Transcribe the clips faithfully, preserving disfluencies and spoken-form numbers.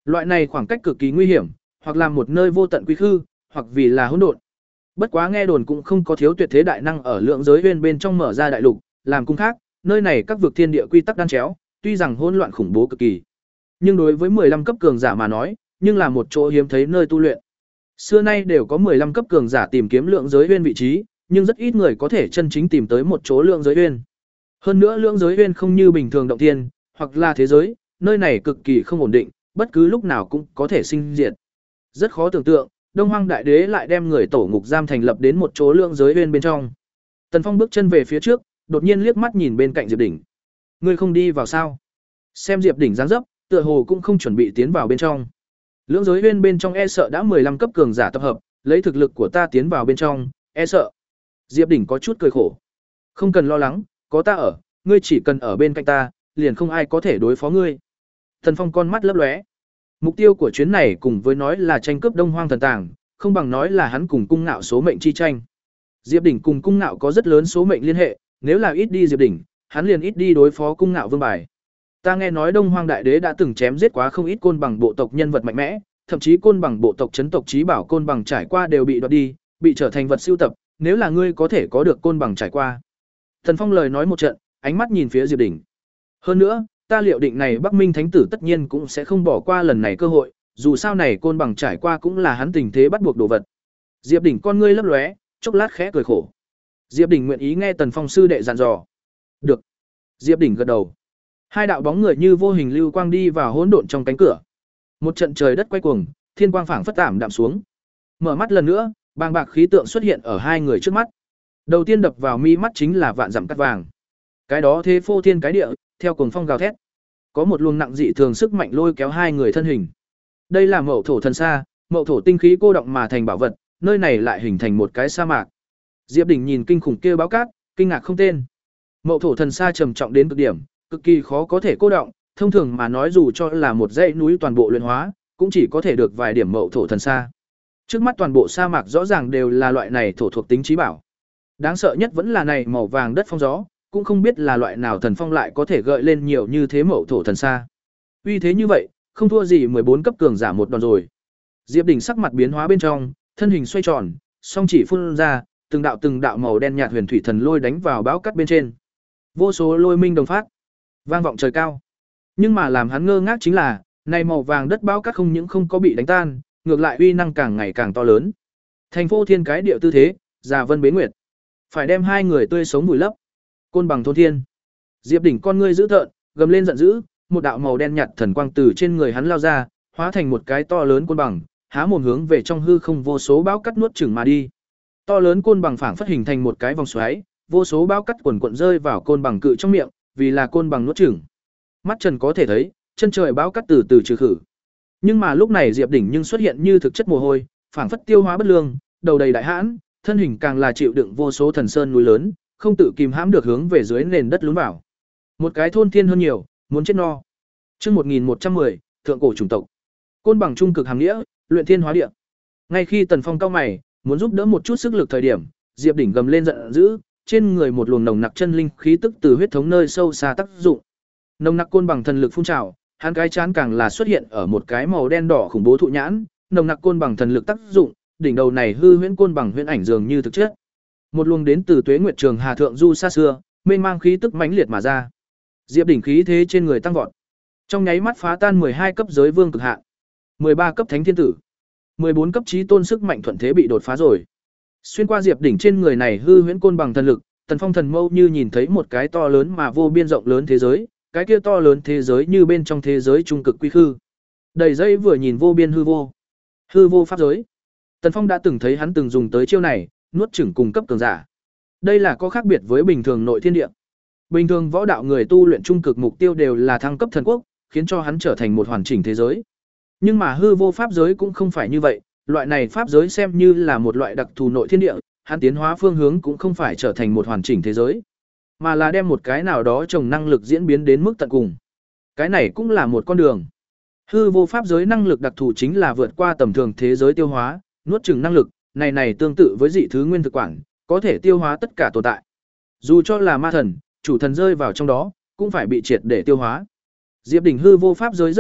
Loại này khoảng cách cực kỳ nguy hiểm, hoặc là một nơi vô tận quy khư, hoặc vì là hỗn độn. Bất quá nghe đồn cũng không có thiếu tuyệt thế đại năng ở lượng giới uyên bên trong mở ra đại lục, làm cung khác, nơi này các vực thiên địa quy tắc đan chéo, tuy rằng hỗn loạn khủng bố cực kỳ, nhưng đối với mười lăm cấp cường giả mà nói, nhưng là một chỗ hiếm thấy nơi tu luyện. Xưa nay đều có mười lăm cấp cường giả tìm kiếm lượng giới uyên vị trí, nhưng rất ít người có thể chân chính tìm tới một chỗ lượng giới uyên. Hơn nữa lượng giới uyên không như bình thường động thiên, hoặc là thế giới, nơi này cực kỳ không ổn định, bất cứ lúc nào cũng có thể sinh diệt. Rất khó tưởng tượng, Đông Hoang Đại Đế lại đem người tổ ngục giam thành lập đến một chỗ lượng giới uyên bên trong. Tần Phong bước chân về phía trước, đột nhiên liếc mắt nhìn bên cạnh Diệp Đỉnh. Ngươi không đi vào sao? Xem Diệp Đỉnh dáng dấp, tựa hồ cũng không chuẩn bị tiến vào bên trong. Lưỡng giới uyên bên trong e sợ đã mười lăm cấp cường giả tập hợp, lấy thực lực của ta tiến vào bên trong, e sợ. Diệp Đỉnh có chút cười khổ. Không cần lo lắng, có ta ở, ngươi chỉ cần ở bên cạnh ta, liền không ai có thể đối phó ngươi. Tần Phong con mắt lấp lóe. Mục tiêu của chuyến này cùng với nói là tranh cướp Đông Hoang thần tàng, không bằng nói là hắn cùng Cung Ngạo số mệnh chi tranh. Diệp Đỉnh cùng Cung Ngạo có rất lớn số mệnh liên hệ, nếu là ít đi Diệp Đỉnh, hắn liền ít đi đối phó Cung Ngạo vương bài. Ta nghe nói Đông Hoang Đại Đế đã từng chém giết quá không ít côn bằng bộ tộc nhân vật mạnh mẽ, thậm chí côn bằng bộ tộc chấn tộc trí bảo côn bằng trải qua đều bị đoạt đi, bị trở thành vật sưu tập, nếu là ngươi có thể có được côn bằng trải qua. Thần Phong lời nói một trận, ánh mắt nhìn phía Diệp Đỉnh. Hơn nữa, ta liệu định này Bắc Minh Thánh tử tất nhiên cũng sẽ không bỏ qua lần này cơ hội, dù sao này côn bằng trải qua cũng là hắn tình thế bắt buộc đồ vật. Diệp Đỉnh con ngươi lấp lóe, chốc lát khẽ cười khổ. Diệp Đỉnh nguyện ý nghe Tần Phong sư đệ dặn dò. Được. Diệp Đỉnh gật đầu. Hai đạo bóng người như vô hình lưu quang đi vào hỗn độn trong cánh cửa. Một trận trời đất quay cuồng, thiên quang phảng phất tạm đạm xuống. Mở mắt lần nữa, bàng bạc khí tượng xuất hiện ở hai người trước mắt. Đầu tiên đập vào mi mắt chính là vạn dặm cát vàng. Cái đó thế phô thiên cái địa, theo cuồng phong gào thét. Có một luồng nặng dị thường sức mạnh lôi kéo hai người thân hình. Đây là Mậu Thổ thần sa, Mậu Thổ tinh khí cô động mà thành bảo vật, nơi này lại hình thành một cái sa mạc. Diệp Đỉnh nhìn kinh khủng kia báo cát, kinh ngạc không tên. Mậu Thổ thần sa trầm trọng đến cực điểm, cực kỳ khó có thể cô động, thông thường mà nói dù cho là một dãy núi toàn bộ luyện hóa, cũng chỉ có thể được vài điểm Mậu Thổ thần sa. Trước mắt toàn bộ sa mạc rõ ràng đều là loại này thổ thuộc tính trí bảo. Đáng sợ nhất vẫn là này màu vàng đất phong gió, cũng không biết là loại nào thần phong lại có thể gợi lên nhiều như thế Mậu Thổ thần sa. Uy thế như vậy, không thua gì mười bốn cấp cường giả một đòn rồi. Diệp Đỉnh sắc mặt biến hóa bên trong, thân hình xoay tròn, song chỉ phun ra, từng đạo từng đạo màu đen nhạt huyền thủy thần lôi đánh vào bão cát bên trên. Vô số lôi minh đồng phát, vang vọng trời cao. Nhưng mà làm hắn ngơ ngác chính là, này màu vàng đất bão cát không những không có bị đánh tan, ngược lại uy năng càng ngày càng to lớn. Thành phố thiên cái điệu tư thế, già vân bế nguyệt. Phải đem hai người tươi sống vùi lấp. Côn bằng thôn thiên. Diệp Đỉnh con ngươi dữ tợn, gầm lên giận dữ, một đạo màu đen nhạt thần quang từ trên người hắn lao ra, hóa thành một cái to lớn côn bằng, há mồm hướng về trong hư không vô số bão cát nuốt chửng mà đi. To lớn côn bằng phảng phất hình thành một cái vòng xoáy, vô số bão cát quần quần rơi vào côn bằng cự trong miệng, vì là côn bằng nuốt chửng. Mắt Trần có thể thấy, chân trời bão cát từ từ trừ khử. Nhưng mà lúc này Diệp Đỉnh nhưng xuất hiện như thực chất mồ hôi, phảng phất tiêu hóa bất lương, đầu đầy đại hãn, thân hình càng là chịu đựng vô số thần sơn núi lớn, không tự kìm hãm được hướng về dưới nền đất lún vào. Một cái thôn thiên hơn nhiều, muốn chết no. Chương một nghìn một trăm mười, thượng cổ chủng tộc. Côn bằng trung cực hàm nghĩa, luyện thiên hóa địa. Ngay khi Tần Phong cao mày, muốn giúp đỡ một chút sức lực thời điểm, Diệp Đỉnh gầm lên giận dữ, trên người một luồng nồng nặc chân linh khí tức từ huyết thống nơi sâu xa tác dụng. Nồng nặc côn bằng thần lực phun trào, hắn cái chán càng là xuất hiện ở một cái màu đen đỏ khủng bố thụ nhãn, nồng nặc côn bằng thần lực tác dụng, đỉnh đầu này hư huyễn côn bằng huyễn ảnh dường như thực chất. Một luồng đến từ Tuế Nguyệt Trường Hà thượng du xa xưa, mênh mang khí tức mãnh liệt mà ra. Diệp Đỉnh khí thế trên người tăng vọt. Trong nháy mắt phá tan mười hai cấp giới vương cực hạn, mười ba cấp thánh thiên tử, mười bốn cấp chí tôn sức mạnh thuận thế bị đột phá rồi. Xuyên qua Diệp Đỉnh trên người này hư huyễn côn bằng thần lực, Tần Phong thần mâu như nhìn thấy một cái to lớn mà vô biên rộng lớn thế giới, cái kia to lớn thế giới như bên trong thế giới trung cực quy khư. Đầy dây vừa nhìn vô biên hư vô. Hư vô pháp giới. Tần Phong đã từng thấy hắn từng dùng tới chiêu này, nuốt chửng cùng cấp cường giả. Đây là có khác biệt với bình thường nội thiên địa. Bình thường võ đạo người tu luyện trung cực mục tiêu đều là thăng cấp thần quốc, khiến cho hắn trở thành một hoàn chỉnh thế giới. Nhưng mà hư vô pháp giới cũng không phải như vậy, loại này pháp giới xem như là một loại đặc thù nội thiên địa, hắn tiến hóa phương hướng cũng không phải trở thành một hoàn chỉnh thế giới, mà là đem một cái nào đó trồng năng lực diễn biến đến mức tận cùng. Cái này cũng là một con đường. Hư vô pháp giới năng lực đặc thù chính là vượt qua tầm thường thế giới tiêu hóa, nuốt chửng năng lực, này này tương tự với dị thứ nguyên thực quản, có thể tiêu hóa tất cả tồn tại. Dù cho là ma thần, chủ thần rơi vào trong đó, cũng phải bị triệt để tiêu hóa. Diệp Đỉnh hư vô pháp giới rất mạnh,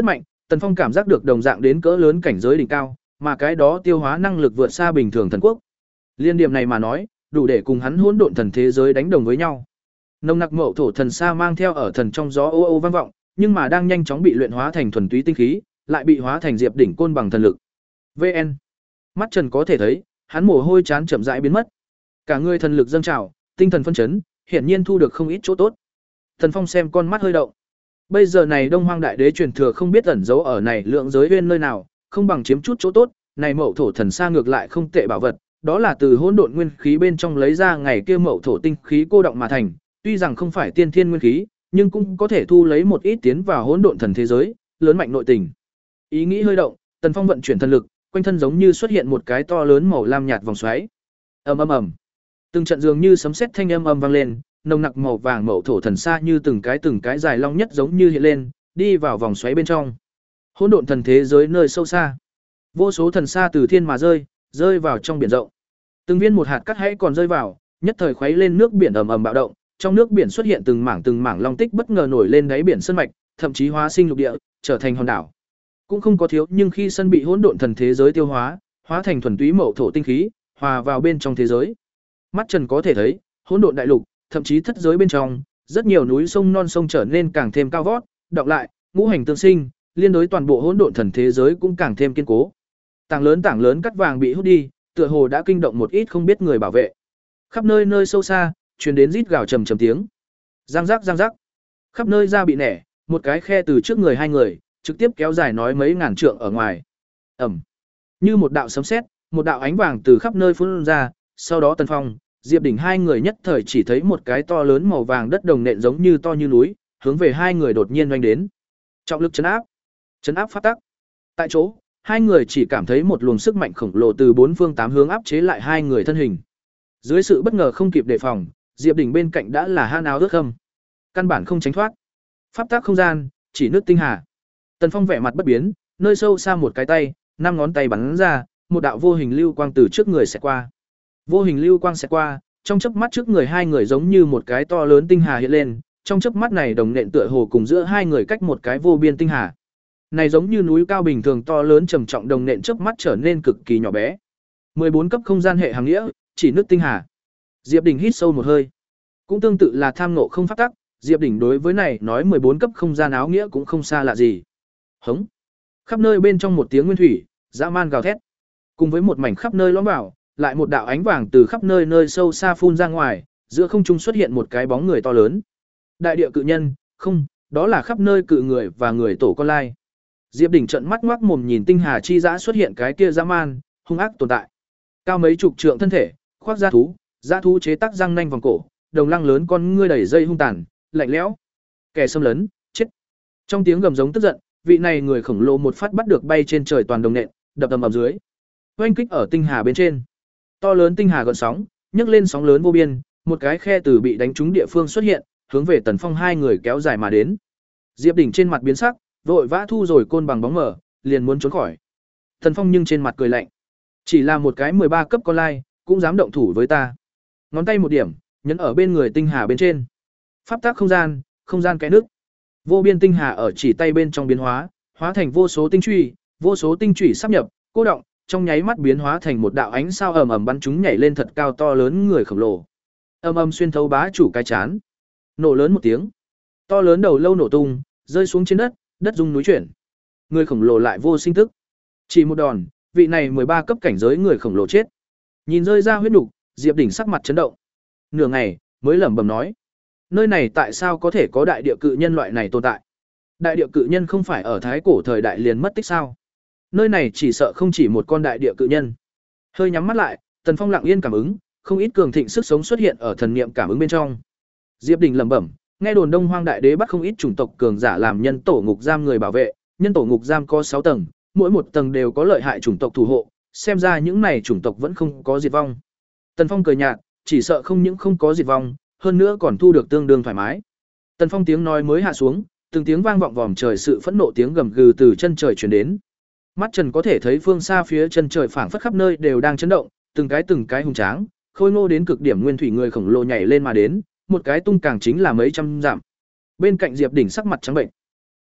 Tần Phong cảm giác được đồng dạng đến cỡ lớn cảnh giới đỉnh cao, mà cái đó tiêu hóa năng lực vượt xa bình thường thần quốc. Liên điểm này mà nói, đủ để cùng hắn hỗn độn thần thế giới đánh đồng với nhau. Nồng nặc mậu thổ thần sa mang theo ở thần trong gió ô ô vang vọng, nhưng mà đang nhanh chóng bị luyện hóa thành thuần túy tinh khí, lại bị hóa thành diệp đỉnh côn bằng thần lực. vê en. Mắt Trần có thể thấy, hắn mồ hôi chán chậm rãi biến mất. Cả người thần lực dâng trào, tinh thần phân chấn, hiển nhiên thu được không ít chỗ tốt. Thần Phong xem con mắt hơi động. Bây giờ này Đông Hoang Đại Đế truyền thừa không biết ẩn giấu ở này lượng giới uyên nơi nào, không bằng chiếm chút chỗ tốt, này mậu thổ thần sa ngược lại không tệ bảo vật, đó là từ hỗn độn nguyên khí bên trong lấy ra ngày kia mậu thổ tinh khí cô động mà thành, tuy rằng không phải tiên thiên nguyên khí, nhưng cũng có thể thu lấy một ít tiến vào hỗn độn thần thế giới, lớn mạnh nội tình. Ý nghĩ hơi động, Tần Phong vận chuyển thần lực, quanh thân giống như xuất hiện một cái to lớn màu lam nhạt vòng xoáy. Ầm ầm ầm. Từng trận dường như sấm sét thanh âm ầm vang lên, nồng nặc màu vàng mậu thổ thần sa như từng cái từng cái dài long nhất giống như hiện lên, đi vào vòng xoáy bên trong. Hỗn độn thần thế giới nơi sâu xa. Vô số thần sa từ thiên mà rơi, rơi vào trong biển rộng. Từng viên một hạt cát hãy còn rơi vào, nhất thời khuấy lên nước biển ầm ầm bạo động, trong nước biển xuất hiện từng mảng từng mảng long tích bất ngờ nổi lên đáy biển sơn mạch, thậm chí hóa sinh lục địa, trở thành hòn đảo. Cũng không có thiếu, nhưng khi sân bị hỗn độn thần thế giới tiêu hóa, hóa thành thuần túy mậu thổ tinh khí, hòa vào bên trong thế giới. Mắt Trần có thể thấy, hỗn độn đại lục, thậm chí thất giới bên trong, rất nhiều núi sông non sông trở nên càng thêm cao vót, đọng lại, ngũ hành tương sinh, liên đối toàn bộ hỗn độn thần thế giới cũng càng thêm kiên cố. Tảng lớn tảng lớn cát vàng bị hút đi, tựa hồ đã kinh động một ít không biết người bảo vệ. Khắp nơi nơi sâu xa, truyền đến rít gào trầm trầm tiếng. Giang giác giang giác. Khắp nơi da bị nẻ, một cái khe từ trước người hai người, trực tiếp kéo dài nói mấy ngàn trượng ở ngoài. Ầm. Như một đạo sấm sét, một đạo ánh vàng từ khắp nơi phun ra, sau đó Tần Phong, Diệp Đỉnh hai người nhất thời chỉ thấy một cái to lớn màu vàng đất đồng nện giống như to như núi, hướng về hai người đột nhiên oanh đến. Trọng lực chấn áp, chấn áp phát tắc. Tại chỗ, hai người chỉ cảm thấy một luồng sức mạnh khổng lồ từ bốn phương tám hướng áp chế lại hai người thân hình. Dưới sự bất ngờ không kịp đề phòng, Diệp Đỉnh bên cạnh đã là han áo ướt khâm, căn bản không tránh thoát. Pháp tắc không gian, chỉ nước tinh hà. Tần Phong vẻ mặt bất biến, nơi sâu xa một cái tay, năm ngón tay bắn ra, một đạo vô hình lưu quang từ trước người sẽ qua. Vô hình lưu quang sẽ qua, trong chớp mắt trước người hai người giống như một cái to lớn tinh hà hiện lên, trong chớp mắt này đồng nện tựa hồ cùng giữa hai người cách một cái vô biên tinh hà. Này giống như núi cao bình thường to lớn trầm trọng đồng nện chớp mắt trở nên cực kỳ nhỏ bé. mười bốn cấp không gian hệ hàng nghĩa, chỉ nước tinh hà. Diệp Đỉnh hít sâu một hơi. Cũng tương tự là tham ngộ không pháp tắc, Diệp Đỉnh đối với này nói mười bốn cấp không gian áo nghĩa cũng không xa lạ gì. Hống. Khắp nơi bên trong một tiếng nguyên thủy, dã man gào thét. Cùng với một mảnh khắp nơi lõm vào, lại một đạo ánh vàng từ khắp nơi nơi sâu xa phun ra ngoài, giữa không trung xuất hiện một cái bóng người to lớn. Đại địa cự nhân, không, đó là khắp nơi cự người và người tổ con lai. Diệp Đỉnh trợn mắt ngoác mồm nhìn tinh hà chi dã xuất hiện cái kia dã man, hung ác tồn tại. Cao mấy chục trượng thân thể, khoác da thú, da thú chế tác răng nanh vòng cổ, đồng lăng lớn con ngươi đầy dây hung tàn, lạnh lẽo. Kẻ xâm lấn, chết. Trong tiếng gầm giống tức giận, vị này người khổng lồ một phát bắt được bay trên trời toàn đồng nện, đập ầm ầm dưới. Oanh kích ở tinh hà bên trên. To lớn tinh hà gợn sóng, nhấc lên sóng lớn vô biên, một cái khe từ bị đánh trúng địa phương xuất hiện, hướng về Tần Phong hai người kéo dài mà đến. Diệp Đỉnh trên mặt biến sắc, vội vã thu rồi côn bằng bóng mở, liền muốn trốn khỏi. Tần Phong nhưng trên mặt cười lạnh. Chỉ là một cái mười ba cấp con lai, cũng dám động thủ với ta. Ngón tay một điểm, nhấn ở bên người tinh hà bên trên. Pháp tắc không gian, không gian cái nước. Vô biên tinh hà ở chỉ tay bên trong biến hóa, hóa thành vô số tinh chùy, vô số tinh chùy sáp nhập, cô động, trong nháy mắt biến hóa thành một đạo ánh sao ầm ầm bắn chúng nhảy lên thật cao to lớn người khổng lồ. Ầm ầm xuyên thấu bá chủ cái chán. Nổ lớn một tiếng. To lớn đầu lâu nổ tung, rơi xuống trên đất, đất rung núi chuyển. Người khổng lồ lại vô sinh tức. Chỉ một đòn, vị này mười ba cấp cảnh giới người khổng lồ chết. Nhìn rơi ra huyết nục, Diệp Đỉnh sắc mặt chấn động. Nửa ngày, mới lẩm bẩm nói: nơi này tại sao có thể có đại địa cự nhân loại này tồn tại? Đại địa cự nhân không phải ở thái cổ thời đại liền mất tích sao? Nơi này chỉ sợ không chỉ một con đại địa cự nhân. Hơi nhắm mắt lại, Tần Phong lặng yên cảm ứng, không ít cường thịnh sức sống xuất hiện ở thần niệm cảm ứng bên trong. Diệp Đình lẩm bẩm, nghe đồn Đông Hoang Đại Đế bắt không ít chủng tộc cường giả làm nhân tổ ngục giam người bảo vệ, nhân tổ ngục giam có sáu tầng, mỗi một tầng đều có lợi hại chủng tộc thủ hộ, xem ra những này chủng tộc vẫn không có diệt vong. Tần Phong cười nhạt, chỉ sợ không những không có diệt vong, hơn nữa còn thu được tương đương thoải mái. Tần Phong tiếng nói mới hạ xuống, từng tiếng vang vọng vòm trời, sự phẫn nộ tiếng gầm gừ từ chân trời truyền đến. Mắt Trần có thể thấy phương xa phía chân trời phảng phất khắp nơi đều đang chấn động, từng cái từng cái hùng tráng, khôi ngô đến cực điểm nguyên thủy người khổng lồ nhảy lên mà đến, một cái tung càng chính là mấy trăm dặm. Bên cạnh Diệp Đỉnh sắc mặt trắng bệnh.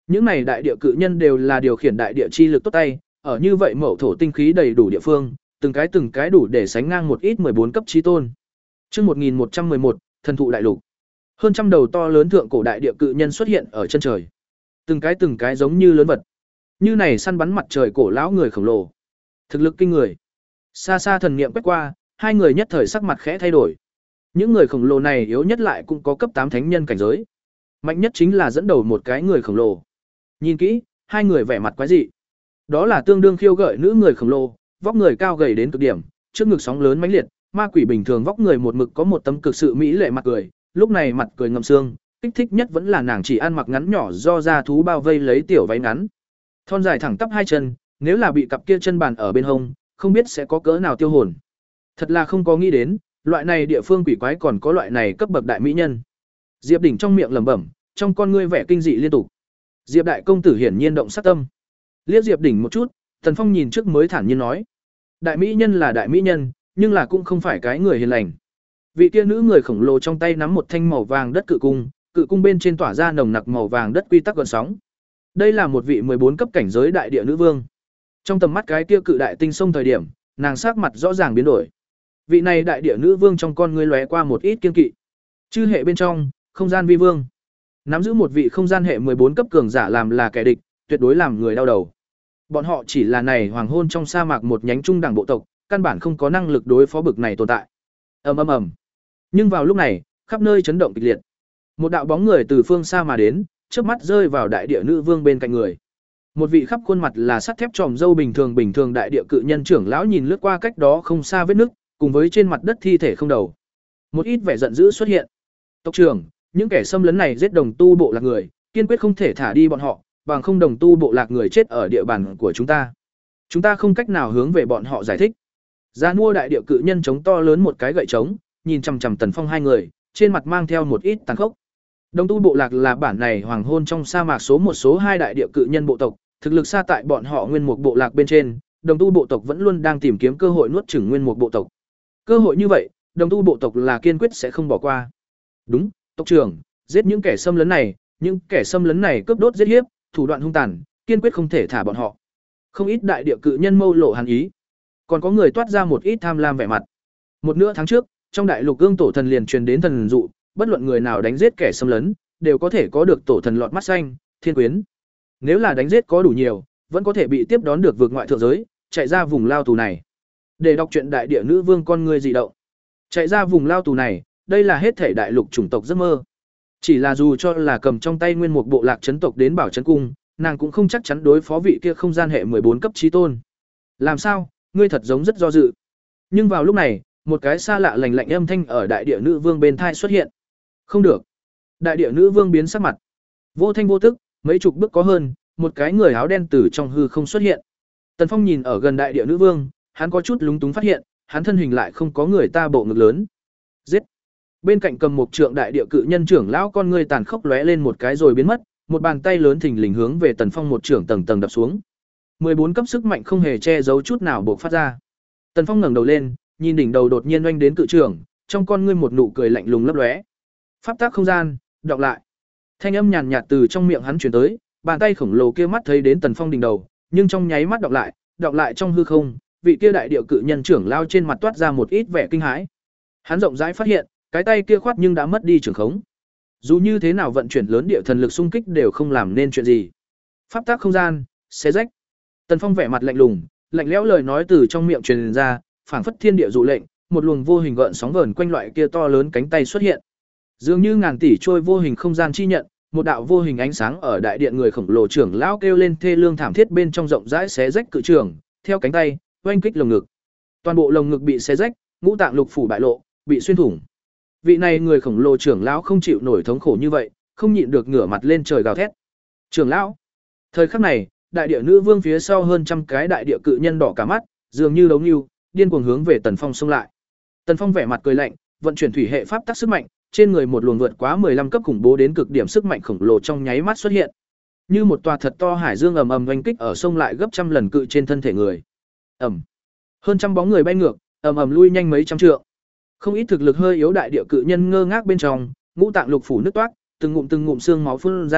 Những này đại địa cự nhân đều là điều khiển đại địa chi lực tốt tay, ở như vậy mậu thổ tinh khí đầy đủ địa phương, từng cái từng cái đủ để sánh ngang một ít mười bốn cấp chí tôn. Chương một nghìn một trăm mười một, thần thụ đại lục. Hơn trăm đầu to lớn thượng cổ đại địa cự nhân xuất hiện ở chân trời. Từng cái từng cái giống như lớn vật. Như này săn bắn mặt trời cổ lão người khổng lồ. Thực lực kinh người. Xa xa thần niệm quét qua, hai người nhất thời sắc mặt khẽ thay đổi. Những người khổng lồ này yếu nhất lại cũng có cấp tám thánh nhân cảnh giới. Mạnh nhất chính là dẫn đầu một cái người khổng lồ. Nhìn kỹ, hai người vẻ mặt quái dị. Đó là tương đương khiêu gợi nữ người khổng lồ, vóc người cao gầy đến cực điểm, trước ngực sóng lớn mãnh liệt, ma quỷ bình thường vóc người một mực có một tấm cực sự mỹ lệ mặt cười, lúc này mặt cười ngậm xương, kích thích nhất vẫn là nàng chỉ ăn mặc ngắn nhỏ do da thú bao vây lấy tiểu váy ngắn. Thon dài thẳng tắp hai chân, nếu là bị cặp kia chân bàn ở bên hông, không biết sẽ có cỡ nào tiêu hồn. Thật là không có nghĩ đến, loại này địa phương quỷ quái còn có loại này cấp bậc đại mỹ nhân. Diệp Đỉnh trong miệng lẩm bẩm, trong con ngươi vẻ kinh dị liên tục. Diệp đại công tử hiển nhiên động sát tâm. Liếc Diệp Đỉnh một chút, Tần Phong nhìn trước mới thản nhiên nói: "Đại mỹ nhân là đại mỹ nhân, nhưng là cũng không phải cái người hiền lành." Vị kia nữ người khổng lồ trong tay nắm một thanh màu vàng đất cự cung, cự cung bên trên tỏa ra nồng nặc màu vàng đất quy tắc gợn sóng. Đây là một vị mười bốn cấp cảnh giới đại địa nữ vương. Trong tầm mắt cái kia cự đại tinh sông thời điểm, nàng sắc mặt rõ ràng biến đổi. Vị này đại địa nữ vương trong con ngươi lóe qua một ít kiên kỵ. Chư hệ bên trong, không gian vi vương. Nắm giữ một vị không gian hệ mười bốn cấp cường giả làm là kẻ địch, tuyệt đối làm người đau đầu. Bọn họ chỉ là này hoàng hôn trong sa mạc một nhánh trung đẳng bộ tộc, căn bản không có năng lực đối phó bực này tồn tại. Ầm ầm ầm. Nhưng vào lúc này, khắp nơi chấn động kịch liệt. Một đạo bóng người từ phương xa mà đến, chớp mắt rơi vào đại địa nữ vương bên cạnh người. Một vị khắp khuôn mặt là sắt thép tròm râu bình thường bình thường đại địa cự nhân trưởng lão nhìn lướt qua cách đó không xa vết nứt, cùng với trên mặt đất thi thể không đầu. Một ít vẻ giận dữ xuất hiện. Tộc trưởng, những kẻ xâm lấn này giết đồng tu bộ lạc người, kiên quyết không thể thả đi bọn họ, bằng không đồng tu bộ lạc người chết ở địa bàn của chúng ta. Chúng ta không cách nào hướng về bọn họ giải thích. Gia mua đại địa cự nhân chống to lớn một cái gậy trống, nhìn chằm chằm Tần Phong hai người, trên mặt mang theo một ít tàn khốc. Đồng tu bộ lạc là bản này hoàng hôn trong sa mạc số một số hai đại địa cự nhân bộ tộc, thực lực xa tại bọn họ nguyên mục bộ lạc bên trên, đồng tu bộ tộc vẫn luôn đang tìm kiếm cơ hội nuốt chửng nguyên mục bộ tộc. Cơ hội như vậy, đồng tu bộ tộc là kiên quyết sẽ không bỏ qua. Đúng, tộc trưởng, giết những kẻ xâm lấn này, những kẻ xâm lấn này cướp đốt giết hiếp, thủ đoạn hung tàn, kiên quyết không thể thả bọn họ. Không ít đại địa cự nhân mâu lộ hàn ý, còn có người toát ra một ít tham lam vẻ mặt. Một nửa tháng trước, trong đại lục gương tổ thần liền truyền đến thần dụ, bất luận người nào đánh giết kẻ xâm lấn, đều có thể có được tổ thần lọt mắt xanh, thiên quyến. Nếu là đánh giết có đủ nhiều, vẫn có thể bị tiếp đón được vượt ngoại thượng giới, chạy ra vùng lao tù này. Để đọc truyện đại địa nữ vương con người dị động. Chạy ra vùng lao tù này, đây là hết thể đại lục chủng tộc giấc mơ. Chỉ là dù cho là cầm trong tay nguyên một bộ lạc chấn tộc đến bảo chấn cung, nàng cũng không chắc chắn đối phó vị kia không gian hệ mười bốn cấp chí tôn. Làm sao? Ngươi thật giống rất do dự. Nhưng vào lúc này, một cái xa lạ lạnh lạnh âm thanh ở đại địa nữ vương bên thai xuất hiện. Không được. Đại địa nữ vương biến sắc mặt. Vô thanh vô tức, mấy chục bước có hơn, một cái người áo đen từ trong hư không xuất hiện. Tần Phong nhìn ở gần đại địa nữ vương, hắn có chút lúng túng phát hiện, hắn thân hình lại không có người ta bộ ngực lớn. Giết. Bên cạnh cầm một trượng đại địa cự nhân trưởng lão con người tàn khốc lóe lên một cái rồi biến mất, một bàn tay lớn thình lình hướng về Tần Phong một trưởng tầng tầng đập xuống. mười bốn cấp sức mạnh không hề che giấu chút nào bộc phát ra. Tần Phong ngẩng đầu lên, nhìn đỉnh đầu đột nhiên oanh đến cự trưởng, trong con ngươi một nụ cười lạnh lùng lấp lóe. Pháp tắc không gian, đọc lại. Thanh âm nhàn nhạt từ trong miệng hắn truyền tới, bàn tay khổng lồ kia mắt thấy đến Tần Phong đỉnh đầu, nhưng trong nháy mắt đọc lại, đọc lại trong hư không, vị kia đại địa cự nhân trưởng lao trên mặt toát ra một ít vẻ kinh hãi. Hắn rộng rãi phát hiện, cái tay kia khoát nhưng đã mất đi trường khống. Dù như thế nào vận chuyển lớn địa thần lực xung kích đều không làm nên chuyện gì. Pháp tắc không gian, xé rách. Tần Phong vẻ mặt lạnh lùng, lạnh lẽo lời nói từ trong miệng truyền ra, phảng phất thiên địa dụ lệnh, một luồng vô hình gợn sóng vờn quanh loại kia to lớn cánh tay xuất hiện. Dường như ngàn tỷ trôi vô hình không gian chi nhận, một đạo vô hình ánh sáng ở đại điện người khổng lồ trưởng lão kêu lên thê lương thảm thiết bên trong rộng rãi xé rách cự trưởng, theo cánh tay, oanh kích lồng ngực. Toàn bộ lồng ngực bị xé rách, ngũ tạng lục phủ bại lộ, bị xuyên thủng. Vị này người khổng lồ trưởng lão không chịu nổi thống khổ như vậy, không nhịn được ngửa mặt lên trời gào thét. "Trưởng lão!" Thời khắc này, đại địa nữ vương phía sau hơn trăm cái đại địa cự nhân đỏ cả mắt, dường như đấu nhưu, điên cuồng hướng về Tần Phong xông lại. Tần Phong vẻ mặt cười lạnh, vận chuyển thủy hệ pháp tắc sức mạnh, trên người một luồng vượt quá mười lăm cấp khủng bố đến cực điểm sức mạnh khổng lồ trong nháy mắt xuất hiện. Như một tòa thật to hải dương ầm ầm oanh kích ở sông lại gấp trăm lần cự trên thân thể người. Ầm. Hơn trăm bóng người bay ngược, ầm ầm lui nhanh mấy trăm trượng. Không ít thực lực hơi yếu đại địa cự nhân ngơ ngác bên trong, ngũ tạng lục phủ nứt toát, từng ngụm từng ngụm xương máu phun ra,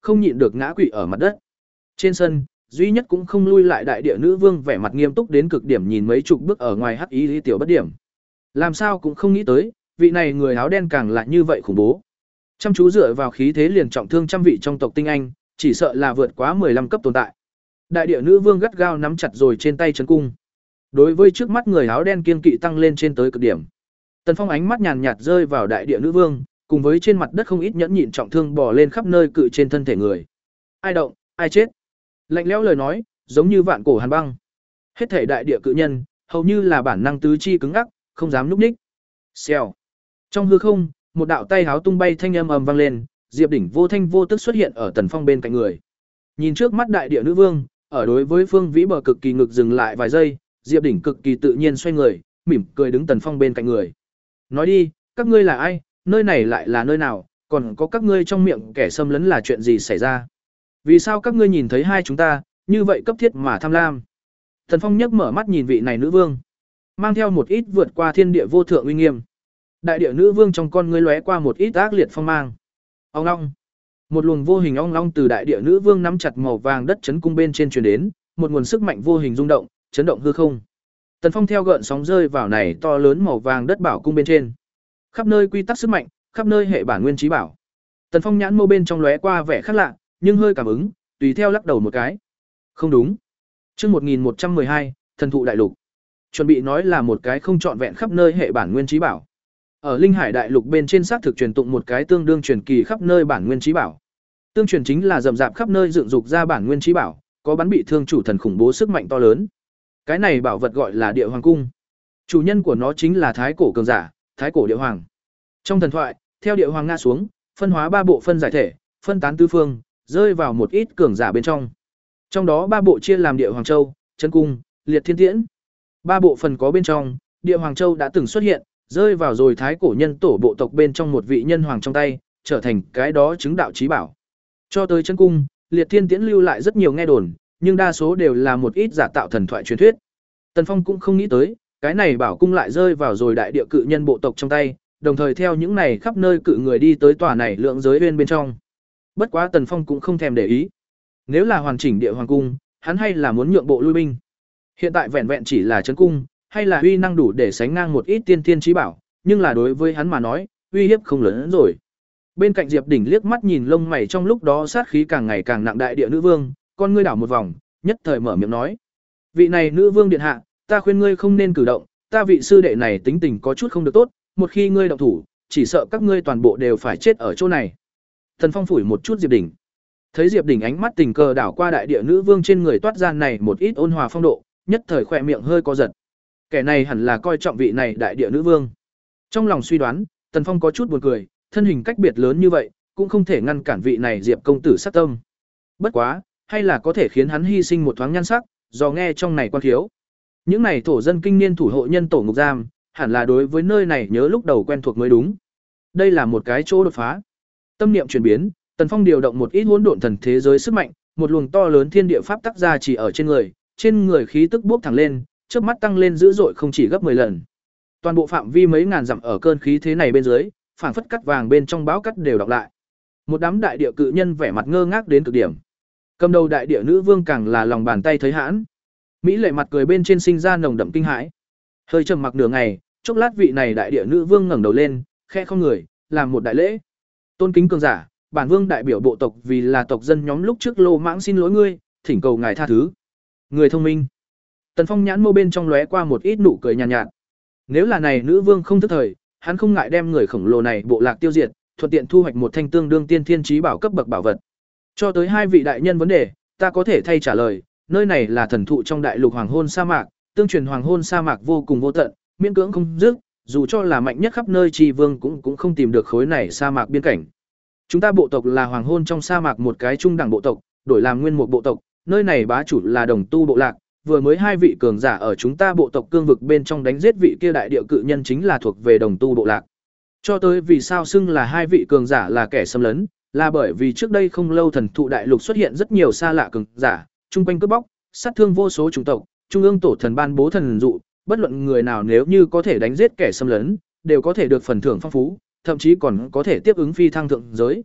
không nhịn được ngã quỵ ở mặt đất. Trên sân, duy nhất cũng không lui lại đại địa nữ vương vẻ mặt nghiêm túc đến cực điểm nhìn mấy chục bước ở ngoài hắc ý lý tiểu bất điểm. Làm sao cũng không nghĩ tới, vị này người áo đen càng lại như vậy khủng bố. Chăm chú dựa vào khí thế liền trọng thương trăm vị trong tộc tinh anh, chỉ sợ là vượt quá mười lăm cấp tồn tại. Đại địa nữ vương gắt gao nắm chặt rồi trên tay trấn cung. Đối với trước mắt người áo đen kiên kỵ tăng lên trên tới cực điểm. Tần Phong ánh mắt nhàn nhạt rơi vào đại địa nữ vương, cùng với trên mặt đất không ít nhẫn nhịn trọng thương bò lên khắp nơi cự trên thân thể người. Ai động, ai chết. Lạnh lẽo lời nói, giống như vạn cổ hàn băng. Hết thể đại địa cự nhân, hầu như là bản năng tứ chi cứng ngắc, không dám núp ních. Xèo. Trong hư không, một đạo tay háo tung bay thanh âm ầm vang lên, Diệp Đỉnh vô thanh vô tức xuất hiện ở Tần Phong bên cạnh người. Nhìn trước mắt đại địa nữ vương, ở đối với Phương Vĩ bờ cực kỳ ngực dừng lại vài giây, Diệp Đỉnh cực kỳ tự nhiên xoay người, mỉm cười đứng Tần Phong bên cạnh người. Nói đi, các ngươi là ai, nơi này lại là nơi nào, còn có các ngươi trong miệng kẻ xâm lấn là chuyện gì xảy ra? Vì sao các ngươi nhìn thấy hai chúng ta, như vậy cấp thiết mà tham lam? Tần Phong nhấc mở mắt nhìn vị này nữ vương, mang theo một ít vượt qua thiên địa vô thượng uy nghiêm. Đại địa nữ vương trong con ngươi lóe qua một ít ác liệt phong mang. Ong long. Một luồng vô hình ong long từ đại địa nữ vương nắm chặt màu vàng đất chấn cung bên trên truyền đến, một nguồn sức mạnh vô hình rung động, chấn động hư không. Tần Phong theo gợn sóng rơi vào này to lớn màu vàng đất bảo cung bên trên. Khắp nơi quy tắc sức mạnh, khắp nơi hệ bản nguyên trí bảo. Tần Phong nhãn mâu bên trong lóe qua vẻ khác lạ, nhưng hơi cảm ứng, tùy theo lắc đầu một cái. Không đúng. Chương một nghìn một trăm mười hai, Thần thụ đại lục. Chuẩn bị nói là một cái không trọn vẹn khắp nơi hệ bản nguyên trí bảo. Ở Linh Hải đại lục bên trên xác thực truyền tụng một cái tương đương truyền kỳ khắp nơi bản nguyên trí bảo. Tương truyền chính là rầm rạp khắp nơi dựng dục ra bản nguyên trí bảo, có bắn bị thương chủ thần khủng bố sức mạnh to lớn. Cái này bảo vật gọi là Địa Hoàng cung. Chủ nhân của nó chính là thái cổ cường giả, thái cổ địa hoàng. Trong thần thoại, theo địa hoàng ngã xuống, phân hóa ba bộ phân giải thể, phân tán tứ phương, rơi vào một ít cường giả bên trong. Trong đó ba bộ chia làm Địa Hoàng Châu, Chân Cung, Liệt Thiên Tiễn. Ba bộ phần có bên trong, Địa Hoàng Châu đã từng xuất hiện, rơi vào rồi thái cổ nhân tổ bộ tộc bên trong một vị nhân hoàng trong tay, trở thành cái đó chứng đạo chí bảo. Cho tới Chân Cung, Liệt Thiên Tiễn lưu lại rất nhiều nghe đồn, nhưng đa số đều là một ít giả tạo thần thoại truyền thuyết. Tần Phong cũng không nghĩ tới, cái này bảo cung lại rơi vào rồi đại địa cự nhân bộ tộc trong tay, đồng thời theo những này khắp nơi cự người đi tới tòa này lượng giới uyên bên trong. Bất quá Tần Phong cũng không thèm để ý. Nếu là hoàn chỉnh Địa Hoàng cung, hắn hay là muốn nhượng bộ lui binh. Hiện tại vẹn vẹn chỉ là trấn cung, hay là uy năng đủ để sánh ngang một ít tiên thiên chí bảo, nhưng là đối với hắn mà nói, uy hiếp không lớn hơn rồi. Bên cạnh Diệp Đỉnh liếc mắt nhìn lông mày trong lúc đó sát khí càng ngày càng nặng đại địa nữ vương, con ngươi đảo một vòng, nhất thời mở miệng nói: "Vị này nữ vương điện hạ, ta khuyên ngươi không nên cử động, ta vị sư đệ này tính tình có chút không được tốt, một khi ngươi động thủ, chỉ sợ các ngươi toàn bộ đều phải chết ở chỗ này." Thần Phong phủi một chút Diệp Đỉnh. Thấy Diệp Đỉnh ánh mắt tình cờ đảo qua đại địa nữ vương trên người toát ra này một ít ôn hòa phong độ, nhất thời khỏe miệng hơi co giật. Kẻ này hẳn là coi trọng vị này đại địa nữ vương. Trong lòng suy đoán, Tần Phong có chút buồn cười, thân hình cách biệt lớn như vậy, cũng không thể ngăn cản vị này Diệp công tử sát tâm. Bất quá, hay là có thể khiến hắn hy sinh một thoáng nhan sắc, do nghe trong này quan thiếu. Những này thổ dân kinh niên thủ hộ nhân tổ ngục giam, hẳn là đối với nơi này nhớ lúc đầu quen thuộc mới đúng. Đây là một cái chỗ đột phá. Tâm niệm chuyển biến, Tần Phong điều động một ít hỗn độn thần thế giới sức mạnh, một luồng to lớn thiên địa pháp tác ra chỉ ở trên người, trên người khí tức bốc thẳng lên, chớp mắt tăng lên dữ dội không chỉ gấp mười lần. Toàn bộ phạm vi mấy ngàn dặm ở cơn khí thế này bên dưới, phảng phất cắt vàng bên trong bão cắt đều đọc lại. Một đám đại địa cự nhân vẻ mặt ngơ ngác đến cực điểm. Cầm đầu đại địa nữ vương càng là lòng bàn tay thấy hãn. Mỹ lệ mặt cười bên trên sinh ra nồng đậm kinh hãi. Hơi trầm mặc nửa ngày, chốc lát vị này đại địa nữ vương ngẩng đầu lên, khẽ không người, làm một đại lễ. Tôn kính cường giả, bản vương đại biểu bộ tộc vì là tộc dân nhóm lúc trước lô mãng xin lỗi ngươi, thỉnh cầu ngài tha thứ. Người thông minh. Tần Phong nhãn mâu bên trong lóe qua một ít nụ cười nhàn nhạt, nhạt. Nếu là này nữ vương không thức thời, hắn không ngại đem người khổng lồ này bộ lạc tiêu diệt, thuận tiện thu hoạch một thanh tương đương tiên thiên chí bảo cấp bậc bảo vật. Cho tới hai vị đại nhân vấn đề, ta có thể thay trả lời, nơi này là thần thụ trong đại lục hoàng hôn sa mạc, tương truyền hoàng hôn sa mạc vô cùng vô tận, miễn cưỡng không dứt, dù cho là mạnh nhất khắp nơi tri vương cũng cũng không tìm được khối này sa mạc biên cảnh. Chúng ta bộ tộc là hoàng hôn trong sa mạc một cái trung đẳng bộ tộc, đổi làm nguyên một bộ tộc, nơi này bá chủ là đồng tu bộ lạc, vừa mới hai vị cường giả ở chúng ta bộ tộc cương vực bên trong đánh giết vị kia đại địa cự nhân chính là thuộc về đồng tu bộ lạc. Cho tới vì sao xưng là hai vị cường giả là kẻ xâm lấn, là bởi vì trước đây không lâu thần thụ đại lục xuất hiện rất nhiều xa lạ cường giả, trung quanh cướp bóc, sát thương vô số chủng tộc, trung ương tổ thần ban bố thần dụ, bất luận người nào nếu như có thể đánh giết kẻ xâm lấn, đều có thể được phần thưởng phong phú, thậm chí còn có thể tiếp ứng phi thăng thượng giới.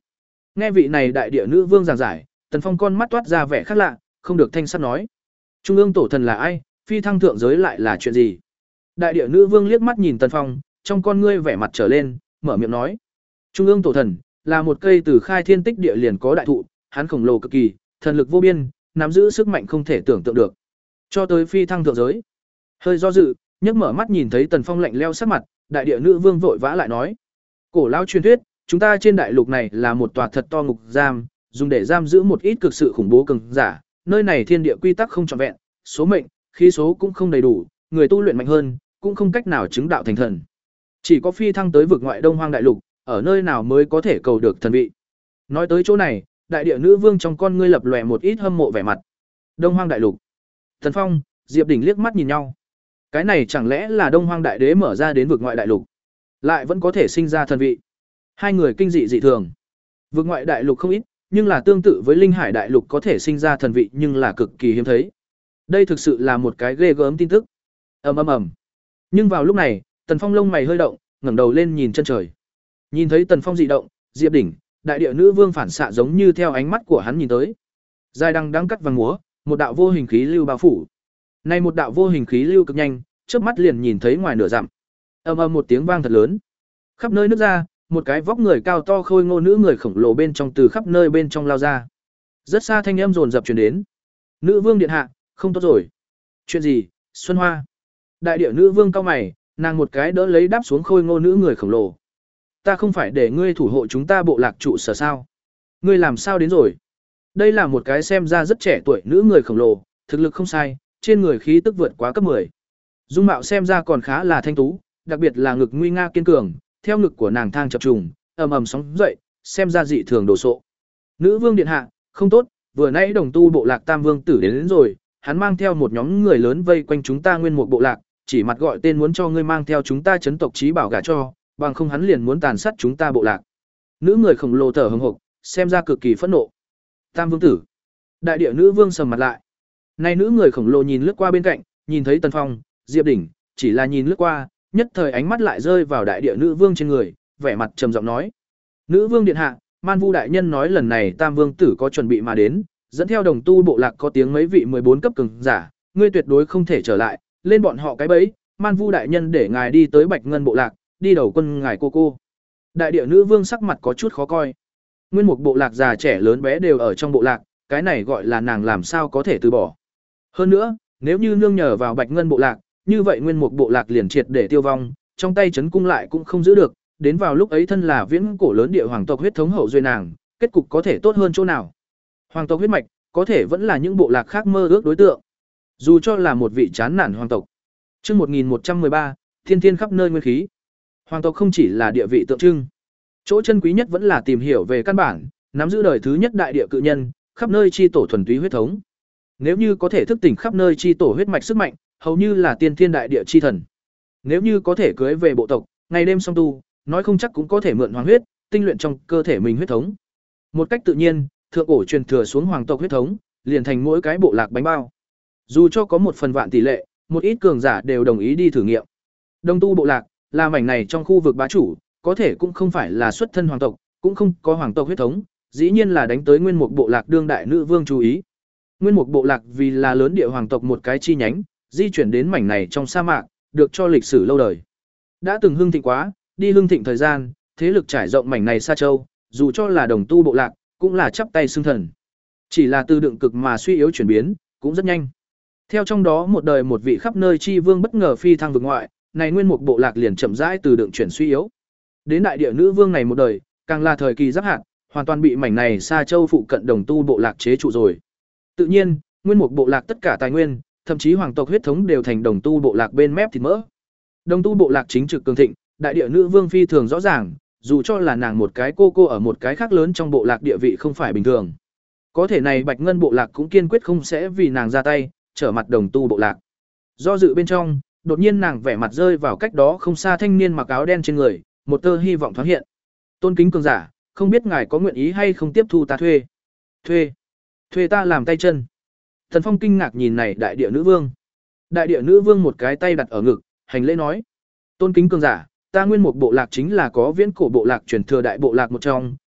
Nghe vị này đại địa nữ vương giảng giải, Tần Phong con mắt toát ra vẻ khác lạ, không được thanh sắt nói. Trung ương tổ thần là ai, phi thăng thượng giới lại là chuyện gì? Đại địa nữ vương liếc mắt nhìn Tần Phong, trong con ngươi vẻ mặt trở lên, mở miệng nói. Trung ương tổ thần là một cây từ khai thiên tích địa liền có đại thụ, hắn khổng lồ cực kỳ, thần lực vô biên, nắm giữ sức mạnh không thể tưởng tượng được. Cho tới phi thăng thượng giới. Hơi do dự, nhấc mở mắt nhìn thấy Tần Phong lạnh lẽo sắc mặt, đại địa nữ vương vội vã lại nói: "Cổ lão truyền thuyết, chúng ta trên đại lục này là một tòa thật to ngục giam, dùng để giam giữ một ít cực sự khủng bố cường giả, nơi này thiên địa quy tắc không trọn vẹn, số mệnh, khí số cũng không đầy đủ, người tu luyện mạnh hơn, cũng không cách nào chứng đạo thành thần. Chỉ có phi thăng tới vực ngoại Đông Hoang đại lục, ở nơi nào mới có thể cầu được thần vị." Nói tới chỗ này, đại địa nữ vương trong con ngươi lập lòe một ít hâm mộ vẻ mặt. Đông Hoang đại lục. Thần Phong, Diệp Đỉnh liếc mắt nhìn nhau. Cái này chẳng lẽ là Đông Hoang đại đế mở ra đến vực ngoại đại lục, lại vẫn có thể sinh ra thần vị? Hai người kinh dị dị thường. Vực ngoại đại lục không ít, nhưng là tương tự với Linh Hải đại lục có thể sinh ra thần vị nhưng là cực kỳ hiếm thấy. Đây thực sự là một cái ghê gớm tin tức. Ầm ầm ầm. Nhưng vào lúc này, Tần Phong lông mày hơi động, ngẩng đầu lên nhìn chân trời. Nhìn thấy Tần Phong dị động, Diệp Đỉnh, đại địa nữ vương phản xạ giống như theo ánh mắt của hắn nhìn tới. Dài đằng đang cắt vàng múa, một đạo vô hình khí lưu bao phủ. Này một đạo vô hình khí lưu cực nhanh, chớp mắt liền nhìn thấy ngoài nửa dặm. Ầm ầm một tiếng vang thật lớn. Khắp nơi nứt ra, một cái vóc người cao to khôi ngô nữ người khổng lồ bên trong từ khắp nơi bên trong lao ra. Rất xa thanh âm dồn dập truyền đến. Nữ vương điện hạ, không tốt rồi. Chuyện gì? Xuân Hoa. Đại địa nữ vương cao mày, nàng một cái đỡ lấy đáp xuống khôi ngô nữ người khổng lồ. Ta không phải để ngươi thủ hộ chúng ta bộ lạc trụ sở sao? Ngươi làm sao đến rồi? Đây là một cái xem ra rất trẻ tuổi nữ người khổng lồ, thực lực không sai, trên người khí tức vượt quá cấp mười. Dung mạo xem ra còn khá là thanh tú, đặc biệt là ngực nguy nga kiên cường, theo ngực của nàng thang chập trùng, ầm ầm sóng dậy, xem ra dị thường đồ sộ. Nữ vương điện hạ, không tốt, vừa nãy đồng tu bộ lạc Tam Vương tử đến, đến rồi, hắn mang theo một nhóm người lớn vây quanh chúng ta nguyên một bộ lạc, chỉ mặt gọi tên muốn cho ngươi mang theo chúng ta chấn tộc chí bảo gả cho, bằng không hắn liền muốn tàn sát chúng ta bộ lạc. Nữ người khổng lồ thở hổn hộc, xem ra cực kỳ phẫn nộ. Tam Vương tử. Đại địa nữ vương sầm mặt lại. Này nữ người khổng lồ nhìn lướt qua bên cạnh, nhìn thấy Tần Phong, Diệp Đỉnh, chỉ là nhìn lướt qua, nhất thời ánh mắt lại rơi vào đại địa nữ vương trên người, vẻ mặt trầm giọng nói: "Nữ vương điện hạ, Man Vu đại nhân nói lần này Tam Vương tử có chuẩn bị mà đến, dẫn theo đồng tu bộ lạc có tiếng mấy vị mười bốn cấp cường giả, ngươi tuyệt đối không thể trở lại, lên bọn họ cái bẫy, Man Vu đại nhân để ngài đi tới Bạch Ngân bộ lạc, đi đầu quân ngài cô cô." Đại địa nữ vương sắc mặt có chút khó coi. Nguyên một bộ lạc già trẻ lớn bé đều ở trong bộ lạc, cái này gọi là nàng làm sao có thể từ bỏ. Hơn nữa, nếu như nương nhờ vào Bạch Ngân bộ lạc, như vậy nguyên một bộ lạc liền triệt để tiêu vong, trong tay trấn cung lại cũng không giữ được, đến vào lúc ấy thân là viễn cổ lớn địa hoàng tộc huyết thống hậu duệ nàng, kết cục có thể tốt hơn chỗ nào? Hoàng tộc huyết mạch, có thể vẫn là những bộ lạc khác mơ ước đối tượng. Dù cho là một vị chán nản hoàng tộc. Chương một nghìn một trăm mười ba, thiên thiên khắp nơi nguyên khí. Hoàng tộc không chỉ là địa vị tượng trưng, chỗ chân quý nhất vẫn là tìm hiểu về căn bản, nắm giữ đời thứ nhất đại địa cự nhân, khắp nơi chi tổ thuần túy huyết thống. Nếu như có thể thức tỉnh khắp nơi chi tổ huyết mạch sức mạnh, hầu như là tiên thiên đại địa chi thần. Nếu như có thể cưới về bộ tộc, ngày đêm song tu, nói không chắc cũng có thể mượn hoàng huyết, tinh luyện trong cơ thể mình huyết thống. Một cách tự nhiên, thượng cổ truyền thừa xuống hoàng tộc huyết thống, liền thành mỗi cái bộ lạc bánh bao. Dù cho có một phần vạn tỷ lệ, một ít cường giả đều đồng ý đi thử nghiệm. Đông tu bộ lạc là mảnh này trong khu vực bá chủ, có thể cũng không phải là xuất thân hoàng tộc, cũng không có hoàng tộc huyết thống, dĩ nhiên là đánh tới nguyên một bộ lạc đương đại nữ vương chú ý. Nguyên một bộ lạc vì là lớn địa hoàng tộc một cái chi nhánh, di chuyển đến mảnh này trong sa mạc, được cho lịch sử lâu đời. Đã từng hưng thịnh quá, đi hưng thịnh thời gian, thế lực trải rộng mảnh này xa châu, dù cho là đồng tu bộ lạc, cũng là chắp tay xưng thần. Chỉ là từ đựng cực mà suy yếu chuyển biến, cũng rất nhanh. Theo trong đó một đời một vị khắp nơi chi vương bất ngờ phi thăng vực ngoại, này nguyên một bộ lạc liền chậm rãi từ đựng chuyển suy yếu. Đến đại địa nữ vương này một đời, càng là thời kỳ giáp hạn, hoàn toàn bị mảnh này xa châu phụ cận đồng tu bộ lạc chế trụ rồi. Tự nhiên, nguyên một bộ lạc tất cả tài nguyên, thậm chí hoàng tộc huyết thống đều thành đồng tu bộ lạc bên mép thịt mỡ. Đồng tu bộ lạc chính trực cường thịnh, đại địa nữ vương phi thường rõ ràng, dù cho là nàng một cái cô cô ở một cái khác lớn trong bộ lạc địa vị không phải bình thường. Có thể này Bạch Ngân bộ lạc cũng kiên quyết không sẽ vì nàng ra tay, trở mặt đồng tu bộ lạc. Do dự bên trong, đột nhiên nàng vẻ mặt rơi vào cách đó không xa thanh niên mặc áo đen trên người, một tơ hy vọng thoáng hiện. Tôn kính cường giả, không biết ngài có nguyện ý hay không tiếp thu ta thuê? Thuê? Thuê ta làm tay chân? Thần Phong kinh ngạc nhìn này đại địa nữ vương. Đại địa nữ vương một cái tay đặt ở ngực, hành lễ nói: tôn kính cường giả, ta nguyên một bộ lạc chính là có viễn cổ bộ lạc truyền thừa đại bộ lạc một trong,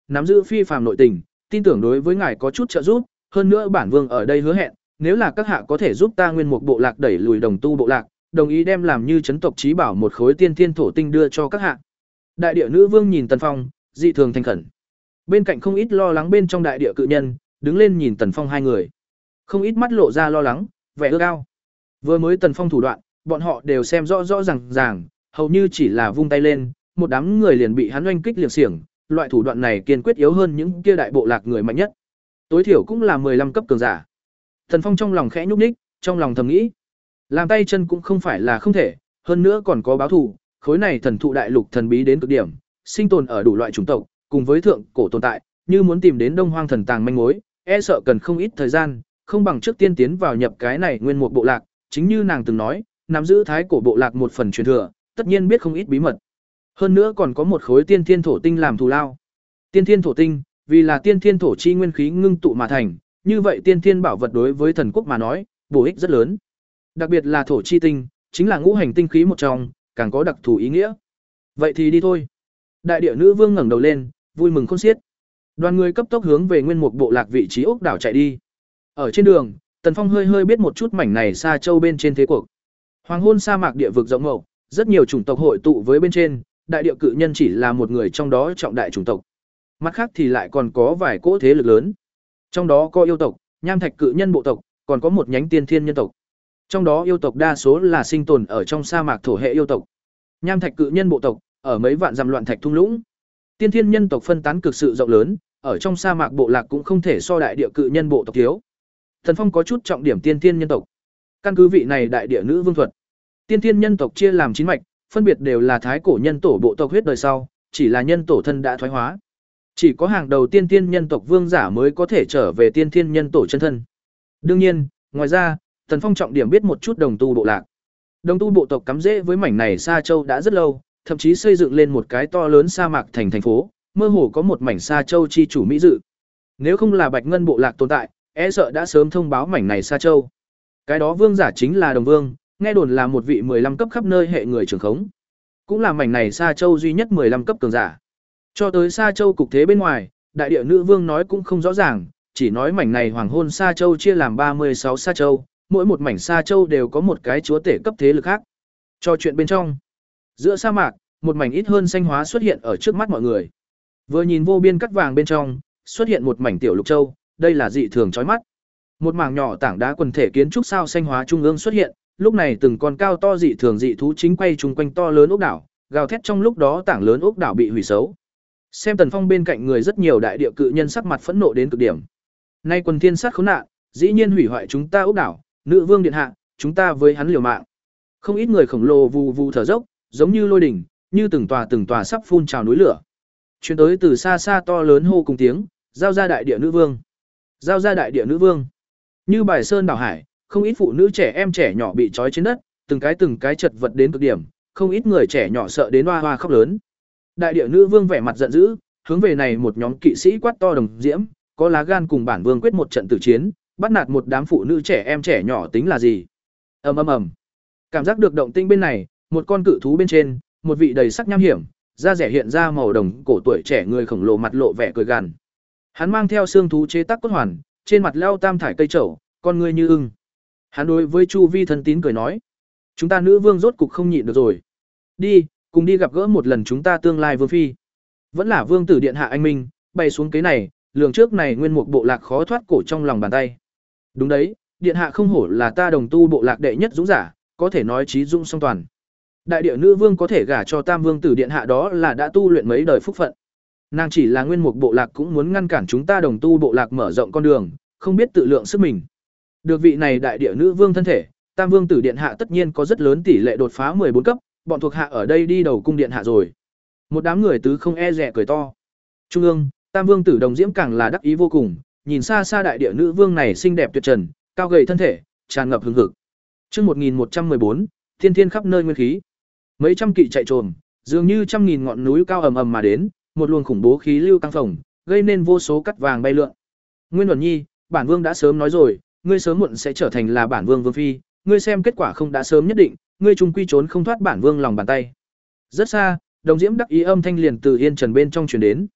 nắm giữ phi phàm nội tình, tin tưởng đối với ngài có chút trợ giúp, hơn nữa bản vương ở đây hứa hẹn, nếu là các hạ có thể giúp ta nguyên một bộ lạc đẩy lùi đồng tu bộ lạc, đồng ý đem làm như chấn tộc chí bảo một khối tiên thiên thổ tinh đưa cho các hạ. Đại địa nữ vương nhìn Tần Phong, dị thường thành khẩn. Bên cạnh không ít lo lắng bên trong đại địa cự nhân, đứng lên nhìn Tần Phong hai người. Không ít mắt lộ ra lo lắng, vẻ ước ao. Vừa mới Tần Phong thủ đoạn, bọn họ đều xem rõ rõ ràng ràng, hầu như chỉ là vung tay lên, một đám người liền bị hắn oanh kích liệng xiềng, loại thủ đoạn này kiên quyết yếu hơn những kia đại bộ lạc người mạnh nhất. Tối thiểu cũng là mười lăm cấp cường giả. Tần Phong trong lòng khẽ nhúc nhích, trong lòng thầm nghĩ, làm tay chân cũng không phải là không thể, hơn nữa còn có báo thù, khối này thần thụ đại lục thần bí đến cực điểm, sinh tồn ở đủ loại chủng tộc, cùng với thượng cổ tồn tại, như muốn tìm đến Đông Hoang thần tàng manh mối, e sợ cần không ít thời gian, không bằng trước tiên tiến vào nhập cái này nguyên một bộ lạc, chính như nàng từng nói, nắm giữ thái cổ bộ lạc một phần truyền thừa, tất nhiên biết không ít bí mật. Hơn nữa còn có một khối tiên thiên thổ tinh làm thù lao. Tiên thiên thổ tinh, vì là tiên thiên thổ chi nguyên khí ngưng tụ mà thành, như vậy tiên thiên bảo vật đối với thần quốc mà nói, bổ ích rất lớn. Đặc biệt là thổ chi tinh, chính là ngũ hành tinh khí một trong, càng có đặc thù ý nghĩa. Vậy thì đi thôi. Đại địa nữ vương ngẩng đầu lên, vui mừng khôn xiết. Đoàn người cấp tốc hướng về nguyên mục bộ lạc vị trí ốc đảo chạy đi. Ở trên đường, Tần Phong hơi hơi biết một chút mảnh này xa châu bên trên thế cuộc. Hoàng hôn sa mạc địa vực rộng mậu, rất nhiều chủng tộc hội tụ với bên trên, đại địa cự nhân chỉ là một người trong đó trọng đại chủng tộc. Mặt khác thì lại còn có vài cỗ thế lực lớn. Trong đó có yêu tộc, nham thạch cự nhân bộ tộc, còn có một nhánh tiên thiên nhân tộc. Trong đó yêu tộc đa số là sinh tồn ở trong sa mạc thổ hệ yêu tộc. Nham thạch cự nhân bộ tộc, ở mấy vạn dặm loạn thạch thung lũng. Tiên thiên nhân tộc phân tán cực sự rộng lớn, ở trong sa mạc bộ lạc cũng không thể so đại địa cự nhân bộ tộc thiếu. Thần Phong có chút trọng điểm tiên thiên nhân tộc. Căn cứ vị này đại địa nữ vương thuật. Tiên thiên nhân tộc chia làm chín mạch, phân biệt đều là thái cổ nhân tổ bộ tộc huyết đời sau, chỉ là nhân tổ thân đã thoái hóa. Chỉ có hàng đầu tiên thiên nhân tộc vương giả mới có thể trở về tiên thiên nhân tổ chân thân. Đương nhiên, ngoài ra, Thần Phong trọng điểm biết một chút đồng tu bộ lạc. Đồng tu bộ tộc cắm rễ với mảnh này Sa Châu đã rất lâu, thậm chí xây dựng lên một cái to lớn sa mạc thành thành phố, mơ hồ có một mảnh Sa Châu chi chủ mỹ dự. Nếu không là Bạch Ngân bộ lạc tồn tại, e sợ đã sớm thông báo mảnh này Sa Châu. Cái đó vương giả chính là Đồng Vương, nghe đồn là một vị mười lăm cấp khắp nơi hệ người trưởng khống. Cũng là mảnh này Sa Châu duy nhất mười lăm cấp cường giả. Cho tới Sa Châu cục thế bên ngoài, đại địa nữ vương nói cũng không rõ ràng, chỉ nói mảnh này hoàng hôn Sa Châu chia làm ba mươi sáu Sa Châu, mỗi một mảnh Sa Châu đều có một cái chúa tể cấp thế lực khác. Cho chuyện bên trong, giữa sa mạc, một mảnh ít hơn xanh hóa xuất hiện ở trước mắt mọi người. Vừa nhìn vô biên cắt vàng bên trong, xuất hiện một mảnh tiểu lục châu, đây là dị thường chói mắt. Một mảng nhỏ tảng đá quần thể kiến trúc sao xanh hóa trung ương xuất hiện, lúc này từng con cao to dị thường dị thú chính quay chung quanh to lớn ốc đảo, gào thét trong lúc đó tảng lớn ốc đảo bị hủy xấu. Xem Tần Phong bên cạnh người rất nhiều đại địa cự nhân sắc mặt phẫn nộ đến cực điểm. Nay quần thiên sát khốn nạn, dĩ nhiên hủy hoại chúng ta ốc đảo, nữ vương điện hạ, chúng ta với hắn liều mạng. Không ít người khổng lồ vù vù thở dốc, giống như lôi đỉnh, như từng tòa từng tòa sắp phun trào núi lửa. Truyền tới từ xa xa to lớn hô cùng tiếng, giao ra đại địa nữ vương. Giao ra đại địa nữ vương. Như bài sơn đảo hải, không ít phụ nữ trẻ em trẻ nhỏ bị trói trên đất, từng cái từng cái chật vật đến cực điểm, không ít người trẻ nhỏ sợ đến hoa hoa khóc lớn. Đại địa nữ vương vẻ mặt giận dữ, hướng về này một nhóm kỵ sĩ quát to đồng diễm, có lá gan cùng bản vương quyết một trận tử chiến, bắt nạt một đám phụ nữ trẻ em trẻ nhỏ tính là gì? Ầm ầm ầm. Cảm giác được động tĩnh bên này, một con cự thú bên trên, một vị đầy sắc nham hiểm, da rẻ hiện ra màu đồng cổ tuổi trẻ người khổng lồ mặt lộ vẻ cười gằn. Hắn mang theo xương thú chế tác cốt hoàn, trên mặt leo tam thải cây trầu, con người như ưng. Hắn đối với Chu Vi thân tín cười nói: "Chúng ta nữ vương rốt cục không nhịn được rồi. Đi, cùng đi gặp gỡ một lần chúng ta tương lai vương phi." Vẫn là vương tử điện hạ anh minh, bay xuống cái này, lường trước này nguyên một bộ lạc khó thoát cổ trong lòng bàn tay. Đúng đấy, điện hạ không hổ là ta đồng tu bộ lạc đệ nhất dũng giả, có thể nói trí dũng song toàn. Đại địa nữ vương có thể gả cho tam vương tử điện hạ đó là đã tu luyện mấy đời phúc phận. Nàng chỉ là nguyên một bộ lạc cũng muốn ngăn cản chúng ta đồng tu bộ lạc mở rộng con đường, không biết tự lượng sức mình. Được vị này đại địa nữ vương thân thể, tam vương tử điện hạ tất nhiên có rất lớn tỷ lệ đột phá mười bốn cấp, bọn thuộc hạ ở đây đi đầu cung điện hạ rồi. Một đám người tứ không e dè cười to. Trung ương, tam vương tử đồng diễm càng là đắc ý vô cùng, nhìn xa xa đại địa nữ vương này xinh đẹp tuyệt trần, cao gầy thân thể, tràn ngập hừng hực. Chương một nghìn một trăm mười bốn, thiên thiên khắp nơi nguyên khí. Mấy trăm kỵ chạy trồm, dường như trăm nghìn ngọn núi cao ầm ầm mà đến, một luồng khủng bố khí lưu căng phồng, gây nên vô số cắt vàng bay lượn. Nguyên Uẩn Nhi, bản vương đã sớm nói rồi, ngươi sớm muộn sẽ trở thành là bản vương vương phi, ngươi xem kết quả không đã sớm nhất định, ngươi trung quy trốn không thoát bản vương lòng bàn tay. Rất xa, đồng diễm đắc ý âm thanh liền từ yên trần bên trong truyền đến.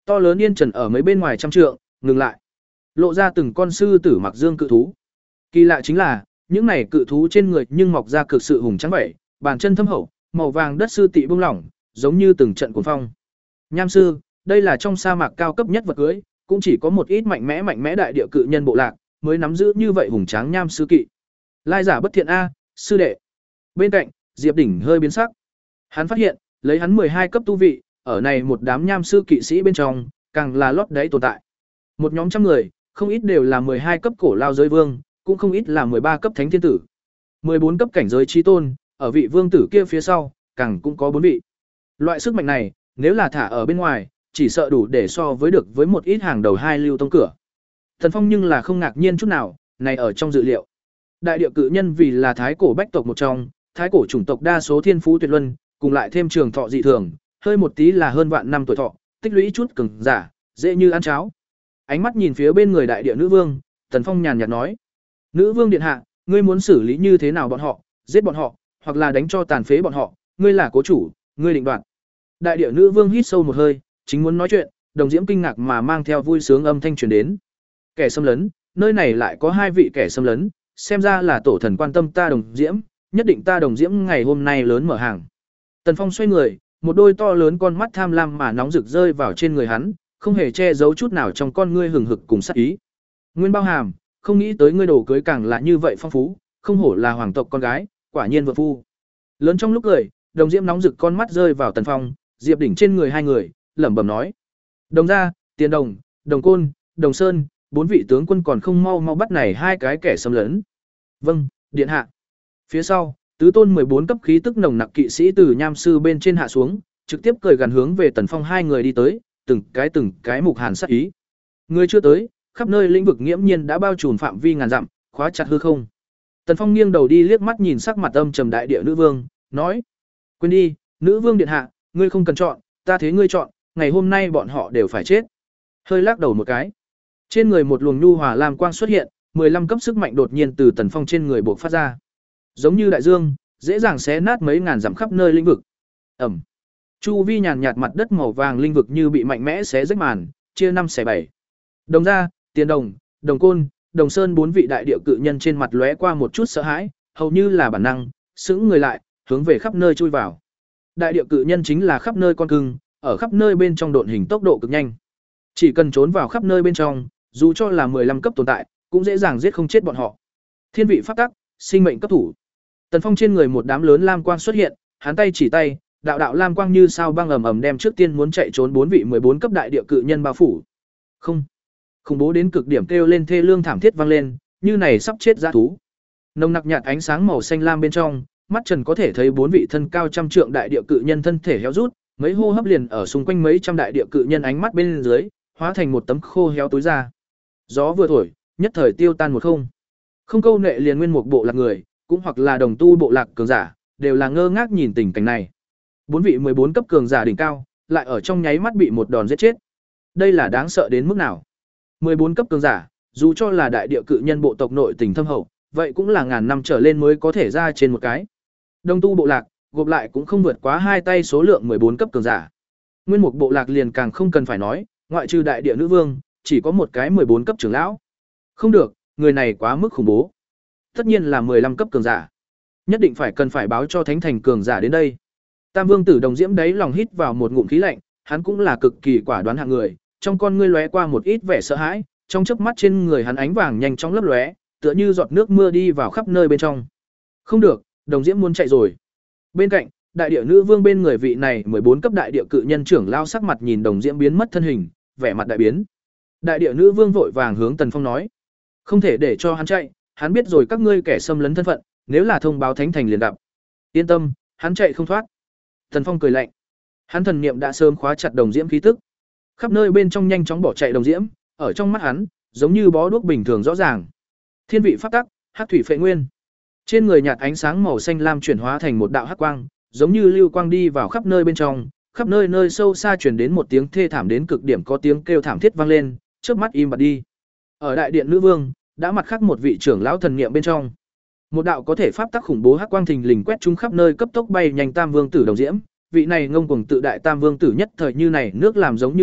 To lớn yên trần ở mấy bên ngoài trăm trượng, ngừng lại. Lộ ra từng con sư tử mặc dương cự thú. Kỳ lạ chính là, những này cự thú trên người nhưng mọc ra cực sự hùng tráng vậy, bàn chân thâm hậu, màu vàng đất sư tị bung lỏng, giống như từng trận cuồng phong. Nham sư, đây là trong sa mạc cao cấp nhất vật cưới, cũng chỉ có một ít mạnh mẽ mạnh mẽ đại địa cự nhân bộ lạc mới nắm giữ như vậy hùng tráng nham sư kỵ. Lai giả bất thiện a, sư đệ. Bên cạnh, Diệp Đỉnh hơi biến sắc. Hắn phát hiện, lấy hắn hai cấp tu vị, ở này một đám nham sư kỵ sĩ bên trong, càng là lót đáy tồn tại. Một nhóm trăm người, không ít đều là hai cấp cổ lao giới vương, cũng không ít là ba cấp thánh thiên tử. mười bốn cấp cảnh giới chí tôn, ở vị vương tử kia phía sau, càng cũng có bốn vị. Loại sức mạnh này, nếu là thả ở bên ngoài, chỉ sợ đủ để so với được với một ít hàng đầu hai lưu tông cửa. Thần Phong nhưng là không ngạc nhiên chút nào, này ở trong dự liệu. Đại địa cự nhân vì là thái cổ bách tộc một trong, thái cổ chủng tộc đa số thiên phú tuyệt luân, cùng lại thêm trường thọ dị thường, hơi một tí là hơn vạn năm tuổi thọ, tích lũy chút cường giả, dễ như ăn cháo. Ánh mắt nhìn phía bên người đại địa nữ vương, Thần Phong nhàn nhạt nói: "Nữ vương điện hạ, ngươi muốn xử lý như thế nào bọn họ, giết bọn họ, hoặc là đánh cho tàn phế bọn họ, ngươi là cố chủ, ngươi định đoạt." Đại địa nữ vương hít sâu một hơi, chính muốn nói chuyện, Đồng Diễm kinh ngạc mà mang theo vui sướng âm thanh truyền đến. Kẻ xâm lấn, nơi này lại có hai vị kẻ xâm lấn, xem ra là tổ thần quan tâm ta Đồng Diễm, nhất định ta Đồng Diễm ngày hôm nay lớn mở hàng. Tần Phong xoay người, một đôi to lớn con mắt tham lam mà nóng rực rơi vào trên người hắn, không hề che giấu chút nào trong con ngươi hừng hực cùng sát ý. Nguyên Bao Hàm, không nghĩ tới ngươi đồ cưới càng là như vậy phong phú, không hổ là hoàng tộc con gái, quả nhiên vợ phu. Lớn trong lúc cười, Đồng Diễm nóng rực con mắt rơi vào Tần Phong, Diệp Đỉnh trên người hai người, lẩm bẩm nói: "Đồng gia, Tiền Đồng, Đồng Côn, Đồng Sơn, bốn vị tướng quân còn không mau mau bắt này hai cái kẻ xâm lấn." "Vâng, điện hạ." Phía sau, tứ tôn mười bốn cấp khí tức nồng nặc kỵ sĩ từ nham sư bên trên hạ xuống, trực tiếp cười gần hướng về Tần Phong hai người đi tới, từng cái từng cái mục hàn sát ý. Người chưa tới, khắp nơi lĩnh vực nghiễm nhiên đã bao trùm phạm vi ngàn dặm, khóa chặt hư không. Tần Phong nghiêng đầu đi liếc mắt nhìn sắc mặt âm trầm đại địa nữ vương, nói: "Quên đi, nữ vương điện hạ, ngươi không cần chọn, ta thế ngươi chọn, ngày hôm nay bọn họ đều phải chết." Hơi lắc đầu một cái, trên người một luồng nhu hòa lam quang xuất hiện, mười lăm cấp sức mạnh đột nhiên từ Tần Phong trên người bộc phát ra, giống như đại dương, dễ dàng xé nát mấy ngàn dặm khắp nơi lĩnh vực. Ẩm. Chu vi nhàn nhạt mặt đất màu vàng linh vực như bị mạnh mẽ xé rách màn, chia năm xẻ bảy. Đồng gia, Tiền Đồng, Đồng Côn, Đồng Sơn bốn vị đại địa cự nhân trên mặt lóe qua một chút sợ hãi, hầu như là bản năng, sững người lại, hướng về khắp nơi chui vào. Đại địa cự nhân chính là khắp nơi con cưng, ở khắp nơi bên trong độn hình tốc độ cực nhanh. Chỉ cần trốn vào khắp nơi bên trong, dù cho là mười lăm cấp tồn tại, cũng dễ dàng giết không chết bọn họ. Thiên vị pháp tắc, sinh mệnh cấp thủ. Tần Phong trên người một đám lớn lam quang xuất hiện, hắn tay chỉ tay, đạo đạo lam quang như sao băng ầm ầm đem trước tiên muốn chạy trốn bốn vị mười bốn cấp đại địa cự nhân bao phủ. Không, khủng bố đến cực điểm kêu lên thê lương thảm thiết vang lên, như này sắp chết dã thú. Nồng nặc nhạt ánh sáng màu xanh lam bên trong, mắt trần có thể thấy bốn vị thân cao trăm trượng đại địa cự nhân thân thể héo rút, mấy hô hấp liền ở xung quanh mấy trăm đại địa cự nhân ánh mắt bên dưới, hóa thành một tấm khô héo tối ra. Gió vừa thổi, nhất thời tiêu tan một không. Không câu nệ liền nguyên một bộ lạc người, cũng hoặc là đồng tu bộ lạc cường giả, đều là ngơ ngác nhìn tình cảnh này. Bốn vị mười bốn cấp cường giả đỉnh cao, lại ở trong nháy mắt bị một đòn giết chết. Đây là đáng sợ đến mức nào? mười bốn cấp cường giả, dù cho là đại địa cự nhân bộ tộc nội tình thâm hậu, vậy cũng là ngàn năm trở lên mới có thể ra trên một cái. Đồng tu bộ lạc, gộp lại cũng không vượt quá hai tay số lượng mười bốn cấp cường giả. Nguyên một bộ lạc liền càng không cần phải nói, ngoại trừ đại địa nữ vương, chỉ có một cái mười bốn cấp trưởng lão. Không được, người này quá mức khủng bố. Tất nhiên là mười lăm cấp cường giả. Nhất định phải cần phải báo cho thánh thành cường giả đến đây. Tam vương tử Đồng Diễm đấy lòng hít vào một ngụm khí lạnh, hắn cũng là cực kỳ quả đoán hạng người, trong con ngươi lóe qua một ít vẻ sợ hãi, trong chớp mắt trên người hắn ánh vàng nhanh chóng lấp lóe, tựa như giọt nước mưa đi vào khắp nơi bên trong. Không được, Đồng Diễm muốn chạy rồi. Bên cạnh, đại địa nữ vương bên người vị này mười bốn cấp đại địa cự nhân trưởng lao sắc mặt nhìn Đồng Diễm biến mất thân hình, vẻ mặt đại biến. Đại địa nữ vương vội vàng hướng Tần Phong nói: "Không thể để cho hắn chạy, hắn biết rồi các ngươi kẻ xâm lấn thân phận, nếu là thông báo thánh thành liền gặp. Yên tâm, hắn chạy không thoát." Tần Phong cười lạnh. Hắn thần niệm đã sớm khóa chặt Đồng Diễm khí tức. Khắp nơi bên trong nhanh chóng bỏ chạy Đồng Diễm, ở trong mắt hắn, giống như bó đuốc bình thường rõ ràng. Thiên vị pháp tắc, hắc thủy phệ nguyên. Trên người nhạt ánh sáng màu xanh lam chuyển hóa thành một đạo hắc quang, giống như lưu quang đi vào khắp nơi bên trong, khắp nơi nơi sâu xa truyền đến một tiếng thê thảm đến cực điểm có tiếng kêu thảm thiết vang lên, trước mắt im bặt đi. Ở đại điện nữ vương, đã mặt khác một vị trưởng lão thần niệm bên trong. Một đạo có thể pháp tắc khủng bố hắc quang thình lình quét trúng khắp nơi cấp tốc bay nhanh Tam Vương tử Đồng Diễm, vị này ngông cuồng tự đại Tam Vương tử nhất thời như này nước làm giống như vậy,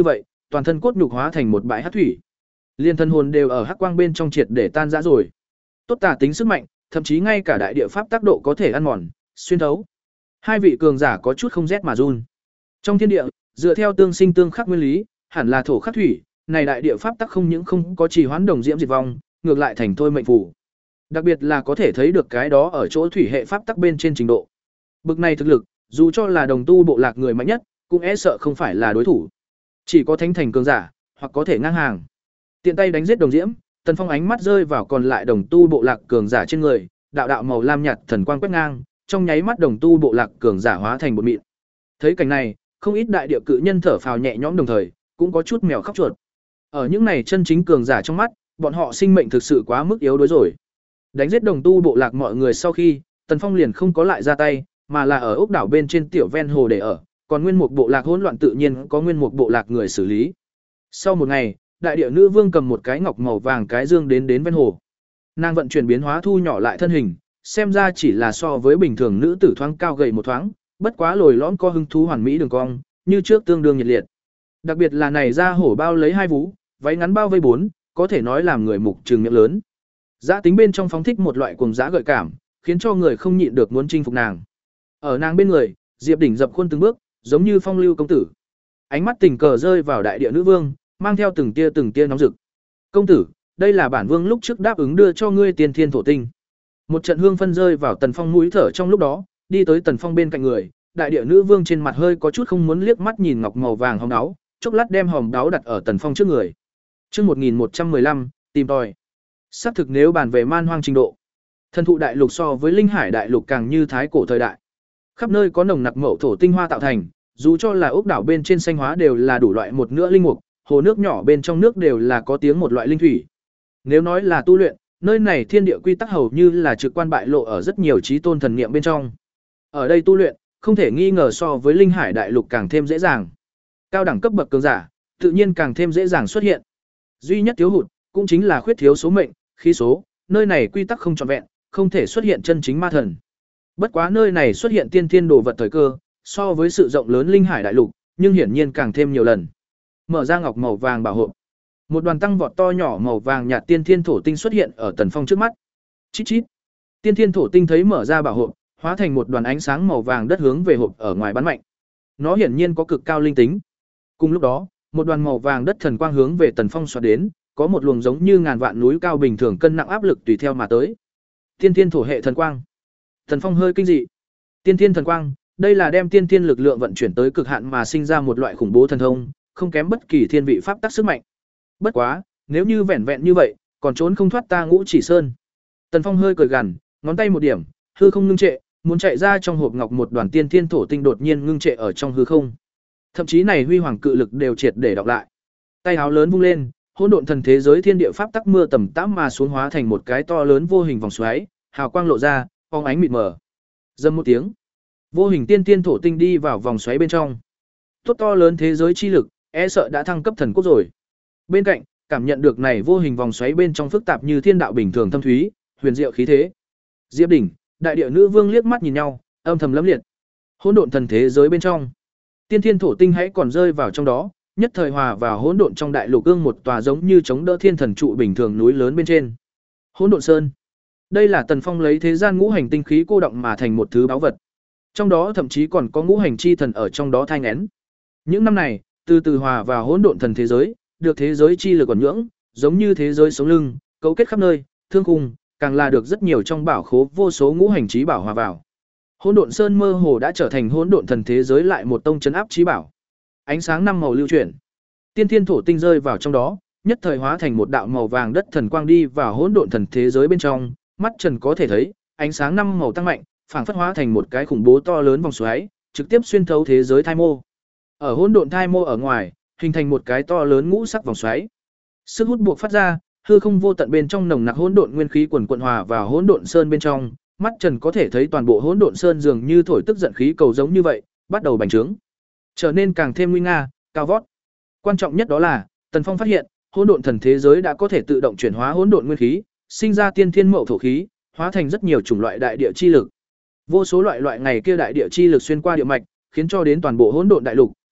toàn thân cốt nhục hóa thành một bãi hắc thủy. Liên thân hồn đều ở hắc quang bên trong triệt để tan rã rồi. Tốt tà tính sức mạnh, thậm chí ngay cả đại địa pháp tác độ có thể ăn mòn, xuyên thấu. Hai vị cường giả có chút không rét mà run. Trong thiên địa, dựa theo tương sinh tương khắc nguyên lý, hẳn là thổ khắc thủy, này đại địa pháp tắc không những không có trì hoãn đồng diễm diệt vong, ngược lại thành thôi mệnh phù. Đặc biệt là có thể thấy được cái đó ở chỗ thủy hệ pháp tắc bên trên trình độ. Bực này thực lực, dù cho là đồng tu bộ lạc người mạnh nhất, cũng e sợ không phải là đối thủ. Chỉ có thánh thành cường giả, hoặc có thể ngang hàng. Tiện tay đánh giết đồng diễm, Tần Phong ánh mắt rơi vào còn lại đồng tu bộ lạc cường giả trên người, đạo đạo màu lam nhạt thần quang quét ngang, trong nháy mắt đồng tu bộ lạc cường giả hóa thành bột mịn. Thấy cảnh này, không ít đại địa cự nhân thở phào nhẹ nhõm đồng thời, cũng có chút mèo khóc chuột. Ở những này chân chính cường giả trong mắt, bọn họ sinh mệnh thực sự quá mức yếu đuối rồi. Đánh giết đồng tu bộ lạc mọi người sau khi, Tần Phong liền không có lại ra tay, mà là ở ốc đảo bên trên tiểu ven hồ để ở, còn nguyên mục bộ lạc hỗn loạn tự nhiên có nguyên mục bộ lạc người xử lý. Sau một ngày, đại địa nữ vương cầm một cái ngọc màu vàng cái dương đến đến ven hồ. Nàng vận chuyển biến hóa thu nhỏ lại thân hình, xem ra chỉ là so với bình thường nữ tử thoáng cao gầy một thoáng, bất quá lồi lõm có hứng thú hoàn mỹ đường cong, như trước tương đương nhiệt liệt. Đặc biệt là này ra hổ bao lấy hai vú, váy ngắn bao vây bốn, có thể nói làm người mục trừng miệng lớn. Giá tính bên trong phóng thích một loại cuồng dã gợi cảm, khiến cho người không nhịn được muốn chinh phục nàng. Ở nàng bên người, Diệp Đỉnh dập khuôn từng bước, giống như phong lưu công tử. Ánh mắt tình cờ rơi vào đại địa nữ vương, mang theo từng tia từng tia nóng rực. "Công tử, đây là bản vương lúc trước đáp ứng đưa cho ngươi tiên thiên thổ tinh." Một trận hương phân rơi vào Tần Phong mũi thở trong lúc đó, đi tới Tần Phong bên cạnh người, đại địa nữ vương trên mặt hơi có chút không muốn liếc mắt nhìn ngọc màu vàng hồng đáo, chốc lát đem hồng đáo đặt ở Tần Phong trước người. Chương một nghìn một trăm mười lăm, tìm tòi. Xác thực nếu bàn về man hoang trình độ, thần thụ đại lục so với linh hải đại lục càng như thái cổ thời đại. Khắp nơi có nồng nặc mậu thổ tinh hoa tạo thành, dù cho là ốc đảo bên trên xanh hóa đều là đủ loại một nữa linh mục, hồ nước nhỏ bên trong nước đều là có tiếng một loại linh thủy. Nếu nói là tu luyện, nơi này thiên địa quy tắc hầu như là trực quan bại lộ ở rất nhiều trí tôn thần niệm bên trong. Ở đây tu luyện, không thể nghi ngờ so với linh hải đại lục càng thêm dễ dàng. Cao đẳng cấp bậc cường giả, tự nhiên càng thêm dễ dàng xuất hiện. Duy nhất thiếu hụt, cũng chính là khuyết thiếu số mệnh, khí số, nơi này quy tắc không trọn vẹn, không thể xuất hiện chân chính ma thần. Bất quá nơi này xuất hiện tiên thiên đồ vật thời cơ, so với sự rộng lớn linh hải đại lục, nhưng hiển nhiên càng thêm nhiều lần. Mở ra ngọc màu vàng bảo hộ. Một đoàn tăng vọt to nhỏ màu vàng nhạt tiên thiên thổ tinh xuất hiện ở Tần Phong trước mắt. Chít chít. Tiên thiên thổ tinh thấy mở ra bảo hộ, hóa thành một đoàn ánh sáng màu vàng đất hướng về hộp ở ngoài bắn mạnh. Nó hiển nhiên có cực cao linh tính. Cùng lúc đó, một đoàn màu vàng đất thần quang hướng về Tần Phong xoạt đến, có một luồng giống như ngàn vạn núi cao bình thường cân nặng áp lực tùy theo mà tới. Tiên thiên thổ hệ thần quang. Tần Phong hơi kinh dị. Tiên thiên thần quang, đây là đem tiên thiên lực lượng vận chuyển tới cực hạn mà sinh ra một loại khủng bố thần thông, không kém bất kỳ thiên vị pháp tắc sức mạnh. Bất quá, nếu như vẹn vẹn như vậy, còn trốn không thoát ta Ngũ Chỉ Sơn. Tần Phong hơi cười gằn, ngón tay một điểm, hư không ngưng trệ, muốn chạy ra trong hộp ngọc một đoàn tiên thiên thổ tinh đột nhiên ngưng trệ ở trong hư không. Thậm chí này huy hoàng cự lực đều triệt để đọc lại. Tay áo lớn vung lên, hỗn độn thần thế giới thiên địa pháp tắc mưa tầm tãm mà xuống hóa thành một cái to lớn vô hình vòng xoáy, hào quang lộ ra, phóng ánh mịt mờ. Dầm một tiếng, vô hình tiên tiên thổ tinh đi vào vòng xoáy bên trong. Tốt to lớn thế giới chi lực, e sợ đã thăng cấp thần quốc rồi. Bên cạnh, cảm nhận được này vô hình vòng xoáy bên trong phức tạp như thiên đạo bình thường thâm thúy, huyền diệu khí thế. Diệp Đỉnh, đại địa nữ vương liếc mắt nhìn nhau, âm thầm lẫm liệt. Hỗn độn thần thế giới bên trong, tiên thiên thổ tinh hãy còn rơi vào trong đó, nhất thời hòa vào hỗn độn trong đại lục ương một tòa giống như chống đỡ thiên thần trụ bình thường núi lớn bên trên. Hỗn độn sơn. Đây là Tần Phong lấy thế gian ngũ hành tinh khí cô động mà thành một thứ báu vật. Trong đó thậm chí còn có ngũ hành chi thần ở trong đó thai nghén. Những năm này, từ từ hòa vào hỗn độn thần thế giới, được thế giới chi lực ẩn nhưỡng, giống như thế giới sống lưng, cấu kết khắp nơi, thương khung, càng là được rất nhiều trong bảo khố vô số ngũ hành chí bảo hòa vào. Hỗn độn sơn mơ hồ đã trở thành hỗn độn thần thế giới lại một tông trấn áp chí bảo. Ánh sáng năm màu lưu chuyển, tiên thiên thổ tinh rơi vào trong đó, nhất thời hóa thành một đạo màu vàng đất thần quang đi vào hỗn độn thần thế giới bên trong, mắt trần có thể thấy, ánh sáng năm màu tăng mạnh, phảng phất hóa thành một cái khủng bố to lớn vòng xoáy, trực tiếp xuyên thấu thế giới thai mô. Ở hỗn độn thai mô ở ngoài, hình thành một cái to lớn ngũ sắc vòng xoáy. Sức hút buộc phát ra, hư không vô tận bên trong nồng nặc hỗn độn nguyên khí quần quần hòa vào hỗn độn sơn bên trong, mắt trần có thể thấy toàn bộ hỗn độn sơn dường như thổi tức giận khí cầu giống như vậy, bắt đầu bành trướng, trở nên càng thêm nguy nga, cao vót. Quan trọng nhất đó là, Tần Phong phát hiện, hỗn độn thần thế giới đã có thể tự động chuyển hóa hỗn độn nguyên khí, sinh ra tiên thiên mậu thổ khí, hóa thành rất nhiều chủng loại đại địa chi lực. Vô số loại loại ngày kia đại địa chi lực xuyên qua địa mạch, khiến cho đến toàn bộ hỗn độn đại lục,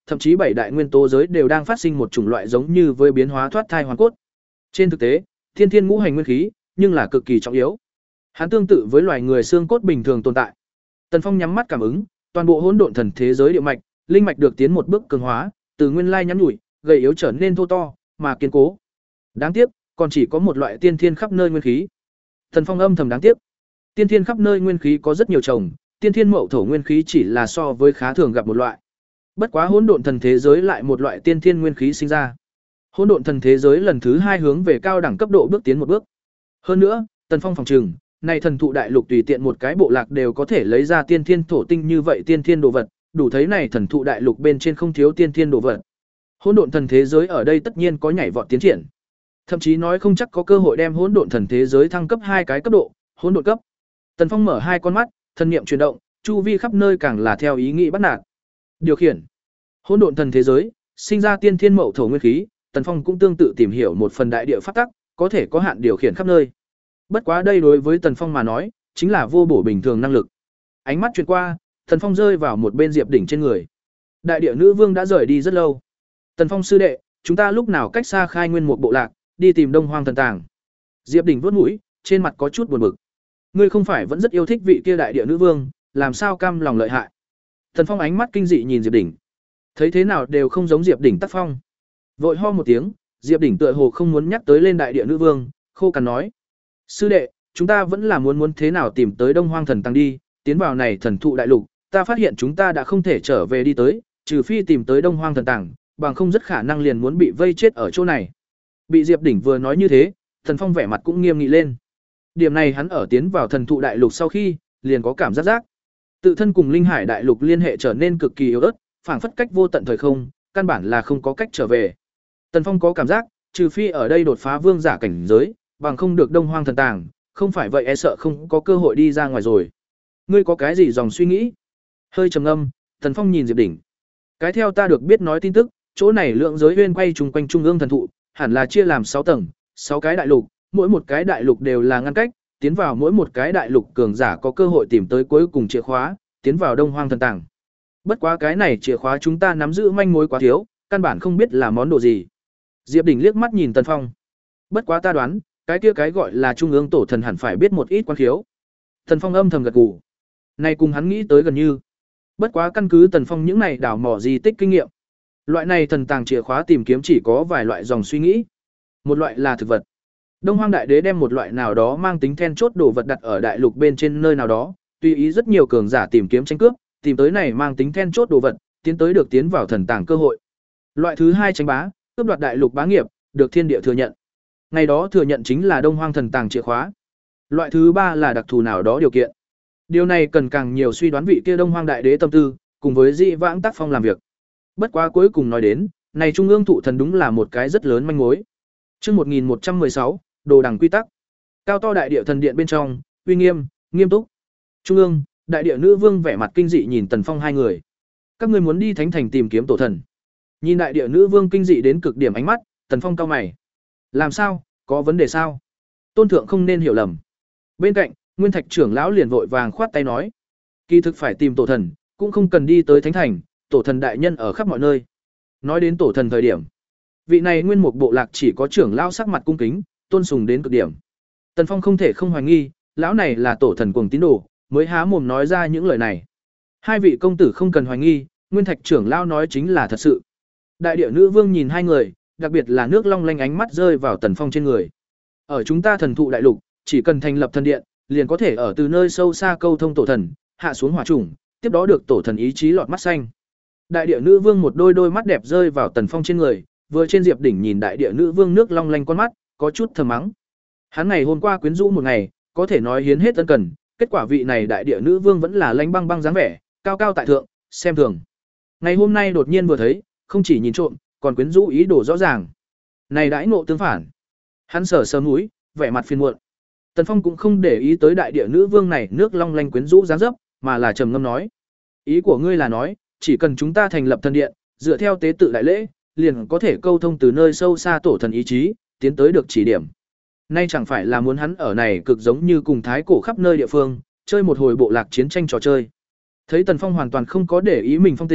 thậm chí bảy đại nguyên tố giới đều đang phát sinh một chủng loại giống như với biến hóa thoát thai hoàn cốt. Trên thực tế, thiên thiên ngũ hành nguyên khí, nhưng là cực kỳ trọng yếu. Hắn tương tự với loài người xương cốt bình thường tồn tại. Tần Phong nhắm mắt cảm ứng, toàn bộ hỗn độn thần thế giới địa mạch, linh mạch được tiến một bước cường hóa, từ nguyên lai nhắn nhủi, gầy yếu trở nên thô to, mà kiên cố. Đáng tiếc, còn chỉ có một loại tiên thiên khắp nơi nguyên khí. Tần Phong âm thầm đáng tiếc. Tiên thiên khắp nơi nguyên khí có rất nhiều chồng, tiên thiên mậu thổ nguyên khí chỉ là so với khá thường gặp một loại. Bất quá hỗn độn thần thế giới lại một loại tiên thiên nguyên khí sinh ra. Hỗn độn thần thế giới lần thứ hai hướng về cao đẳng cấp độ bước tiến một bước. Hơn nữa, Tần Phong phòng trừng, này thần thụ đại lục tùy tiện một cái bộ lạc đều có thể lấy ra tiên thiên thổ tinh như vậy tiên thiên đồ vật, đủ thấy này thần thụ đại lục bên trên không thiếu tiên thiên đồ vật. Hỗn độn thần thế giới ở đây tất nhiên có nhảy vọt tiến triển. Thậm chí nói không chắc có cơ hội đem hỗn độn thần thế giới thăng cấp hai cái cấp độ, hỗn độn cấp. Tần Phong mở hai con mắt, thần niệm chuyển động, chu vi khắp nơi càng là theo ý nghĩ bắt nạt. Điều khiển. Hỗn độn thần thế giới, sinh ra tiên thiên mậu thổ nguyên khí, Tần Phong cũng tương tự tìm hiểu một phần đại địa pháp tắc, có thể có hạn điều khiển khắp nơi. Bất quá đây đối với Tần Phong mà nói, chính là vô bổ bình thường năng lực. Ánh mắt chuyển qua, Tần Phong rơi vào một bên Diệp Đỉnh trên người. Đại địa nữ vương đã rời đi rất lâu. Tần Phong sư đệ, chúng ta lúc nào cách xa khai nguyên một bộ lạc, đi tìm Đông Hoang thần tàng. Diệp Đỉnh vuốt mũi, trên mặt có chút buồn bực. Ngươi không phải vẫn rất yêu thích vị kia đại địa nữ vương, làm sao cam lòng lợi hại? Tần Phong ánh mắt kinh dị nhìn Diệp Đỉnh. Thấy thế nào đều không giống Diệp Đỉnh tác phong. Vội ho một tiếng, Diệp Đỉnh tựa hồ không muốn nhắc tới lên đại địa nữ vương, khô cằn nói: "Sư đệ, chúng ta vẫn là muốn muốn thế nào tìm tới Đông Hoang thần tăng đi, tiến vào này thần thụ đại lục, ta phát hiện chúng ta đã không thể trở về đi tới, trừ phi tìm tới Đông Hoang thần tàng, bằng không rất khả năng liền muốn bị vây chết ở chỗ này." Bị Diệp Đỉnh vừa nói như thế, Thần Phong vẻ mặt cũng nghiêm nghị lên. Điểm này hắn ở tiến vào thần thụ đại lục sau khi, liền có cảm giác giác. Tự thân cùng Linh Hải đại lục liên hệ trở nên cực kỳ yếu ớt, phảng phất cách vô tận thời không, căn bản là không có cách trở về. Tần Phong có cảm giác, trừ phi ở đây đột phá vương giả cảnh giới, bằng không được Đông Hoang thần tàng, không phải vậy e sợ không có cơ hội đi ra ngoài rồi. Ngươi có cái gì dòng suy nghĩ? Hơi trầm ngâm, Tần Phong nhìn Diệp Đỉnh. Cái theo ta được biết nói tin tức, chỗ này lượng giới uyên quay chung quanh trung ương thần thụ, hẳn là chia làm sáu tầng, sáu cái đại lục, mỗi một cái đại lục đều là ngăn cách, tiến vào mỗi một cái đại lục cường giả có cơ hội tìm tới cuối cùng chìa khóa, tiến vào Đông Hoang thần tàng. Bất quá cái này chìa khóa chúng ta nắm giữ manh mối quá thiếu, căn bản không biết là món đồ gì. Diệp Đỉnh liếc mắt nhìn Tần Phong. Bất quá ta đoán, cái kia cái gọi là trung ương tổ thần hẳn phải biết một ít quan khiếu. Tần Phong âm thầm gật gù. Này cùng hắn nghĩ tới gần như. Bất quá căn cứ Tần Phong những này đào mỏ di tích kinh nghiệm, loại này thần tàng chìa khóa tìm kiếm chỉ có vài loại dòng suy nghĩ. Một loại là thực vật. Đông Hoang đại đế đem một loại nào đó mang tính then chốt đồ vật đặt ở đại lục bên trên nơi nào đó, tùy ý rất nhiều cường giả tìm kiếm tranh cướp, tìm tới này mang tính then chốt đồ vật, tiến tới được tiến vào thần tàng cơ hội. Loại thứ hai tranh bá, cướp đoạt đại lục bá nghiệp, được thiên địa thừa nhận. Ngày đó thừa nhận chính là Đông Hoang thần tàng chìa khóa. Loại thứ ba là đặc thù nào đó điều kiện. Điều này cần càng nhiều suy đoán vị kia Đông Hoang đại đế tâm tư, cùng với dị vãng tác phong làm việc. Bất quá cuối cùng nói đến, này trung ương thụ thần đúng là một cái rất lớn manh mối. Chương một nghìn một trăm mười sáu, đồ đằng quy tắc. Cao to đại địa thần điện bên trong, uy nghiêm, nghiêm túc. Trung ương, đại địa nữ vương vẻ mặt kinh dị nhìn Tần Phong hai người. Các ngươi muốn đi thánh thành tìm kiếm tổ thần? Nhìn đại địa nữ vương kinh dị đến cực điểm ánh mắt, Tần Phong cau mày. Làm sao, có vấn đề sao? Tôn thượng không nên hiểu lầm. Bên cạnh, Nguyên Thạch trưởng lão liền vội vàng khoát tay nói, kỳ thực phải tìm tổ thần, cũng không cần đi tới thánh thành, tổ thần đại nhân ở khắp mọi nơi. Nói đến tổ thần thời điểm, vị này nguyên một bộ lạc chỉ có trưởng lão sắc mặt cung kính, tôn sùng đến cực điểm. Tần Phong không thể không hoài nghi, lão này là tổ thần cuồng tín đồ, mới há mồm nói ra những lời này. Hai vị công tử không cần hoài nghi, Nguyên Thạch trưởng lão nói chính là thật sự. Đại địa nữ vương nhìn hai người, đặc biệt là nước long lanh ánh mắt rơi vào Tần Phong trên người. Ở chúng ta thần thụ đại lục, chỉ cần thành lập thần điện, liền có thể ở từ nơi sâu xa câu thông tổ thần, hạ xuống hỏa chủng, tiếp đó được tổ thần ý chí lọt mắt xanh. Đại địa nữ vương một đôi đôi mắt đẹp rơi vào Tần Phong trên người, vừa trên Diệp Đỉnh nhìn đại địa nữ vương nước long lanh con mắt, có chút thầm mắng. Hắn ngày hôm qua quyến rũ một ngày, có thể nói hiến hết ân cần, kết quả vị này đại địa nữ vương vẫn là lanh băng băng dáng vẻ, cao cao tại thượng, xem thường. Ngày hôm nay đột nhiên vừa thấy, không chỉ nhìn trộm, còn quyến rũ ý đồ rõ ràng. Này đãi ngộ tương phản. Hắn sờ sờ mũi, vẻ mặt phiền muộn. Tần Phong cũng không để ý tới đại địa nữ vương này nước long lanh quyến rũ dáng dấp, mà là trầm ngâm nói: "Ý của ngươi là nói, chỉ cần chúng ta thành lập thần điện, dựa theo tế tự đại lễ, liền có thể câu thông từ nơi sâu xa tổ thần ý chí, tiến tới được chỉ điểm. Nay chẳng phải là muốn hắn ở này cực giống như cùng thái cổ khắp nơi địa phương, chơi một hồi bộ lạc chiến tranh trò chơi." Thấy Tần Phong hoàn toàn không có để ý mình phong tình,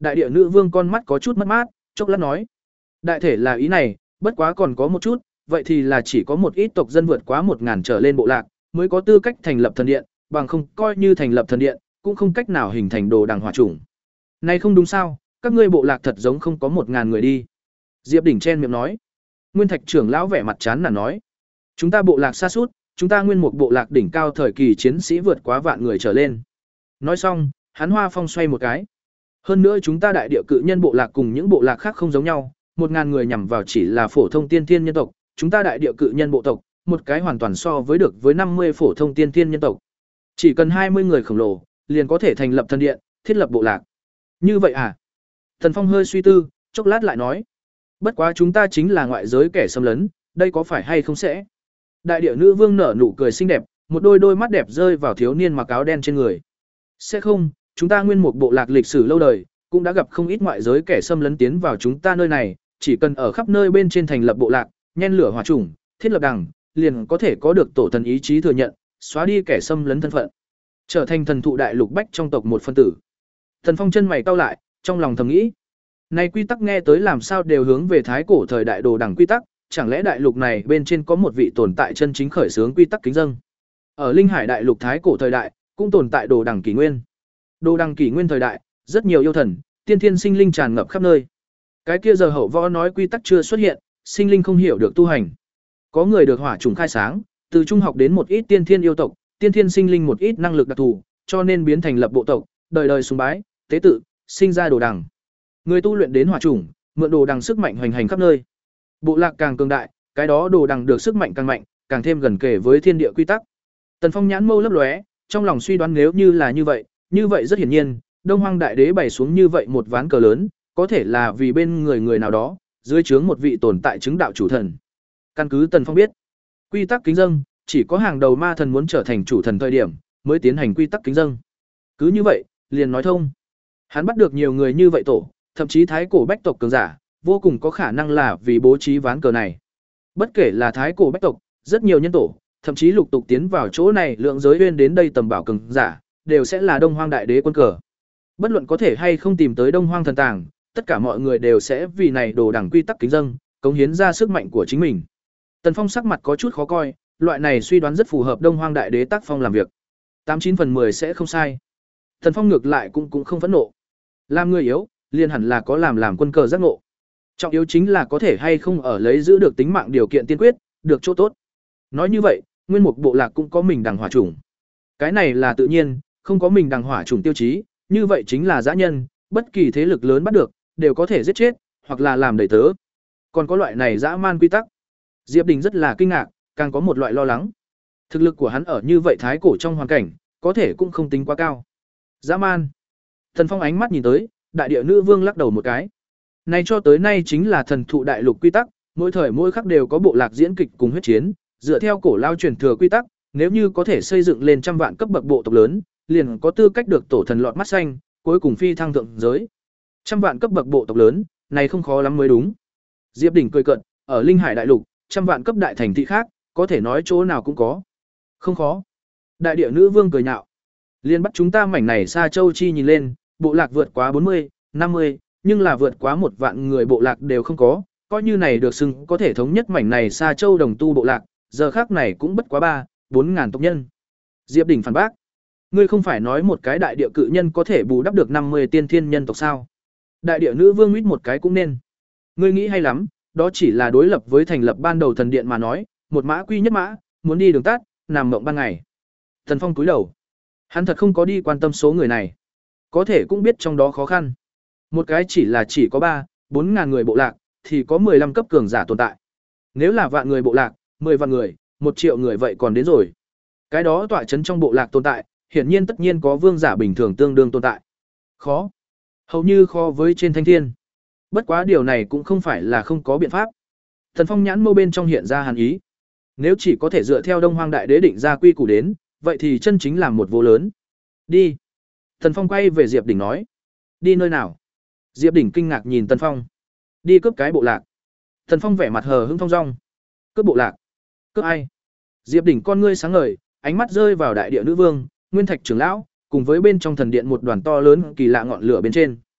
Đại địa nữ vương con mắt có chút mất mát, chốc lát nói. Đại thể là ý này, bất quá còn có một chút, vậy thì là chỉ có một ít tộc dân vượt quá một ngàn trở lên bộ lạc, mới có tư cách thành lập thần điện, bằng không coi như thành lập thần điện, cũng không cách nào hình thành đồ đằng hỏa chủng. Này không đúng sao, các ngươi bộ lạc thật giống không có một ngàn người đi. Diệp Đỉnh chen miệng nói. Nguyên Thạch trưởng lão vẻ mặt chán nản nói. Chúng ta bộ lạc sa sút, chúng ta nguyên một bộ lạc đỉnh cao thời kỳ chiến sĩ vượt quá vạn người trở lên. Nói xong, hắn hoa phong xoay một cái. Hơn nữa chúng ta đại địa cự nhân bộ lạc cùng những bộ lạc khác không giống nhau, một ngàn người nhằm vào chỉ là phổ thông tiên thiên nhân tộc, chúng ta đại địa cự nhân bộ tộc, một cái hoàn toàn so với được với năm mươi phổ thông tiên thiên nhân tộc. Chỉ cần hai mươi người khổng lồ, liền có thể thành lập thần điện, thiết lập bộ lạc. Như vậy à? Thần Phong hơi suy tư, chốc lát lại nói. Bất quá chúng ta chính là ngoại giới kẻ xâm lấn, đây có phải hay không sẽ? Đại địa nữ vương nở nụ cười xinh đẹp, một đôi đôi mắt đẹp rơi vào thiếu niên mặc áo đen trên người. Sẽ không, chúng ta nguyên một bộ lạc lịch sử lâu đời, cũng đã gặp không ít ngoại giới kẻ xâm lấn tiến vào chúng ta nơi này, chỉ cần ở khắp nơi bên trên thành lập bộ lạc, nhen lửa hỏa chủng, thiết lập đằng, liền có thể có được tổ thần ý chí thừa nhận, xóa đi kẻ xâm lấn thân phận, trở thành thần thụ đại lục bách trong tộc một phân tử. Thần Phong chân mày cau lại, trong lòng thầm nghĩ, này quy tắc nghe tới làm sao đều hướng về thái cổ thời đại đồ đằng quy tắc, chẳng lẽ đại lục này bên trên có một vị tồn tại chân chính khởi xướng quy tắc kính dâng? Ở Linh Hải đại lục thái cổ thời đại, cũng tồn tại đồ đằng kỷ nguyên. Đồ đằng kỷ nguyên thời đại, rất nhiều yêu thần, tiên thiên sinh linh tràn ngập khắp nơi. Cái kia giờ hậu võ nói quy tắc chưa xuất hiện, sinh linh không hiểu được tu hành. Có người được hỏa trùng khai sáng, từ trung học đến một ít tiên thiên yêu tộc, tiên thiên sinh linh một ít năng lực đặc thù, cho nên biến thành lập bộ tộc, đời đời sùng bái, tế tự, sinh ra đồ đằng. Người tu luyện đến hỏa trùng, mượn đồ đằng sức mạnh hoành hành khắp nơi. Bộ lạc càng cường đại, cái đó đồ đằng được sức mạnh càng mạnh, càng thêm gần kề với thiên địa quy tắc. Tần Phong nhãn mâu lấp lóe, trong lòng suy đoán nếu như là như vậy, như vậy rất hiển nhiên, Đông Hoang Đại Đế bày xuống như vậy một ván cờ lớn, có thể là vì bên người người nào đó, dưới trướng một vị tồn tại chứng đạo chủ thần. Căn cứ Tần Phong biết, quy tắc kính dâng, chỉ có hàng đầu ma thần muốn trở thành chủ thần thời điểm, mới tiến hành quy tắc kính dâng. Cứ như vậy, liền nói thông. Hắn bắt được nhiều người như vậy tổ, thậm chí thái cổ bách tộc cường giả, vô cùng có khả năng là vì bố trí ván cờ này. Bất kể là thái cổ bách tộc, rất nhiều nhân tổ, thậm chí lục tục tiến vào chỗ này lượng giới uyên đến đây tầm bảo cường giả, đều sẽ là Đông Hoang Đại Đế quân cờ. Bất luận có thể hay không tìm tới Đông Hoang thần tàng, tất cả mọi người đều sẽ vì này đồ đẳng quy tắc kính dâng, cống hiến ra sức mạnh của chính mình. Tần Phong sắc mặt có chút khó coi, loại này suy đoán rất phù hợp Đông Hoang Đại Đế tác phong làm việc. tám chín phần mười sẽ không sai. Tần Phong ngược lại cũng cũng không phẫn nộ. Làm người yếu, liền hẳn là có làm làm quân cờ giác ngộ. Trọng yếu chính là có thể hay không ở lấy giữ được tính mạng điều kiện tiên quyết, được chỗ tốt. Nói như vậy, nguyên mục bộ lạc cũng có mình đằng hỏa chủng. Cái này là tự nhiên, không có mình đằng hỏa chủng tiêu chí, như vậy chính là dã nhân, bất kỳ thế lực lớn bắt được, đều có thể giết chết, hoặc là làm đầy tớ. Còn có loại này dã man quy tắc. Diệp Đình rất là kinh ngạc, càng có một loại lo lắng. Thực lực của hắn ở như vậy thái cổ trong hoàn cảnh, có thể cũng không tính quá cao. Dã man. Thần Phong ánh mắt nhìn tới, đại địa nữ vương lắc đầu một cái. Này cho tới nay chính là thần thụ đại lục quy tắc, mỗi thời mỗi khắc đều có bộ lạc diễn kịch cùng huyết chiến, dựa theo cổ lao truyền thừa quy tắc, nếu như có thể xây dựng lên trăm vạn cấp bậc bộ tộc lớn, liền có tư cách được tổ thần lọt mắt xanh, cuối cùng phi thăng thượng giới. Trăm vạn cấp bậc bộ tộc lớn, này không khó lắm mới đúng. Diệp Đỉnh cười cợt, ở Linh Hải đại lục, trăm vạn cấp đại thành thị khác, có thể nói chỗ nào cũng có. Không khó. Đại địa nữ vương cười nhạo. Liên bắt chúng ta mảnh này xa châu chi nhìn lên, bộ lạc vượt quá bốn mươi, năm mươi, nhưng là vượt quá một vạn người bộ lạc đều không có, coi như này được xưng có thể thống nhất mảnh này xa châu đồng tu bộ lạc, giờ khác này cũng bất quá ba, bốn ngàn tộc nhân. Diệp Đỉnh phản bác. Ngươi không phải nói một cái đại địa cự nhân có thể bù đắp được năm mươi tiên thiên nhân tộc sao? Đại địa nữ vương huýt một cái cũng nên. Ngươi nghĩ hay lắm, đó chỉ là đối lập với thành lập ban đầu thần điện mà nói, một mã quy nhất mã, muốn đi đường tắt, nằm mộng ban ngày. Thần Phong cúi đầu. Hắn thật không có đi quan tâm số người này. Có thể cũng biết trong đó khó khăn. Một cái chỉ là chỉ có ba, bốn ngàn người bộ lạc, thì có mười lăm cấp cường giả tồn tại. Nếu là vạn người bộ lạc, mười vạn người, một triệu người vậy còn đến rồi. Cái đó tọa chấn trong bộ lạc tồn tại, hiển nhiên tất nhiên có vương giả bình thường tương đương tồn tại. Khó. Hầu như khó với trên thanh thiên. Bất quá điều này cũng không phải là không có biện pháp. Thần Phong nhãn mâu bên trong hiện ra hàn ý. Nếu chỉ có thể dựa theo Đông Hoang Đại Đế định ra quy củ đến, vậy thì chân chính là một vô lớn. Đi. Thần Phong quay về Diệp Đỉnh nói. Đi nơi nào? Diệp Đỉnh kinh ngạc nhìn Tần Phong. Đi cướp cái bộ lạc. Tần Phong vẻ mặt hờ hững thong dong. Cướp bộ lạc? Cướp ai? Diệp Đỉnh con ngươi sáng ngời, ánh mắt rơi vào đại địa nữ vương, Nguyên Thạch trưởng lão, cùng với bên trong thần điện một đoàn to lớn kỳ lạ ngọn lửa bên trên.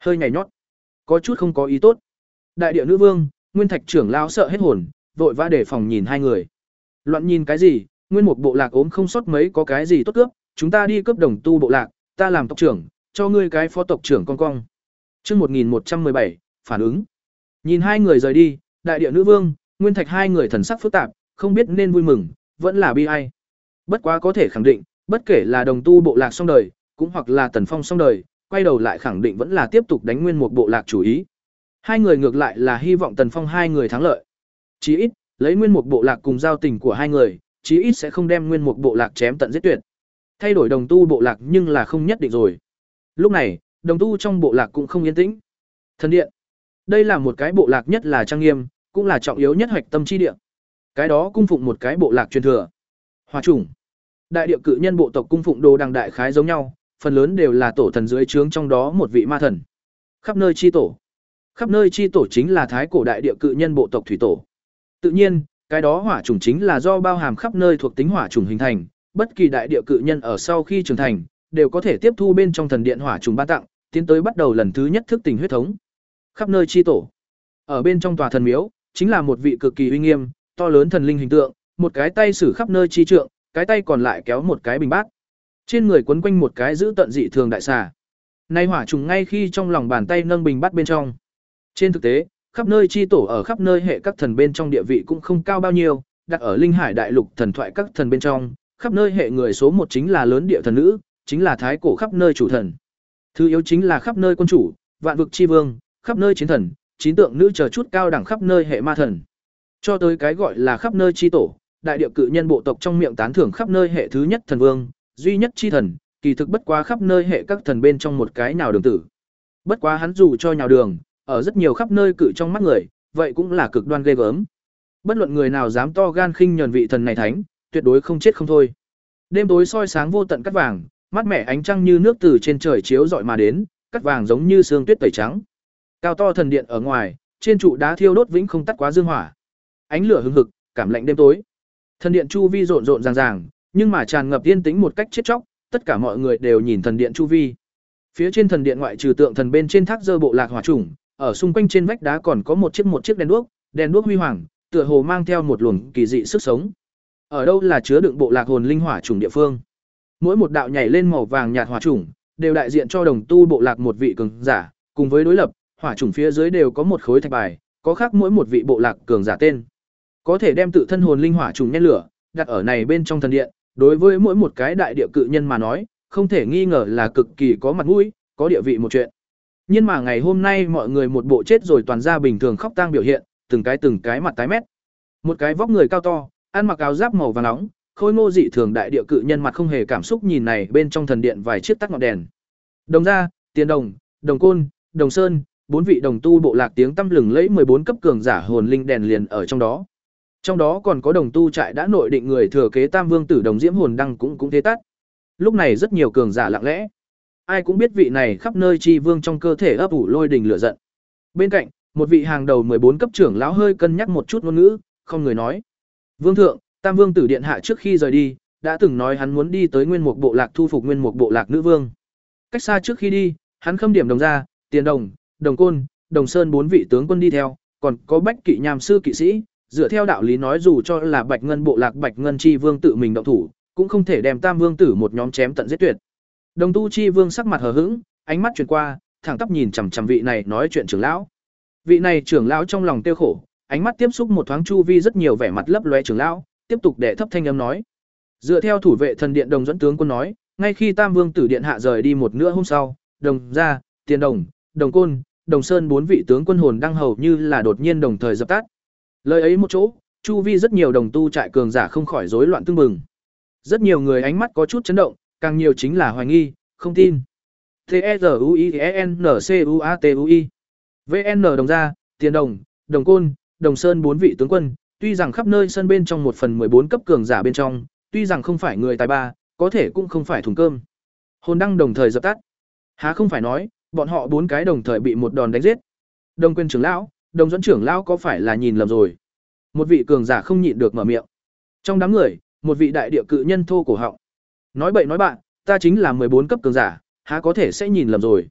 hơi nhảy nhót, có chút không có ý tốt. Đại địa nữ vương, Nguyên Thạch trưởng lão sợ hết hồn, vội vã đề phòng nhìn hai người. Loạn nhìn cái gì, Nguyên Mục bộ lạc ốm không sót mấy có cái gì tốt cướp, chúng ta đi cướp Đồng Tu bộ lạc, ta làm tộc trưởng, cho ngươi cái phó tộc trưởng con cong. Chương một nghìn một trăm mười bảy, phản ứng. Nhìn hai người rời đi, Đại địa nữ vương, Nguyên Thạch hai người thần sắc phức tạp, không biết nên vui mừng, vẫn là bi ai. Bất quá có thể khẳng định, bất kể là Đồng Tu bộ lạc xong đời, cũng hoặc là Tần Phong xong đời, quay đầu lại khẳng định vẫn là tiếp tục đánh Nguyên Mục bộ lạc chủ ý. Hai người ngược lại là hy vọng Tần Phong hai người thắng lợi. Chí ít, lấy Nguyên Mục bộ lạc cùng giao tình của hai người, chí ít sẽ không đem Nguyên Mục bộ lạc chém tận giết tuyệt. Thay đổi Đồng Tu bộ lạc nhưng là không nhất định rồi. Lúc này, Đồng Tu trong bộ lạc cũng không yên tĩnh. Thần điện. Đây là một cái bộ lạc nhất là trang nghiêm, cũng là trọng yếu nhất hoạch tâm chi địa. Cái đó cung phụng một cái bộ lạc truyền thừa. Hỏa chủng. Đại địa cự nhân bộ tộc cung phụng đồ đằng đại khái giống nhau, phần lớn đều là tổ thần dưới trướng trong đó một vị ma thần. Khắp nơi chi tổ. Khắp nơi chi tổ chính là thái cổ đại địa cự nhân bộ tộc thủy tổ. Tự nhiên, cái đó hỏa chủng chính là do bao hàm khắp nơi thuộc tính hỏa chủng hình thành, bất kỳ đại địa cự nhân ở sau khi trưởng thành, đều có thể tiếp thu bên trong thần điện hỏa chủng ban tặng, tiến tới bắt đầu lần thứ nhất thức tỉnh huyết thống. Khắp nơi chi tổ. Ở bên trong tòa thần miếu, chính là một vị cực kỳ uy nghiêm, to lớn thần linh hình tượng, một cái tay sử khắp nơi chi trượng, cái tay còn lại kéo một cái bình bát. Trên người quấn quanh một cái giữ tận dị thường đại xà. Nay hỏa trùng ngay khi trong lòng bàn tay nâng bình bát bên trong. Trên thực tế, khắp nơi chi tổ ở khắp nơi hệ các thần bên trong địa vị cũng không cao bao nhiêu, đặt ở linh hải đại lục thần thoại các thần bên trong, khắp nơi hệ người số một chính là lớn địa thần nữ, chính là thái cổ khắp nơi chủ thần. Thứ yếu chính là khắp nơi quân chủ, vạn vực chi vương, khắp nơi chiến thần, chín tượng nữ chờ chút cao đẳng khắp nơi hệ ma thần. Cho tới cái gọi là khắp nơi chi tổ, đại địa cự nhân bộ tộc trong miệng tán thưởng khắp nơi hệ thứ nhất thần vương, duy nhất chi thần, kỳ thực bất quá khắp nơi hệ các thần bên trong một cái nào đường tử. Bất quá hắn dù cho nhào đường, ở rất nhiều khắp nơi cự trong mắt người, vậy cũng là cực đoan ghê gớm. Bất luận người nào dám to gan khinh nhờn vị thần này thánh, tuyệt đối không chết không thôi. Đêm tối soi sáng vô tận cắt vàng, mát mẻ ánh trăng như nước từ trên trời chiếu rọi mà đến, cắt vàng giống như sương tuyết tẩy trắng. Cao to thần điện ở ngoài, trên trụ đá thiêu đốt vĩnh không tắt quá dương hỏa. Ánh lửa hừng hực, cảm lạnh đêm tối. Thần điện chu vi rộn rộn ràng ràng, nhưng mà tràn ngập yên tĩnh một cách chết chóc, tất cả mọi người đều nhìn thần điện chu vi. Phía trên thần điện ngoại trừ tượng thần bên trên thác dơ bộ lạc hỏa chủng, ở xung quanh trên vách đá còn có một chiếc một chiếc đèn đuốc, đèn đuốc huy hoàng, tựa hồ mang theo một luồng kỳ dị sức sống. Ở đâu là chứa đựng bộ lạc hồn linh hỏa chủng địa phương. Mỗi một đạo nhảy lên màu vàng nhạt hỏa chủng, đều đại diện cho Đồng Tu bộ lạc một vị cường giả, cùng với đối lập, hỏa chủng phía dưới đều có một khối thạch bài, có khác mỗi một vị bộ lạc cường giả tên. Có thể đem tự thân hồn linh hỏa trùng nhen lửa, đặt ở này bên trong thần điện, đối với mỗi một cái đại địa cự nhân mà nói, không thể nghi ngờ là cực kỳ có mặt mũi, có địa vị một chuyện. Nhưng mà ngày hôm nay mọi người một bộ chết rồi toàn ra bình thường khóc tang biểu hiện, từng cái từng cái mặt tái mét. Một cái vóc người cao to, ăn mặc áo giáp màu vàng nóng, khôi ngô dị thường đại địa cự nhân mặt không hề cảm xúc nhìn này bên trong thần điện vài chiếc tắt ngọn đèn. Đồng gia, Tiền Đồng, Đồng Côn, Đồng Sơn, bốn vị Đồng Tu bộ lạc tiếng tăm lừng lẫy mười bốn cấp cường giả hồn linh đèn liền ở trong đó. Trong đó còn có Đồng Tu trại đã nội định người thừa kế Tam Vương tử Đồng Diễm hồn đăng cũng cũng thế tắt. Lúc này rất nhiều cường giả lặng lẽ. Ai cũng biết vị này khắp nơi chi vương trong cơ thể ấp ủ lôi đình lửa giận. Bên cạnh, một vị hàng đầu mười bốn cấp trưởng lão hơi cân nhắc một chút ngôn ngữ, không người nói: "Vương thượng, Tam Vương tử điện hạ trước khi rời đi, đã từng nói hắn muốn đi tới Nguyên Mục bộ lạc thu phục Nguyên Mục bộ lạc nữ vương. Cách xa trước khi đi, hắn khâm điểm Đồng gia, Tiền Đồng, Đồng Côn, Đồng Sơn bốn vị tướng quân đi theo, còn có Bách Kỵ Nham sư kỵ sĩ, dựa theo đạo lý nói dù cho là Bạch Ngân bộ lạc Bạch Ngân chi vương tự mình động thủ, cũng không thể đem Tam Vương tử một nhóm chém tận giết tuyệt." Đồng Tu chi vương sắc mặt hờ hững, ánh mắt chuyển qua, thẳng tắp nhìn chằm chằm vị này nói chuyện trưởng lão. Vị này trưởng lão trong lòng tiêu khổ, ánh mắt tiếp xúc một thoáng chu vi rất nhiều vẻ mặt lấp lóe trưởng lão, tiếp tục đệ thấp thanh âm nói: "Dựa theo thủ vệ thần điện Đồng dẫn tướng quân nói, ngay khi Tam Vương tử điện hạ rời đi một nửa hôm sau, Đồng gia, Tiền Đồng, Đồng Côn, Đồng Sơn bốn vị tướng quân hồn đang hầu như là đột nhiên đồng thời dập tắt." Lời ấy một chỗ, chu vi rất nhiều Đồng Tu trại cường giả không khỏi rối loạn tương bừng. Rất nhiều người ánh mắt có chút chấn động, càng nhiều chính là hoài nghi, không tin. T E R U I E N C U A T U I V N Đồng gia, Tiền Đồng, Đồng Côn, Đồng Sơn bốn vị tướng quân, tuy rằng khắp nơi sân bên trong một phần mười bốn cấp cường giả bên trong, tuy rằng không phải người tài ba, có thể cũng không phải thùng cơm. Hồn đăng đồng thời dập tắt. Há không phải nói, bọn họ bốn cái đồng thời bị một đòn đánh giết. Đồng Quyền trưởng lão, Đồng dẫn trưởng lão có phải là nhìn lầm rồi? Một vị cường giả không nhịn được mở miệng. Trong đám người, một vị đại địa cự nhân thô cổ họng. Nói bậy nói bạn, ta chính là mười bốn cấp cường giả, há có thể sẽ nhìn lầm rồi.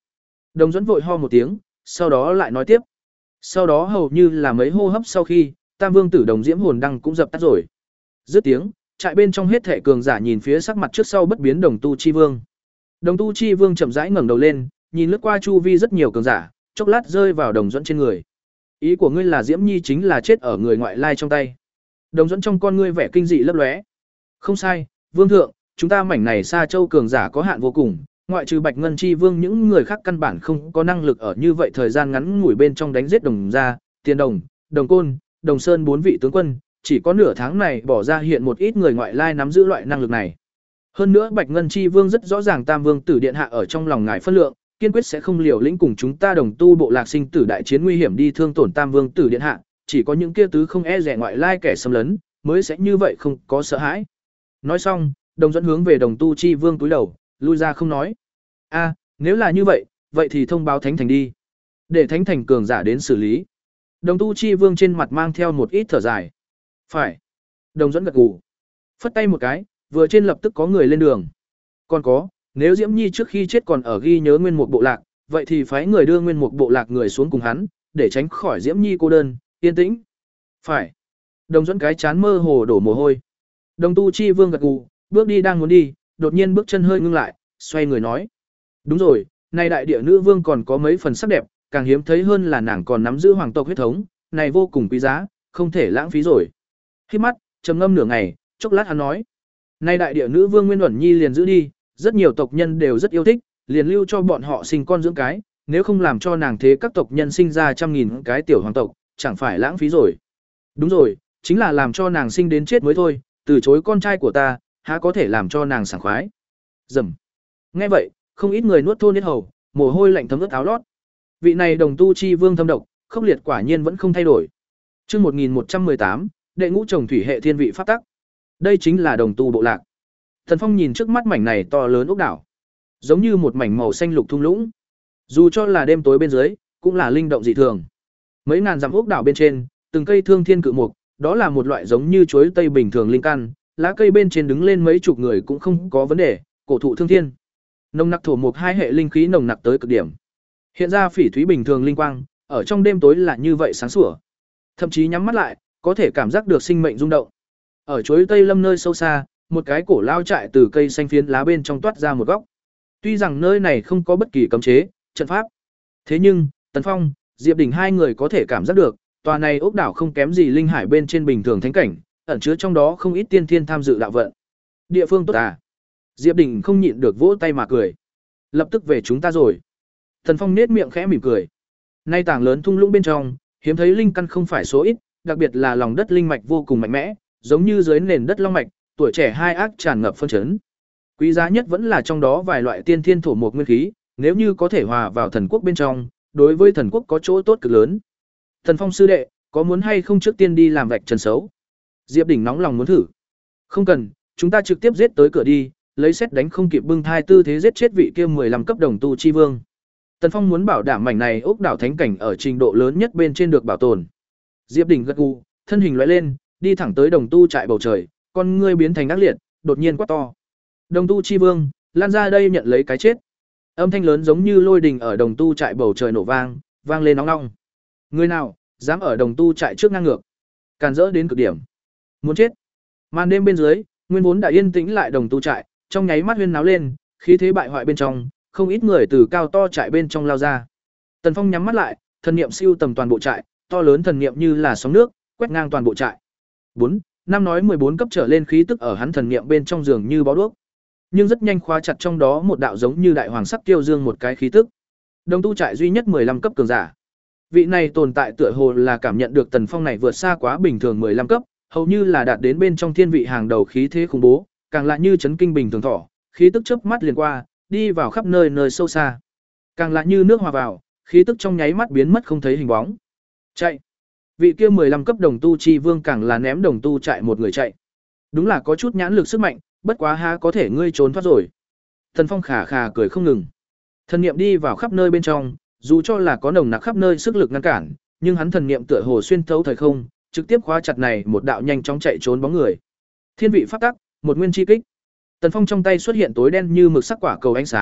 Đồng Duẫn vội ho một tiếng, sau đó lại nói tiếp. Sau đó hầu như là mấy hô hấp sau khi, Tam Vương Tử Đồng Diễm hồn đăng cũng dập tắt rồi. Dứt tiếng, trại bên trong hết thảy cường giả nhìn phía sắc mặt trước sau bất biến Đồng Tu Chi Vương. Đồng Tu Chi Vương chậm rãi ngẩng đầu lên, nhìn lướt qua chu vi rất nhiều cường giả, chốc lát rơi vào Đồng Duẫn trên người. Ý của ngươi là Diễm Nhi chính là chết ở người ngoại lai trong tay? Đồng Duẫn trong con ngươi vẻ kinh dị lấp lóe. Không sai, Vương thượng, chúng ta mảnh này Sa Châu cường giả có hạn vô cùng, ngoại trừ Bạch Ngân Chi Vương những người khác căn bản không có năng lực ở như vậy thời gian ngắn ngủi bên trong đánh giết Đồng gia, Tiền Đồng, Đồng Côn, Đồng Sơn bốn vị tướng quân, chỉ có nửa tháng này bỏ ra hiện một ít người ngoại lai nắm giữ loại năng lực này. Hơn nữa Bạch Ngân Chi Vương rất rõ ràng Tam Vương Tử điện hạ ở trong lòng ngài phân lượng, kiên quyết sẽ không liều lĩnh cùng chúng ta Đồng Tu bộ lạc sinh tử đại chiến nguy hiểm đi thương tổn Tam Vương Tử điện hạ, chỉ có những kia tứ không e dè ngoại lai kẻ xâm lấn mới sẽ như vậy không có sợ hãi. Nói xong, Đồng Duẫn hướng về Đồng Tu Chi Vương cúi đầu, lui ra không nói. A, nếu là như vậy, vậy thì thông báo Thánh Thành đi, để Thánh Thành cường giả đến xử lý. Đồng Tu Chi Vương trên mặt mang theo một ít thở dài. Phải. Đồng Duẫn gật gù, phất tay một cái, vừa trên lập tức có người lên đường. Còn có, nếu Diễm Nhi trước khi chết còn ở ghi nhớ Nguyên Mục bộ lạc, vậy thì phái người đưa Nguyên Mục bộ lạc người xuống cùng hắn, để tránh khỏi Diễm Nhi cô đơn, yên tĩnh. Phải. Đồng Duẫn cái chán mơ hồ đổ mồ hôi. Đồng Tu Chi Vương gật gù, bước đi đang muốn đi, đột nhiên bước chân hơi ngưng lại, xoay người nói: "Đúng rồi, này đại địa nữ vương còn có mấy phần sắc đẹp, càng hiếm thấy hơn là nàng còn nắm giữ hoàng tộc huyết thống, này vô cùng quý giá, không thể lãng phí rồi." Khi mắt, trầm ngâm nửa ngày, chốc lát hắn nói: "Này đại địa nữ vương Nguyên Uẩn Nhi liền giữ đi, rất nhiều tộc nhân đều rất yêu thích, liền lưu cho bọn họ sinh con dưỡng cái, nếu không làm cho nàng thế các tộc nhân sinh ra trăm nghìn cái tiểu hoàng tộc, chẳng phải lãng phí rồi." "Đúng rồi, chính là làm cho nàng sinh đến chết mới thôi, từ chối con trai của ta, há có thể làm cho nàng sảng khoái." Rầm. Nghe vậy, không ít người nuốt thôn hết hầu, mồ hôi lạnh thấm ướt áo lót. Vị này Đồng Tu Chi Vương thâm độc, khốc liệt quả nhiên vẫn không thay đổi. Chương một nghìn một trăm mười tám, đệ ngũ trồng thủy hệ thiên vị pháp tắc. Đây chính là Đồng Tu bộ lạc. Thần Phong nhìn trước mắt mảnh này to lớn ốc đảo, giống như một mảnh màu xanh lục thung lũng. Dù cho là đêm tối bên dưới, cũng là linh động dị thường. Mấy ngàn dặm ốc đảo bên trên, từng cây thương thiên cự mục, đó là một loại giống như chuối tây bình thường linh căn, lá cây bên trên đứng lên mấy chục người cũng không có vấn đề, cổ thụ thương thiên. Nồng nặc thổ mục hai hệ linh khí nồng nặc tới cực điểm. Hiện ra phỉ thúy bình thường linh quang, ở trong đêm tối là như vậy sáng sủa. Thậm chí nhắm mắt lại, có thể cảm giác được sinh mệnh rung động. Ở chuối tây lâm nơi sâu xa, một cái cổ lao trại từ cây xanh phiến lá bên trong toát ra một góc. Tuy rằng nơi này không có bất kỳ cấm chế, trận pháp, thế nhưng Tần Phong, Diệp Đình hai người có thể cảm giác được, tòa này ốc đảo không kém gì linh hải bên trên bình thường thánh cảnh, ẩn chứa trong đó không ít tiên thiên tham dự đạo vận. Địa phương tốt à? Diệp Đình không nhịn được vỗ tay mà cười. Lập tức về chúng ta rồi. Tần Phong nết miệng khẽ mỉm cười. Nay tảng lớn thung lũng bên trong, hiếm thấy linh căn không phải số ít, đặc biệt là lòng đất linh mạch vô cùng mạnh mẽ, giống như dưới nền đất long mạch, tuổi trẻ hai ác tràn ngập phân chấn. Quý giá nhất vẫn là trong đó vài loại tiên thiên thổ mộc nguyên khí, nếu như có thể hòa vào thần quốc bên trong, đối với thần quốc có chỗ tốt cực lớn. Thần Phong sư đệ, có muốn hay không trước tiên đi làm vạch trần xấu? Diệp Đình nóng lòng muốn thử. Không cần, chúng ta trực tiếp giết tới cửa đi, lấy xét đánh không kịp bưng thai tư thế giết chết vị kia mười lăm cấp Đồng Tu Chi Vương. Tần Phong muốn bảo đảm mảnh này ốc đảo thánh cảnh ở trình độ lớn nhất bên trên được bảo tồn. Diệp Đình gật gù, thân hình lóe lên, đi thẳng tới Đồng Tu trại bầu trời, con ngươi biến thành ác liệt, đột nhiên quát to: "Đồng Tu Chi Vương, lan ra đây nhận lấy cái chết!" Âm thanh lớn giống như lôi đình ở Đồng Tu trại bầu trời nổ vang, vang lên ong ong. Người nào dám ở Đồng Tu trại trước ngang ngược, càn rỡ đến cực điểm, muốn chết! Màn đêm bên dưới, nguyên vốn đã yên tĩnh lại Đồng Tu trại, trong nháy mắt huyên náo lên, khí thế bại hoại bên trong, không ít người từ cao to trại bên trong lao ra. Tần Phong nhắm mắt lại, thần niệm siêu tầm toàn bộ trại, to lớn thần niệm như là sóng nước, quét ngang toàn bộ trại. Bốn, năm nói mười bốn cấp trở lên khí tức ở hắn thần niệm bên trong giường như bó đuốc, nhưng rất nhanh khóa chặt trong đó một đạo giống như đại hoàng sắc tiêu dương một cái khí tức. Đồng Tu trại duy nhất mười lăm cấp cường giả. Vị này tồn tại tựa hồ là cảm nhận được Tần Phong này vượt xa quá bình thường mười lăm cấp, hầu như là đạt đến bên trong thiên vị hàng đầu khí thế khủng bố, càng lại như chấn kinh bình thường thỏ, khí tức chớp mắt liền qua, đi vào khắp nơi nơi sâu xa. Càng lại như nước hòa vào, khí tức trong nháy mắt biến mất không thấy hình bóng. Chạy. Vị kia mười lăm cấp Đồng Tu Chi Vương càng là ném Đồng Tu trại một người chạy. Đúng là có chút nhãn lực sức mạnh, bất quá há có thể ngươi trốn thoát rồi. Thần Phong khà khà cười không ngừng. Thần niệm đi vào khắp nơi bên trong, dù cho là có nồng nặc khắp nơi sức lực ngăn cản, nhưng hắn thần niệm tựa hồ xuyên thấu thời không, trực tiếp khóa chặt này một đạo nhanh chóng chạy trốn bóng người. Thiên vị pháp tắc, một nguyên chi kích. Tần Phong trong tay xuất hiện tối đen như mực sắc quả cầu ánh sáng,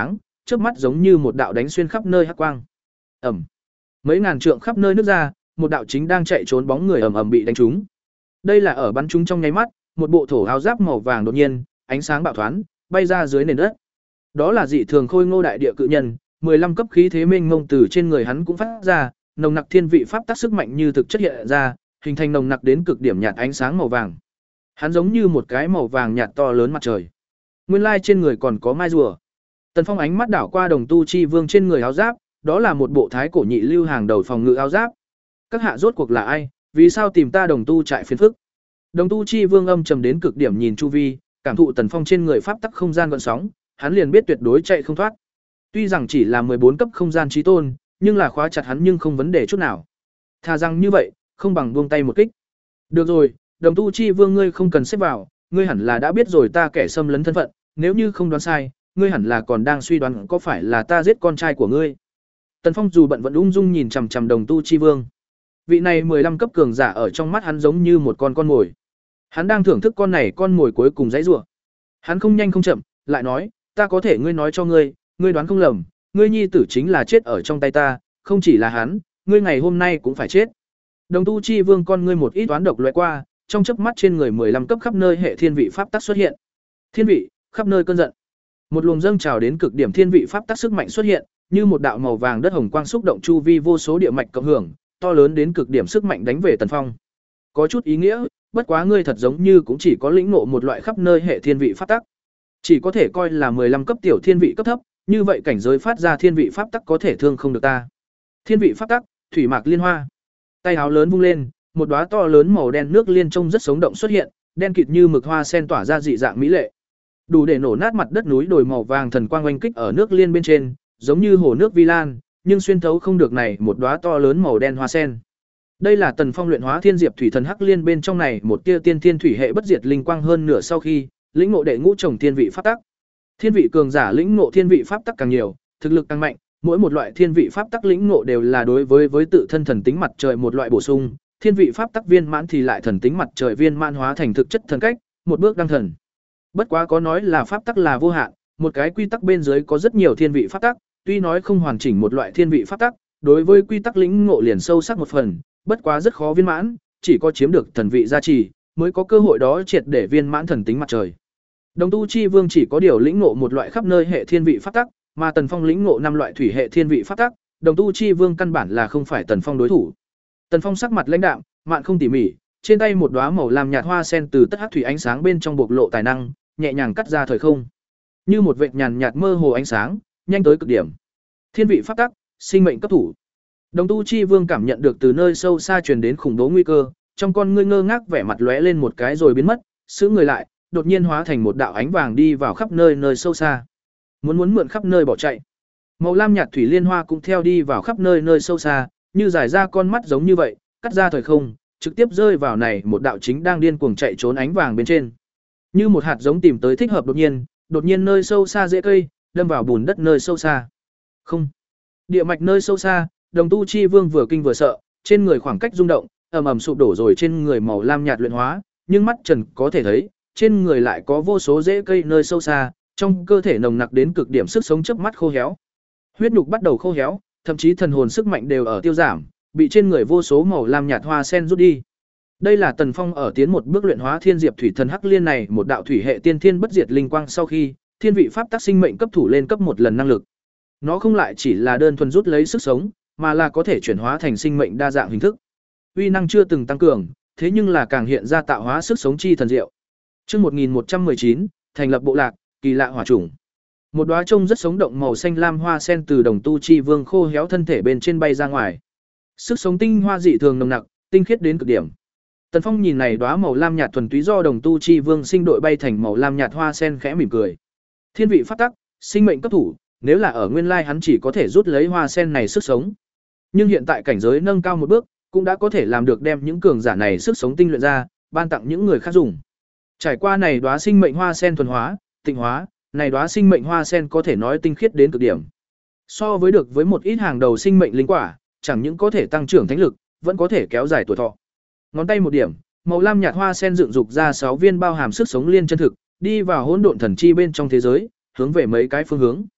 chớp mắt giống như một đạo đánh xuyên khắp nơi hắc quang. Ầm. Mấy ngàn trượng khắp nơi nước ra, một đạo chính đang chạy trốn bóng người ầm ầm bị đánh trúng. Đây là ở bắn trúng trong nháy mắt, một bộ thổ áo giáp màu vàng đột nhiên, ánh sáng bạo thoáng, bay ra dưới nền đất. Đó là dị thường khôi ngô đại địa cự nhân, mười lăm cấp khí thế mênh mông từ trên người hắn cũng phát ra, nồng nặc thiên vị pháp tác sức mạnh như thực chất hiện ra, hình thành nồng nặc đến cực điểm nhạt ánh sáng màu vàng. Hắn giống như một cái màu vàng nhạt to lớn mặt trời. Nguyên lai trên người còn có mai rùa. Tần Phong ánh mắt đảo qua Đồng Tu Chi Vương trên người áo giáp, đó là một bộ thái cổ nhị lưu hàng đầu phòng ngự áo giáp. Các hạ rốt cuộc là ai, vì sao tìm ta Đồng Tu trại phiền phức? Đồng Tu Chi Vương âm trầm đến cực điểm nhìn chu vi, cảm thụ Tần Phong trên người pháp tắc không gian gợn sóng, hắn liền biết tuyệt đối chạy không thoát. Tuy rằng chỉ là mười bốn cấp không gian chí tôn, nhưng là khóa chặt hắn nhưng không vấn đề chút nào. Thà rằng như vậy, không bằng buông tay một kích. Được rồi, Đồng Tu Chi Vương ngươi không cần xếp vào, ngươi hẳn là đã biết rồi ta kẻ xâm lấn thân phận, nếu như không đoán sai, ngươi hẳn là còn đang suy đoán có phải là ta giết con trai của ngươi. Tần Phong dù bận vẫn ung dung nhìn chằm chằm Đồng Tu Chi Vương. Vị này mười lăm cấp cường giả ở trong mắt hắn giống như một con con mồi. Hắn đang thưởng thức con này con mồi cuối cùng dãy rủa. Hắn không nhanh không chậm, lại nói, ta có thể ngươi nói cho ngươi, ngươi đoán không lầm, ngươi nhi tử chính là chết ở trong tay ta, không chỉ là hắn, ngươi ngày hôm nay cũng phải chết. Đồng Tu Chi Vương con ngươi một ít toán độc lóe qua, trong chớp mắt trên người mười lăm cấp khắp nơi hệ thiên vị pháp tắc xuất hiện. Thiên vị, khắp nơi cơn giận. Một luồng dâng trào đến cực điểm thiên vị pháp tắc sức mạnh xuất hiện, như một đạo màu vàng đất hồng quang xúc động chu vi vô số địa mạch cộng hưởng, to lớn đến cực điểm sức mạnh đánh về Tần Phong. Có chút ý nghĩa, bất quá ngươi thật giống như cũng chỉ có lĩnh ngộ một loại khắp nơi hệ thiên vị pháp tắc. Chỉ có thể coi là mười lăm cấp tiểu thiên vị cấp thấp, như vậy cảnh giới phát ra thiên vị pháp tắc có thể thương không được ta. Thiên vị pháp tắc, thủy mạc liên hoa. Tay áo lớn vung lên, một đóa to lớn màu đen nước liên trông rất sống động xuất hiện, đen kịt như mực hoa sen tỏa ra dị dạng mỹ lệ. Đủ để nổ nát mặt đất núi đồi màu vàng thần quang oanh kích ở nước liên bên trên, giống như hồ nước vi lan, nhưng xuyên thấu không được này một đóa to lớn màu đen hoa sen. Đây là Tần Phong luyện hóa thiên diệp thủy thần hắc liên bên trong này một tia tiên thiên thủy hệ bất diệt linh quang hơn nửa sau khi lĩnh ngộ đệ ngũ trồng thiên vị pháp tắc. Thiên vị cường giả lĩnh ngộ thiên vị pháp tắc càng nhiều, thực lực càng mạnh, mỗi một loại thiên vị pháp tắc lĩnh ngộ đều là đối với với tự thân thần tính mặt trời một loại bổ sung, thiên vị pháp tắc viên mãn thì lại thần tính mặt trời viên mãn hóa thành thực chất thần cách, một bước đăng thần. Bất quá có nói là pháp tắc là vô hạn, một cái quy tắc bên dưới có rất nhiều thiên vị pháp tắc, tuy nói không hoàn chỉnh một loại thiên vị pháp tắc, đối với quy tắc lĩnh ngộ liền sâu sắc một phần, bất quá rất khó viên mãn, chỉ có chiếm được thần vị gia trì, mới có cơ hội đó triệt để viên mãn thần tính mặt trời. Đồng Tu Chi Vương chỉ có điều lĩnh ngộ một loại khắp nơi hệ thiên vị pháp tắc, mà Tần Phong lĩnh ngộ năm loại thủy hệ thiên vị pháp tắc, Đồng Tu Chi Vương căn bản là không phải Tần Phong đối thủ. Tần Phong sắc mặt lãnh đạm, mạn không tỉ mỉ, trên tay một đóa màu lam nhạt hoa sen từ tất hắc thủy ánh sáng bên trong bộc lộ tài năng, nhẹ nhàng cắt ra thời không, như một vệt nhàn nhạt mơ hồ ánh sáng, nhanh tới cực điểm. Thiên vị pháp tắc, sinh mệnh cấp thủ. Đồng Tu Chi Vương cảm nhận được từ nơi sâu xa truyền đến khủng bố nguy cơ, trong con ngươi ngơ ngác vẻ mặt lóe lên một cái rồi biến mất, sững người lại, đột nhiên hóa thành một đạo ánh vàng đi vào khắp nơi nơi sâu xa. Muốn muốn mượn khắp nơi bỏ chạy. Màu lam nhạt thủy liên hoa cũng theo đi vào khắp nơi nơi sâu xa, như giải ra con mắt giống như vậy, cắt ra thời không, trực tiếp rơi vào này một đạo chính đang điên cuồng chạy trốn ánh vàng bên trên. Như một hạt giống tìm tới thích hợp đột nhiên, đột nhiên nơi sâu xa rễ cây, đâm vào bùn đất nơi sâu xa. Không. Địa mạch nơi sâu xa, Đồng Tu Chi Vương vừa kinh vừa sợ, trên người khoảng cách rung động, ầm ầm sụp đổ rồi trên người màu lam nhạt luyện hóa, nhưng mắt Trần có thể thấy, trên người lại có vô số rễ cây nơi sâu xa, trong cơ thể nồng nặc đến cực điểm sức sống chớp mắt khô héo. Huyết nhục bắt đầu khô héo, thậm chí thần hồn sức mạnh đều ở tiêu giảm, bị trên người vô số màu lam nhạt hoa sen rút đi. Đây là Tần Phong ở tiến một bước luyện hóa thiên diệp thủy thần hắc liên này, một đạo thủy hệ tiên thiên bất diệt linh quang sau khi, thiên vị pháp tắc sinh mệnh cấp thủ lên cấp một lần năng lực. Nó không lại chỉ là đơn thuần rút lấy sức sống, mà là có thể chuyển hóa thành sinh mệnh đa dạng hình thức. Uy năng chưa từng tăng cường, thế nhưng là càng hiện ra tạo hóa sức sống chi thần diệu. Chương một nghìn một trăm mười chín, thành lập bộ lạc, kỳ lạ hỏa chủng. Một đóa trông rất sống động màu xanh lam hoa sen từ Đồng Tu Chi Vương khô héo thân thể bên trên bay ra ngoài. Sức sống tinh hoa dị thường nồng nặc, tinh khiết đến cực điểm. Tần Phong nhìn này đóa màu lam nhạt thuần túy do Đồng Tu Chi Vương sinh đội bay thành màu lam nhạt hoa sen khẽ mỉm cười. Thiên vị pháp tắc, sinh mệnh cấp thủ, nếu là ở nguyên lai hắn chỉ có thể rút lấy hoa sen này sức sống. Nhưng hiện tại cảnh giới nâng cao một bước, cũng đã có thể làm được đem những cường giả này sức sống tinh luyện ra, ban tặng những người khác dùng. Trải qua này đóa sinh mệnh hoa sen thuần hóa, tịnh hóa, này đóa sinh mệnh hoa sen có thể nói tinh khiết đến cực điểm. So với được với một ít hàng đầu sinh mệnh linh quả, chẳng những có thể tăng trưởng thánh lực, vẫn có thể kéo dài tuổi thọ. Ngón tay một điểm, màu lam nhạt hoa sen dựng dục ra sáu viên bao hàm sức sống liên chân thực, đi vào hỗn độn thần chi bên trong thế giới, hướng về mấy cái phương hướng.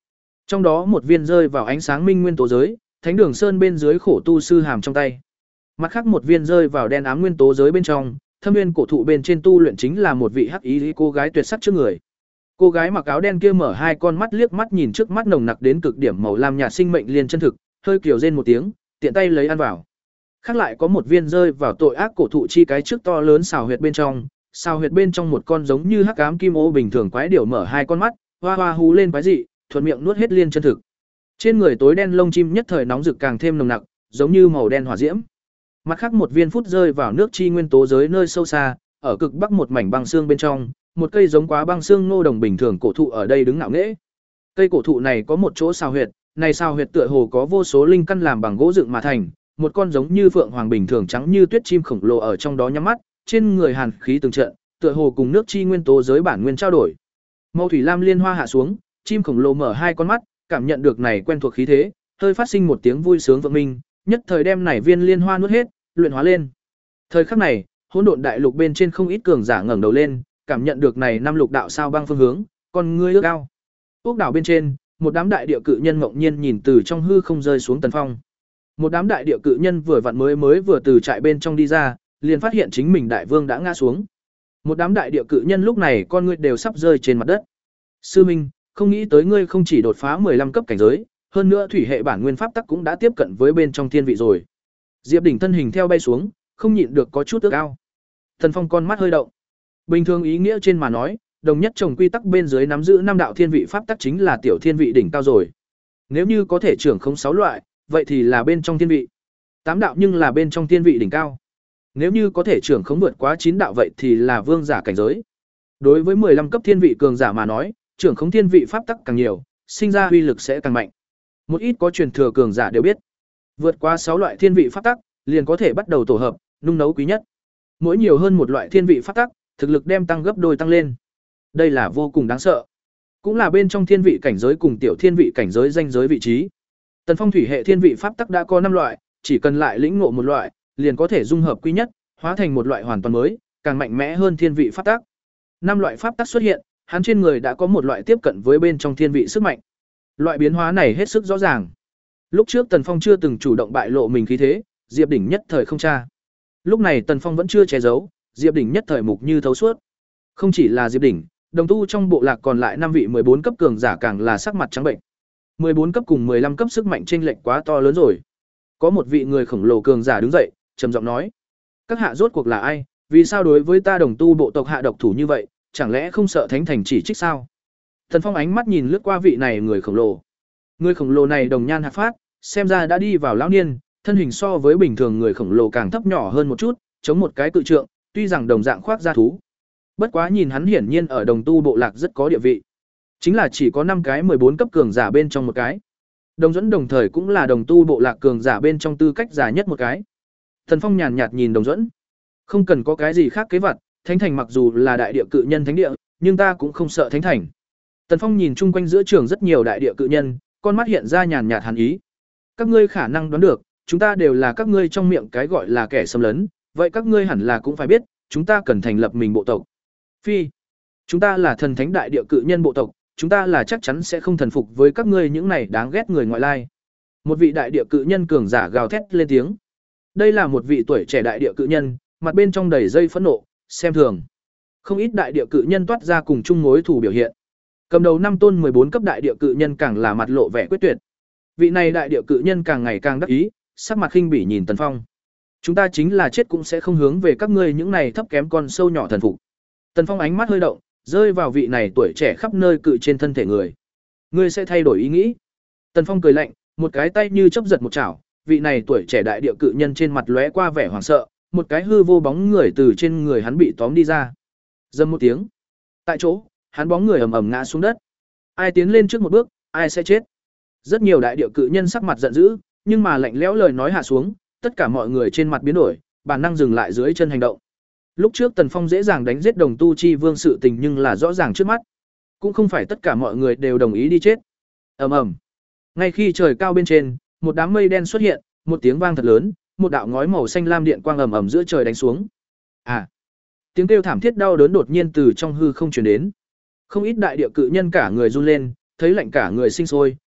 Trong đó một viên rơi vào ánh sáng minh nguyên tố giới, Thánh Đường Sơn bên dưới khổ tu sư hàm trong tay. Mặt khác một viên rơi vào đen ám nguyên tố giới bên trong, Thâm Nguyên cổ thụ bên trên tu luyện chính là một vị hắc ý cô gái tuyệt sắc trước người. Cô gái mặc áo đen kia mở hai con mắt liếc mắt nhìn trước mắt nồng nặc đến cực điểm màu lam nhạt sinh mệnh liên chân thực, hơi kiểu rên một tiếng, tiện tay lấy ăn vào. Khác lại có một viên rơi vào tội ác cổ thụ chi cái trước to lớn xào huyệt bên trong, xào huyệt bên trong một con giống như hắc ám kim ô bình thường quái điểu mở hai con mắt, hoa hoa hú lên quái dị, thuận miệng nuốt hết liên chân thực. Trên người tối đen lông chim nhất thời nóng rực càng thêm nồng nặc, giống như màu đen hỏa diễm. Mặt khác một viên phút rơi vào nước chi nguyên tố giới nơi sâu xa, ở cực bắc một mảnh băng xương bên trong, một cây giống quá băng xương ngô đồng bình thường cổ thụ ở đây đứng ngạo nghễ. Cây cổ thụ này có một chỗ sao huyệt, này sao huyệt tựa hồ có vô số linh căn làm bằng gỗ dựng mà thành, một con giống như phượng hoàng bình thường trắng như tuyết chim khổng lồ ở trong đó nhắm mắt, trên người hàn khí từng trận, tựa hồ cùng nước chi nguyên tố giới bản nguyên trao đổi. Màu thủy lam liên hoa hạ xuống, chim khổng lồ mở hai con mắt, cảm nhận được này quen thuộc khí thế, hơi phát sinh một tiếng vui sướng vượng minh, nhất thời đem này viên liên hoa nuốt hết, luyện hóa lên. Thời khắc này, hỗn độn đại lục bên trên không ít cường giả ngẩng đầu lên, cảm nhận được này năm lục đạo sao băng phương hướng, con ngươi ước ao. Ốc đảo bên trên, một đám đại địa cự nhân ngẫu nhiên nhìn từ trong hư không rơi xuống Tần Phong. Một đám đại địa cự nhân vừa vặn mới mới vừa từ trại bên trong đi ra, liền phát hiện chính mình đại vương đã ngã xuống. Một đám đại địa cự nhân lúc này con ngươi đều sắp rơi trên mặt đất. Sư Minh, không nghĩ tới ngươi không chỉ đột phá mười lăm cấp cảnh giới, hơn nữa thủy hệ bản nguyên pháp tắc cũng đã tiếp cận với bên trong thiên vị rồi. Diệp Đỉnh thân hình theo bay xuống, không nhịn được có chút ước ao. Tần Phong con mắt hơi động. Bình thường ý nghĩa trên mà nói, đồng nhất trồng quy tắc bên dưới nắm giữ năm đạo thiên vị pháp tắc chính là tiểu thiên vị đỉnh cao rồi. Nếu như có thể trưởng không sáu loại, vậy thì là bên trong thiên vị. Tám đạo nhưng là bên trong thiên vị đỉnh cao. Nếu như có thể trưởng không vượt quá chín đạo vậy thì là vương giả cảnh giới. Đối với mười lăm cấp thiên vị cường giả mà nói, trưởng không thiên vị pháp tắc càng nhiều, sinh ra uy lực sẽ càng mạnh. Một ít có truyền thừa cường giả đều biết, vượt qua sáu loại thiên vị pháp tắc, liền có thể bắt đầu tổ hợp, nung nấu quý nhất. Mỗi nhiều hơn một loại thiên vị pháp tắc, thực lực đem tăng gấp đôi tăng lên. Đây là vô cùng đáng sợ. Cũng là bên trong thiên vị cảnh giới cùng tiểu thiên vị cảnh giới danh giới vị trí. Tần Phong thủy hệ thiên vị pháp tắc đã có năm loại, chỉ cần lại lĩnh ngộ một loại, liền có thể dung hợp quý nhất, hóa thành một loại hoàn toàn mới, càng mạnh mẽ hơn thiên vị pháp tắc. Năm loại pháp tắc xuất hiện, hắn trên người đã có một loại tiếp cận với bên trong thiên vị sức mạnh. Loại biến hóa này hết sức rõ ràng. Lúc trước Tần Phong chưa từng chủ động bại lộ mình khí thế, Diệp Đỉnh nhất thời không tra. Lúc này Tần Phong vẫn chưa che giấu, Diệp Đỉnh nhất thời mục như thấu suốt. Không chỉ là Diệp Đỉnh, đồng tu trong bộ lạc còn lại năm vị mười bốn cấp cường giả càng là sắc mặt trắng bệnh. mười bốn cấp cùng mười lăm cấp sức mạnh chênh lệch quá to lớn rồi. Có một vị người khổng lồ cường giả đứng dậy, trầm giọng nói: "Các hạ rốt cuộc là ai, vì sao đối với ta đồng tu bộ tộc hạ độc thủ như vậy, chẳng lẽ không sợ thánh thành chỉ trích sao?" Tần Phong ánh mắt nhìn lướt qua vị này người khổng lồ. Người khổng lồ này đồng nhan hạc phát, xem ra đã đi vào lão niên, thân hình so với bình thường người khổng lồ càng thấp nhỏ hơn một chút, chống một cái cự trượng, tuy rằng đồng dạng khoác da thú. Bất quá nhìn hắn hiển nhiên ở đồng tu bộ lạc rất có địa vị. Chính là chỉ có năm cái mười bốn cấp cường giả bên trong một cái. Đồng Duẫn đồng thời cũng là đồng tu bộ lạc cường giả bên trong tư cách giả nhất một cái. Tần Phong nhàn nhạt nhìn Đồng Duẫn, không cần có cái gì khác kế vật, thánh thành mặc dù là đại địa cự nhân thánh địa, nhưng ta cũng không sợ thánh thành. Tần Phong nhìn chung quanh giữa trường rất nhiều đại địa cự nhân, con mắt hiện ra nhàn nhạt hàn ý. Các ngươi khả năng đoán được, chúng ta đều là các ngươi trong miệng cái gọi là kẻ xâm lấn, vậy các ngươi hẳn là cũng phải biết, chúng ta cần thành lập mình bộ tộc. Phi, chúng ta là thần thánh đại địa cự nhân bộ tộc, chúng ta là chắc chắn sẽ không thần phục với các ngươi những này đáng ghét người ngoại lai. Một vị đại địa cự nhân cường giả gào thét lên tiếng. Đây là một vị tuổi trẻ đại địa cự nhân, mặt bên trong đầy dây phẫn nộ, xem thường. Không ít đại địa cự nhân toát ra cùng chung mối thù biểu hiện. Cầm đầu năm tôn mười bốn cấp đại địa cự nhân càng là mặt lộ vẻ quyết tuyệt. Vị này đại địa cự nhân càng ngày càng đắc ý, sắc mặt khinh bỉ nhìn Tần Phong. Chúng ta chính là chết cũng sẽ không hướng về các ngươi những này thấp kém con sâu nhỏ thần phục. Tần Phong ánh mắt hơi động, rơi vào vị này tuổi trẻ khắp nơi cự trên thân thể người. Ngươi sẽ thay đổi ý nghĩ? Tần Phong cười lạnh, một cái tay như chớp giật một chảo, vị này tuổi trẻ đại địa cự nhân trên mặt lóe qua vẻ hoảng sợ, một cái hư vô bóng người từ trên người hắn bị tóm đi ra. Rầm một tiếng. Tại chỗ, hắn bóng người ầm ầm ngã xuống đất. Ai tiến lên trước một bước, ai sẽ chết. Rất nhiều đại địa cự nhân sắc mặt giận dữ, nhưng mà lạnh lẽo lời nói hạ xuống, tất cả mọi người trên mặt biến đổi, bản năng dừng lại dưới chân hành động. Lúc trước Tần Phong dễ dàng đánh giết đồng tu chi vương sự tình nhưng là rõ ràng trước mắt. Cũng không phải tất cả mọi người đều đồng ý đi chết. Ầm ầm. Ngay khi trời cao bên trên, một đám mây đen xuất hiện, một tiếng vang thật lớn, một đạo ngói màu xanh lam điện quang ầm ầm giữa trời đánh xuống. À. Tiếng kêu thảm thiết đau đớn đột nhiên từ trong hư không truyền đến. Không ít đại địa cự nhân cả người run lên, thấy lạnh cả người sinh sôi,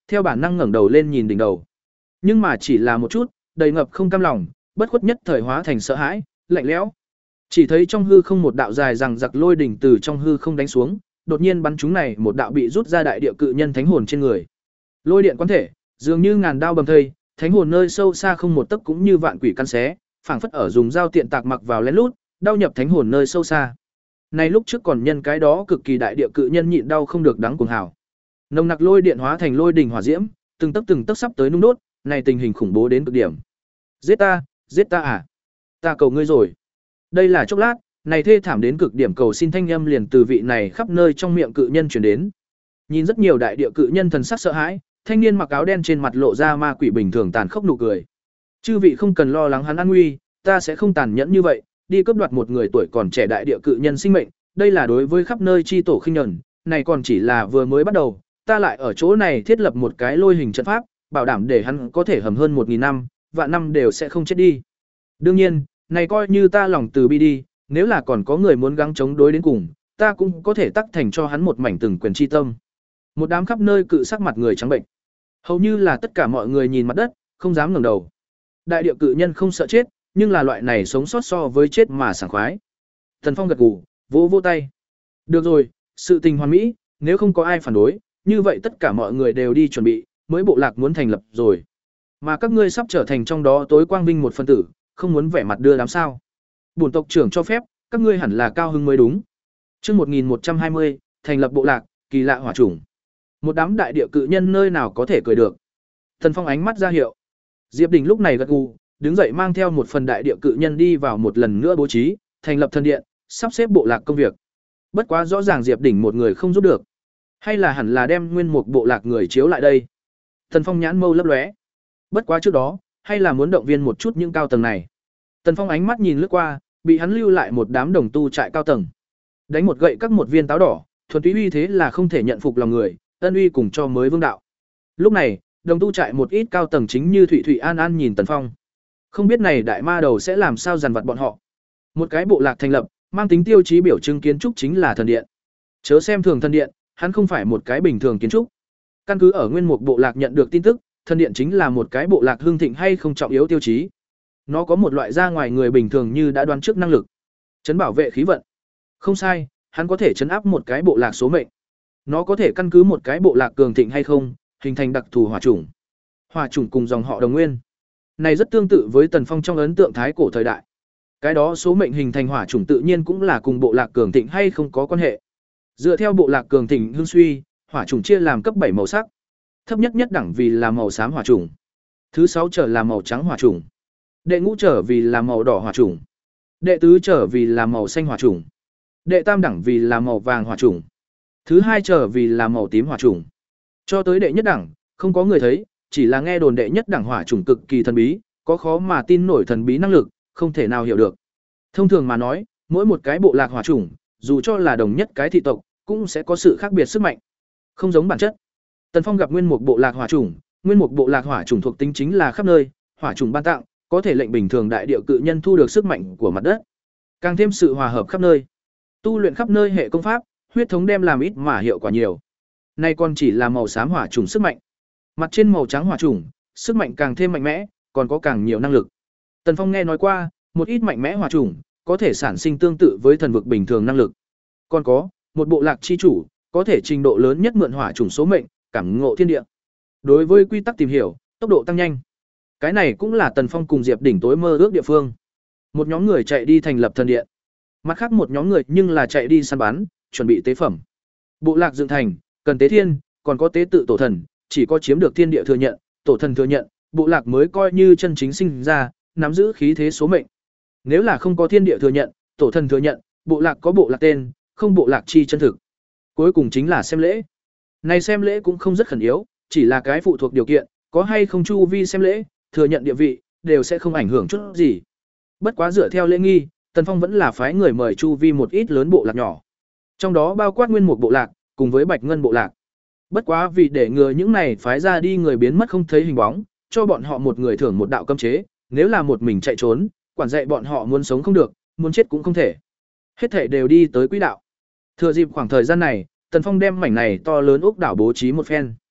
theo bản năng ngẩng đầu lên nhìn đỉnh đầu. Nhưng mà chỉ là một chút, đầy ngập không cam lòng, bất khuất nhất thời hóa thành sợ hãi, lạnh lẽo. Chỉ thấy trong hư không một đạo dài rằng giặc lôi đỉnh từ trong hư không đánh xuống, đột nhiên bắn chúng này một đạo bị rút ra đại địa cự nhân thánh hồn trên người. Lôi điện quán thể, dường như ngàn đao bầm thây, thánh hồn nơi sâu xa không một tấc cũng như vạn quỷ căn xé, phảng phất ở dùng dao tiện tạc mặc vào lén lút, đau nhập thánh hồn nơi sâu xa. Này lúc trước còn nhân cái đó cực kỳ đại địa cự nhân nhịn đau không được đắng cuồng hào. Nồng nặc lôi điện hóa thành lôi đỉnh hỏa diễm, từng tấc từng tấc sắp tới nung đốt, này tình hình khủng bố đến cực điểm. Giết ta, giết ta à? Ta cầu ngươi rồi. Đây là chốc lát, này thê thảm đến cực điểm cầu xin thanh âm liền từ vị này khắp nơi trong miệng cự nhân truyền đến. Nhìn rất nhiều đại địa cự nhân thần sắc sợ hãi, thanh niên mặc áo đen trên mặt lộ ra ma quỷ bình thường tàn khốc nụ cười. Chư vị không cần lo lắng hắn an nguy, ta sẽ không tàn nhẫn như vậy, đi cướp đoạt một người tuổi còn trẻ đại địa cự nhân sinh mệnh, đây là đối với khắp nơi chi tổ khinh nhẫn, này còn chỉ là vừa mới bắt đầu, ta lại ở chỗ này thiết lập một cái lôi hình trận pháp, bảo đảm để hắn có thể hầm hơn một nghìn năm, vạn năm đều sẽ không chết đi. Đương nhiên, này coi như ta lòng từ bi đi, nếu là còn có người muốn gắng chống đối đến cùng, ta cũng có thể tác thành cho hắn một mảnh từng quyền chi tâm. Một đám khắp nơi cự sắc mặt người trắng bệnh. Hầu như là tất cả mọi người nhìn mặt đất, không dám ngẩng đầu. Đại địa cự nhân không sợ chết, nhưng là loại này sống sót so với chết mà sảng khoái. Thần Phong gật gù, vỗ vỗ tay. Được rồi, sự tình hoàn mỹ, nếu không có ai phản đối, như vậy tất cả mọi người đều đi chuẩn bị, mới bộ lạc muốn thành lập rồi. Mà các ngươi sắp trở thành trong đó tối quang vinh một phân tử, không muốn vẻ mặt đưa đám sao. Bổn tộc trưởng cho phép, các ngươi hẳn là cao hứng mới đúng. Chương một nghìn một trăm hai mươi, thành lập bộ lạc, kỳ lạ hỏa chủng. Một đám đại địa cự nhân nơi nào có thể cười được. Thần Phong ánh mắt ra hiệu. Diệp Đình lúc này gật gù, đứng dậy mang theo một phần đại địa cự nhân đi vào một lần nữa bố trí, thành lập thần điện, sắp xếp bộ lạc công việc. Bất quá rõ ràng Diệp Đình một người không giúp được. Hay là hẳn là đem nguyên một bộ lạc người chiếu lại đây. Thần Phong nhãn mâu lấp lóe. Bất quá trước đó, hay là muốn động viên một chút những cao tầng này. Tần Phong ánh mắt nhìn lướt qua, bị hắn lưu lại một đám đồng tu trại cao tầng. Đánh một gậy các một viên táo đỏ, thuần túy uy thế là không thể nhận phục lòng người, ân uy cùng cho mới vương đạo. Lúc này, đồng tu trại một ít cao tầng chính như Thụy Thụy An An nhìn Tần Phong. Không biết này đại ma đầu sẽ làm sao dằn vặt bọn họ. Một cái bộ lạc thành lập, mang tính tiêu chí biểu trưng kiến trúc chính là thần điện. Chớ xem thường thần điện, hắn không phải một cái bình thường kiến trúc. Căn cứ ở nguyên mục bộ lạc nhận được tin tức, thần điện chính là một cái bộ lạc hưng thịnh hay không trọng yếu tiêu chí. Nó có một loại ra ngoài người bình thường như đã đoán trước năng lực. Chấn bảo vệ khí vận. Không sai, hắn có thể chấn áp một cái bộ lạc số mệnh. Nó có thể căn cứ một cái bộ lạc cường thịnh hay không, hình thành đặc thù hỏa chủng. Hỏa chủng cùng dòng họ đồng nguyên. Này rất tương tự với Tần Phong trong ấn tượng thái cổ thời đại. Cái đó số mệnh hình thành hỏa chủng tự nhiên cũng là cùng bộ lạc cường thịnh hay không có quan hệ. Dựa theo bộ lạc cường thịnh hưng suy, hỏa chủng chia làm cấp bảy màu sắc. Thấp nhất nhất đẳng vì là màu xám hỏa chủng. Thứ sáu trở là màu trắng hỏa chủng. Đệ ngũ trở vì là màu đỏ hỏa chủng. Đệ tứ trở vì là màu xanh hỏa chủng. Đệ tam đẳng vì là màu vàng hỏa chủng. Thứ hai trở vì là màu tím hỏa chủng. Cho tới đệ nhất đẳng, không có người thấy, chỉ là nghe đồn đệ nhất đẳng hỏa chủng cực kỳ thần bí, có khó mà tin nổi thần bí năng lực, không thể nào hiểu được. Thông thường mà nói, mỗi một cái bộ lạc hỏa chủng, dù cho là đồng nhất cái thị tộc, cũng sẽ có sự khác biệt sức mạnh. Không giống bản chất. Tần Phong gặp nguyên một bộ lạc hỏa chủng, nguyên một bộ lạc hỏa chủng thuộc tính chính là khắp nơi, hỏa chủng ban tặng, có thể lệnh bình thường đại địa cự nhân thu được sức mạnh của mặt đất. Càng thêm sự hòa hợp khắp nơi. Tu luyện khắp nơi hệ công pháp, huyết thống đem làm ít mà hiệu quả nhiều. Nay còn chỉ là màu xám hỏa chủng sức mạnh. Mặt trên màu trắng hỏa chủng, sức mạnh càng thêm mạnh mẽ, còn có càng nhiều năng lực. Tần Phong nghe nói qua, một ít mạnh mẽ hỏa chủng có thể sản sinh tương tự với thần vực bình thường năng lực. Còn có, một bộ lạc chi chủ có thể trình độ lớn nhất mượn hỏa chủng số mệnh, cảm ngộ thiên địa. Đối với quy tắc tìm hiểu, tốc độ tăng nhanh. Cái này cũng là Tần Phong cùng Diệp Đỉnh tối mơ ước địa phương. Một nhóm người chạy đi thành lập thần điện. Mặt khác một nhóm người nhưng là chạy đi săn bắn, chuẩn bị tế phẩm. Bộ lạc dựng thành, cần tế thiên, còn có tế tự tổ thần, chỉ có chiếm được thiên địa thừa nhận, tổ thần thừa nhận, bộ lạc mới coi như chân chính sinh ra, nắm giữ khí thế số mệnh. Nếu là không có thiên địa thừa nhận, tổ thần thừa nhận, bộ lạc có bộ lạc tên, không bộ lạc chi chân thực. Cuối cùng chính là xem lễ. Này xem lễ cũng không rất khẩn yếu, chỉ là cái phụ thuộc điều kiện, có hay không chu vi xem lễ, thừa nhận địa vị, đều sẽ không ảnh hưởng chút gì. Bất quá dựa theo lễ nghi, Tần Phong vẫn là phái người mời chu vi một ít lớn bộ lạc nhỏ. Trong đó bao quát nguyên một bộ lạc, cùng với Bạch Ngân bộ lạc. Bất quá vì để ngừa những này phái ra đi người biến mất không thấy hình bóng, cho bọn họ một người thưởng một đạo cấm chế, nếu là một mình chạy trốn, quản dạy bọn họ muốn sống không được, muốn chết cũng không thể. Hết thể đều đi tới quỹ đạo. Thừa dịp khoảng thời gian này, Tần Phong đem mảnh này to lớn ốc đảo bố trí một phen.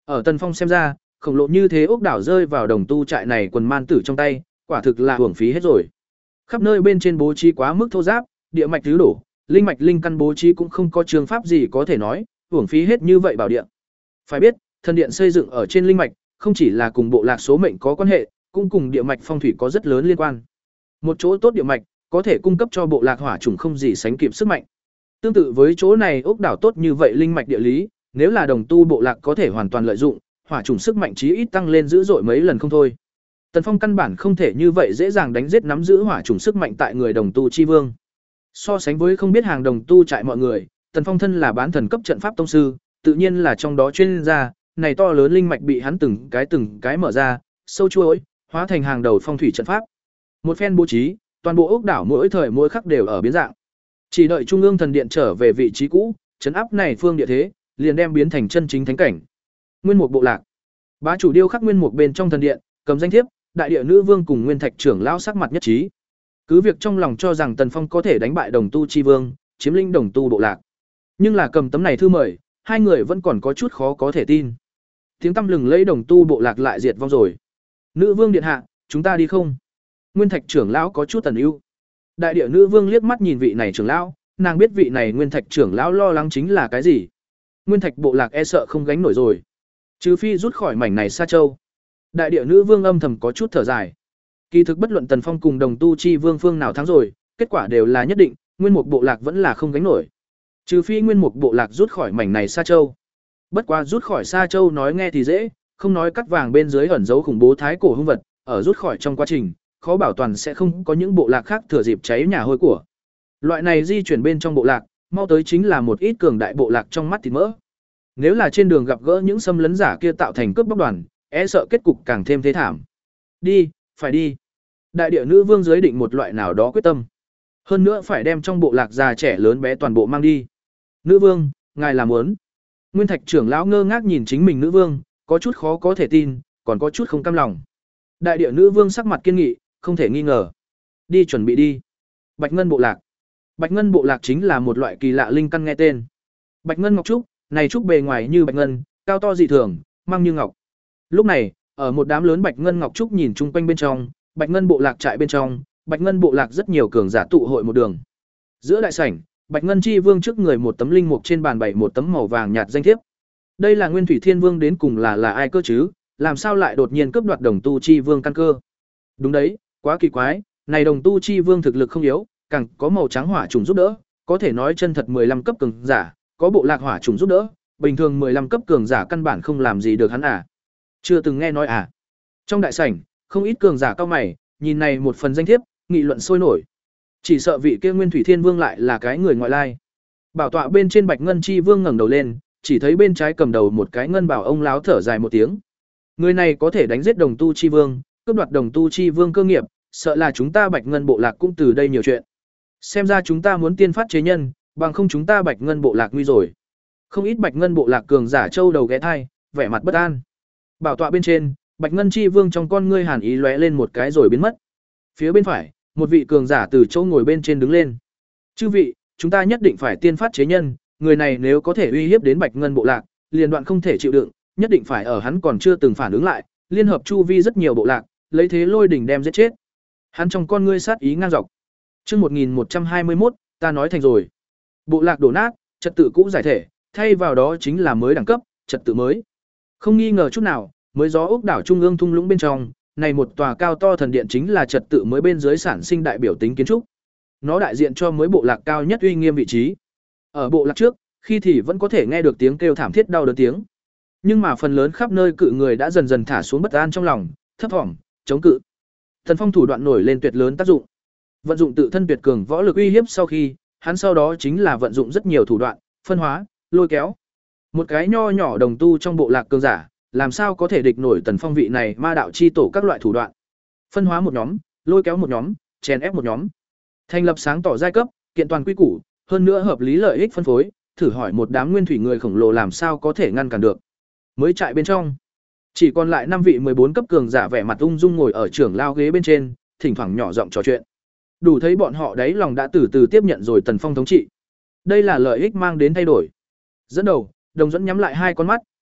Ở Tần Phong xem ra, khổng lồ như thế ốc đảo rơi vào đồng tu trại này quần man tử trong tay, quả thực là hưởng phí hết rồi. Khắp nơi bên trên bố trí quá mức thô giáp, địa mạch tứ đổ, linh mạch linh căn bố trí cũng không có trường pháp gì có thể nói, hưởng phí hết như vậy bảo địa. Phải biết, thần điện xây dựng ở trên linh mạch, không chỉ là cùng bộ lạc số mệnh có quan hệ, cũng cùng địa mạch phong thủy có rất lớn liên quan. Một chỗ tốt địa mạch, có thể cung cấp cho bộ lạc hỏa chủng không gì sánh kịp sức mạnh. Tương tự với chỗ này ốc đảo tốt như vậy linh mạch địa lý, nếu là đồng tu bộ lạc có thể hoàn toàn lợi dụng, hỏa chủng sức mạnh chí ít tăng lên dữ dội mấy lần không thôi. Tần Phong căn bản không thể như vậy dễ dàng đánh giết nắm giữ hỏa chủng sức mạnh tại người đồng tu chi vương. So sánh với không biết hàng đồng tu trại mọi người, Tần Phong thân là bán thần cấp trận pháp tông sư, tự nhiên là trong đó chuyên gia, này to lớn linh mạch bị hắn từng cái từng cái mở ra, sâu chuỗi, hóa thành hàng đầu phong thủy trận pháp. Một phen bố trí, toàn bộ ốc đảo mỗi thời mỗi khắc đều ở biến dạng. Chỉ đợi trung ương thần điện trở về vị trí cũ, trấn áp này phương địa thế, liền đem biến thành chân chính thánh cảnh. Nguyên Mục bộ lạc. Bá chủ điêu khắc nguyên mục bên trong thần điện, cầm danh thiếp, đại địa nữ vương cùng nguyên thạch trưởng lão sắc mặt nhất trí. Cứ việc trong lòng cho rằng Tần Phong có thể đánh bại đồng tu chi vương, chiếm lĩnh đồng tu bộ lạc. Nhưng là cầm tấm này thư mời, hai người vẫn còn có chút khó có thể tin. Tiếng tăm lừng lẫy đồng tu bộ lạc lại diệt vong rồi. Nữ vương điện hạ, chúng ta đi không? Nguyên thạch trưởng lão có chút tần ưu. Đại địa nữ vương liếc mắt nhìn vị này trưởng lão, nàng biết vị này nguyên thạch trưởng lão lo lắng chính là cái gì. Nguyên thạch bộ lạc e sợ không gánh nổi rồi, trừ phi rút khỏi mảnh này xa châu. Đại địa nữ vương âm thầm có chút thở dài. Kỳ thực bất luận Tần Phong cùng đồng tu chi vương phương nào thắng rồi, kết quả đều là nhất định, nguyên mục bộ lạc vẫn là không gánh nổi. Trừ phi nguyên mục bộ lạc rút khỏi mảnh này xa châu. Bất quá rút khỏi xa châu nói nghe thì dễ, không nói cắt vàng bên dưới ẩn dấu khủng bố thái cổ hung vật, ở rút khỏi trong quá trình, khó bảo toàn sẽ không có những bộ lạc khác thừa dịp cháy nhà hôi của. Loại này di chuyển bên trong bộ lạc, mau tới chính là một ít cường đại bộ lạc trong mắt thịt mỡ. Nếu là trên đường gặp gỡ những xâm lấn giả kia tạo thành cướp bóc đoàn, e sợ kết cục càng thêm thế thảm. Đi, phải đi. Đại địa nữ vương giới định một loại nào đó quyết tâm. Hơn nữa phải đem trong bộ lạc già trẻ lớn bé toàn bộ mang đi. Nữ vương, ngài làm muốn. Nguyên thạch trưởng lão ngơ ngác nhìn chính mình nữ vương, có chút khó có thể tin, còn có chút không cam lòng. Đại địa nữ vương sắc mặt kiên nghị, không thể nghi ngờ. Đi chuẩn bị đi. Bạch ngân bộ lạc. Bạch ngân bộ lạc chính là một loại kỳ lạ linh căn nghe tên. Bạch ngân ngọc trúc, này trúc bề ngoài như bạch ngân, cao to dị thường, mang như ngọc. Lúc này, ở một đám lớn bạch ngân ngọc trúc nhìn chung quanh bên trong, bạch ngân bộ lạc trại bên trong, bạch ngân bộ lạc rất nhiều cường giả tụ hội một đường. Giữa đại sảnh, bạch ngân chi vương trước người một tấm linh mục trên bàn bày một tấm màu vàng nhạt danh thiếp. Đây là Nguyên Thủy Thiên Vương đến cùng là là ai cơ chứ, làm sao lại đột nhiên cướp đoạt đồng tu chi vương căn cơ? Đúng đấy, quá kỳ quái, này đồng tu chi vương thực lực không yếu, càng có màu trắng hỏa trùng giúp đỡ, có thể nói chân thật mười lăm cấp cường giả, có bộ lạc hỏa trùng giúp đỡ, bình thường mười lăm cấp cường giả căn bản không làm gì được hắn à? Chưa từng nghe nói à? Trong đại sảnh, không ít cường giả cao mày, nhìn này một phần danh thiếp, nghị luận sôi nổi. Chỉ sợ vị kia Nguyên Thủy Thiên Vương lại là cái người ngoại lai. Bảo tọa bên trên Bạch Ngân Chi Vương ngẩng đầu lên, chỉ thấy bên trái cầm đầu một cái ngân bảo ông láo thở dài một tiếng. Người này có thể đánh giết đồng tu chi vương, cướp đoạt đồng tu chi vương cơ nghiệp, sợ là chúng ta Bạch Ngân bộ lạc cũng từ đây nhiều chuyện. Xem ra chúng ta muốn tiên phát chế nhân, bằng không chúng ta Bạch Ngân bộ lạc nguy rồi. Không ít Bạch Ngân bộ lạc cường giả châu đầu ghé thai, vẻ mặt bất an. Bảo tọa bên trên, Bạch Ngân Chi Vương trong con ngươi hàn ý lóe lên một cái rồi biến mất. Phía bên phải, một vị cường giả từ chỗ ngồi bên trên đứng lên. Chư vị, chúng ta nhất định phải tiên phát chế nhân, người này nếu có thể uy hiếp đến Bạch Ngân bộ lạc, liền đoạn không thể chịu đựng, nhất định phải ở hắn còn chưa từng phản ứng lại, liên hợp chu vi rất nhiều bộ lạc, lấy thế lôi đỉnh đem giết chết. Hắn trong con ngươi sát ý ngang dọc. Chương một nghìn một trăm hai mươi mốt, ta nói thành rồi. Bộ lạc đổ nát, trật tự cũ giải thể, thay vào đó chính là mới đẳng cấp, trật tự mới. Không nghi ngờ chút nào, mới gió ốc đảo trung ương thung lũng bên trong, này một tòa cao to thần điện chính là trật tự mới bên dưới sản sinh đại biểu tính kiến trúc. Nó đại diện cho mới bộ lạc cao nhất uy nghiêm vị trí. Ở bộ lạc trước, khi thì vẫn có thể nghe được tiếng kêu thảm thiết đau đớn tiếng. Nhưng mà phần lớn khắp nơi cự người đã dần dần thả xuống bất an trong lòng, thấp thỏm, chống cự. Thần Phong thủ đoạn nổi lên tuyệt lớn tác dụng. Vận dụng tự thân tuyệt cường võ lực uy hiếp sau khi, hắn sau đó chính là vận dụng rất nhiều thủ đoạn, phân hóa, lôi kéo. Một cái nho nhỏ đồng tu trong bộ lạc cường giả, làm sao có thể địch nổi Tần Phong vị này ma đạo chi tổ các loại thủ đoạn. Phân hóa một nhóm, lôi kéo một nhóm, chèn ép một nhóm. Thành lập sáng tỏ giai cấp, kiện toàn quy củ, hơn nữa hợp lý lợi ích phân phối, thử hỏi một đám nguyên thủy người khổng lồ làm sao có thể ngăn cản được. Mới trại bên trong, chỉ còn lại năm vị mười bốn cấp cường giả vẻ mặt ung dung ngồi ở trưởng lao ghế bên trên, thỉnh thoảng nhỏ giọng trò chuyện. Đủ thấy bọn họ đáy lòng đã từ từ tiếp nhận rồi Tần Phong thống trị. Đây là lợi ích mang đến thay đổi. Dẫn đầu, Đồng Dẫn nhắm lại hai con mắt,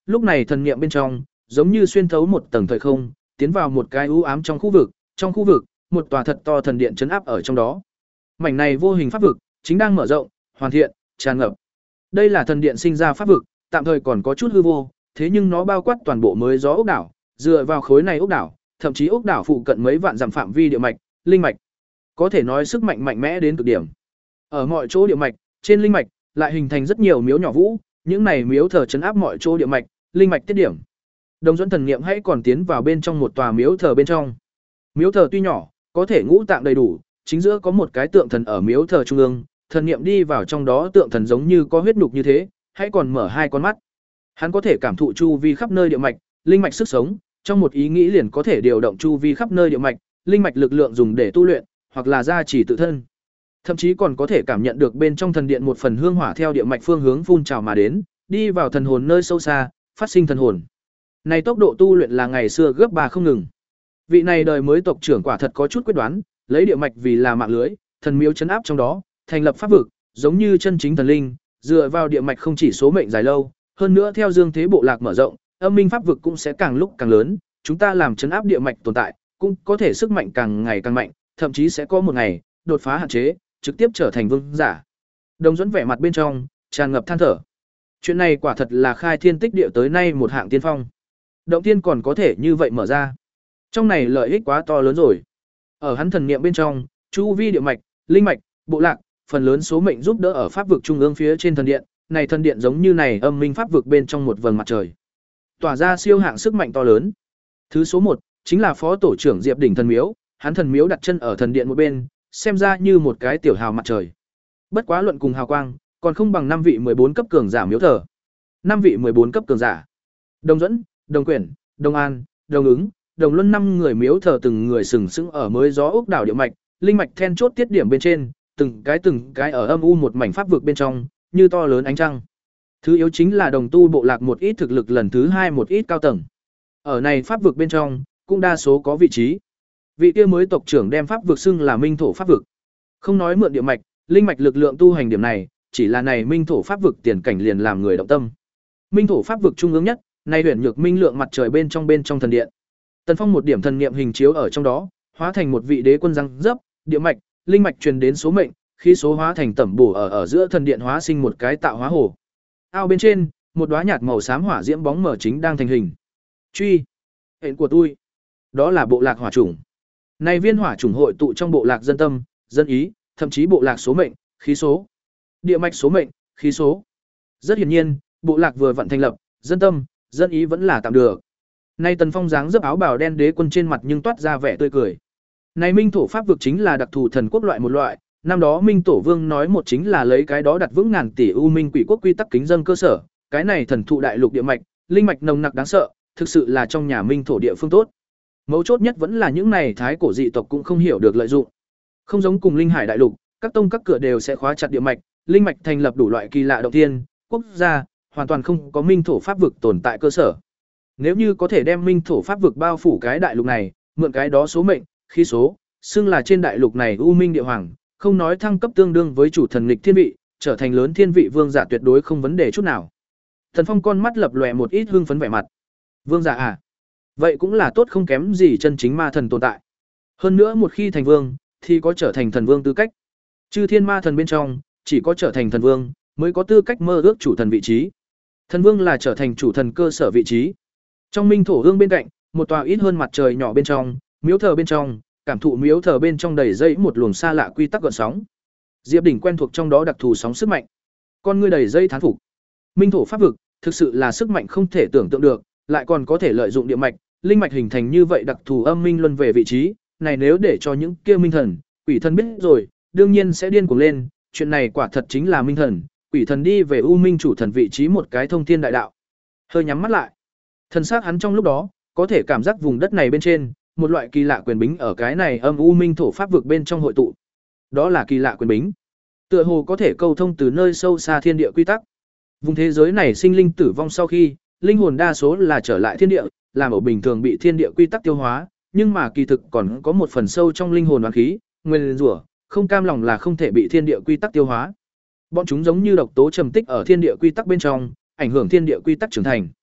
lúc này thần niệm bên trong, giống như xuyên thấu một tầng thời không, tiến vào một cái u ám trong khu vực, trong khu vực, một tòa thật to thần điện trấn áp ở trong đó. Mảnh này vô hình pháp vực chính đang mở rộng, hoàn thiện, tràn ngập. Đây là thần điện sinh ra pháp vực, tạm thời còn có chút hư vô, thế nhưng nó bao quát toàn bộ mới gió ốc đảo, dựa vào khối này ốc đảo, thậm chí ốc đảo phụ cận mấy vạn dặm phạm vi địa mạch, linh mạch. Có thể nói sức mạnh mạnh mẽ đến cực điểm. Ở mọi chỗ địa mạch, trên linh mạch lại hình thành rất nhiều miếu nhỏ vũ, những này miếu thờ trấn áp mọi chỗ địa mạch, linh mạch tiết điểm. Đồng dẫn thần niệm hãy còn tiến vào bên trong một tòa miếu thờ bên trong. Miếu thờ tuy nhỏ, có thể ngũ tạng đầy đủ, chính giữa có một cái tượng thần ở miếu thờ trung ương, thần niệm đi vào trong đó, tượng thần giống như có huyết nhục như thế, hãy còn mở hai con mắt. Hắn có thể cảm thụ chu vi khắp nơi địa mạch, linh mạch sức sống, trong một ý nghĩ liền có thể điều động chu vi khắp nơi địa mạch, linh mạch lực lượng dùng để tu luyện, hoặc là gia trì tự thân. Thậm chí còn có thể cảm nhận được bên trong thần điện một phần hương hỏa theo địa mạch phương hướng phun trào mà đến, đi vào thần hồn nơi sâu xa, phát sinh thần hồn. Này tốc độ tu luyện là ngày xưa gấp ba không ngừng. Vị này đời mới tộc trưởng quả thật có chút quyết đoán, lấy địa mạch vì là mạng lưới, thần miếu trấn áp trong đó, thành lập pháp vực, giống như chân chính thần linh, dựa vào địa mạch không chỉ số mệnh dài lâu, hơn nữa theo dương thế bộ lạc mở rộng, âm minh pháp vực cũng sẽ càng lúc càng lớn, chúng ta làm trấn áp địa mạch tồn tại, cũng có thể sức mạnh càng ngày càng mạnh, thậm chí sẽ có một ngày đột phá hạn chế, trực tiếp trở thành vương giả. Đồng dẫn vẻ mặt bên trong tràn ngập than thở. Chuyện này quả thật là khai thiên tích địa tới nay một hạng tiên phong. Động tiên còn có thể như vậy mở ra. Trong này lợi ích quá to lớn rồi. Ở hắn thần niệm bên trong, chu vi địa mạch, linh mạch, bộ lạc, phần lớn số mệnh giúp đỡ ở pháp vực trung ương phía trên thần điện, này thần điện giống như này âm minh pháp vực bên trong một vầng mặt trời. Tỏa ra siêu hạng sức mạnh to lớn. Thứ số một chính là phó tổ trưởng Diệp Đỉnh thần miếu, hắn thần miếu đặt chân ở thần điện một bên, xem ra như một cái tiểu hào mặt trời. Bất quá luận cùng hào quang, còn không bằng năm vị mười bốn cấp cường giả miếu thờ. Năm vị mười bốn cấp cường giả. Đồng dẫn, Đồng Quyển, Đồng An, Đồng Ứng, Đồng Luân năm người miếu thờ từng người sừng sững ở mới gió ốc đảo địa mạch, linh mạch then chốt tiết điểm bên trên, từng cái từng cái ở âm u một mảnh pháp vực bên trong, như to lớn ánh trăng. Thứ yếu chính là đồng tu bộ lạc một ít thực lực lần thứ hai một ít cao tầng. Ở này pháp vực bên trong, cũng đa số có vị trí. Vị kia mới tộc trưởng đem pháp vực xưng là minh thổ pháp vực. Không nói mượn địa mạch, linh mạch lực lượng tu hành điểm này, chỉ là này minh thổ pháp vực tiền cảnh liền làm người động tâm. Minh thổ pháp vực trung ương nhất, nay huyền nhược minh lượng mặt trời bên trong bên trong thần điện. Tần Phong một điểm thần niệm hình chiếu ở trong đó, hóa thành một vị đế quân răng dấp, địa mạch, linh mạch truyền đến số mệnh, khí số hóa thành tẩm bổ ở ở giữa thần điện hóa sinh một cái tạo hóa hồ. Ao bên trên, một đóa nhạt màu xám hỏa diễm bóng mở chính đang thành hình. Truy, hẹn của tôi, đó là bộ lạc hỏa chủng. Này viên hỏa chủng hội tụ trong bộ lạc dân tâm, dân ý, thậm chí bộ lạc số mệnh, khí số, địa mạch số mệnh, khí số. Rất hiển nhiên, bộ lạc vừa vận thành lập, dân tâm, dân ý vẫn là tạm được. Nay Tần Phong dáng dấp áo bào đen đế quân trên mặt nhưng toát ra vẻ tươi cười. Này minh thổ pháp vực chính là đặc thù thần quốc loại một loại, năm đó Minh Tổ Vương nói một chính là lấy cái đó đặt vững ngàn tỷ u minh quỷ quốc quy tắc kính dâng cơ sở, cái này thần thụ đại lục địa mạch, linh mạch nồng nặc đáng sợ, thực sự là trong nhà minh thổ địa phương tốt. Mấu chốt nhất vẫn là những này thái cổ dị tộc cũng không hiểu được lợi dụng. Không giống cùng linh hải đại lục, các tông các cửa đều sẽ khóa chặt địa mạch, linh mạch thành lập đủ loại kỳ lạ động thiên, quốc gia, hoàn toàn không có minh thổ pháp vực tồn tại cơ sở. Nếu như có thể đem minh thổ pháp vực bao phủ cái đại lục này, mượn cái đó số mệnh, khí số, xưng là trên đại lục này u minh địa hoàng, không nói thăng cấp tương đương với chủ thần nghịch thiên vị, trở thành lớn thiên vị vương giả tuyệt đối không vấn đề chút nào. Thần Phong con mắt lập lòe một ít hưng phấn vẻ mặt. Vương giả à? Vậy cũng là tốt không kém gì chân chính ma thần tồn tại. Hơn nữa một khi thành vương, thì có trở thành thần vương tư cách. Chư thiên ma thần bên trong, chỉ có trở thành thần vương, mới có tư cách mơ ước chủ thần vị trí. Thần vương là trở thành chủ thần cơ sở vị trí. Trong minh thổ hương bên cạnh, một tòa ít hơn mặt trời nhỏ bên trong, miếu thờ bên trong, cảm thụ miếu thờ bên trong đầy dây một luồng xa lạ quy tắc gợn sóng. Diệp Đỉnh quen thuộc trong đó đặc thù sóng sức mạnh. Con ngươi đầy dây thán phục. Minh thổ pháp vực, thực sự là sức mạnh không thể tưởng tượng được, lại còn có thể lợi dụng địa mạch, linh mạch hình thành như vậy đặc thù âm minh luân về vị trí, này nếu để cho những kia minh thần, quỷ thần biết rồi, đương nhiên sẽ điên cuồng lên, chuyện này quả thật chính là minh thần, quỷ thần đi về u minh chủ thần vị trí một cái thông thiên đại đạo. Hơi nhắm mắt lại, thần xác hắn trong lúc đó, có thể cảm giác vùng đất này bên trên, một loại kỳ lạ quyền bính ở cái này âm u minh thổ pháp vực bên trong hội tụ. Đó là kỳ lạ quyền bính. Tựa hồ có thể câu thông từ nơi sâu xa thiên địa quy tắc. Vùng thế giới này sinh linh tử vong sau khi, linh hồn đa số là trở lại thiên địa, làm ở bình thường bị thiên địa quy tắc tiêu hóa, nhưng mà kỳ thực còn có một phần sâu trong linh hồn oán khí, nguyên rủa, không cam lòng là không thể bị thiên địa quy tắc tiêu hóa. Bọn chúng giống như độc tố trầm tích ở thiên địa quy tắc bên trong, ảnh hưởng thiên địa quy tắc trưởng thành.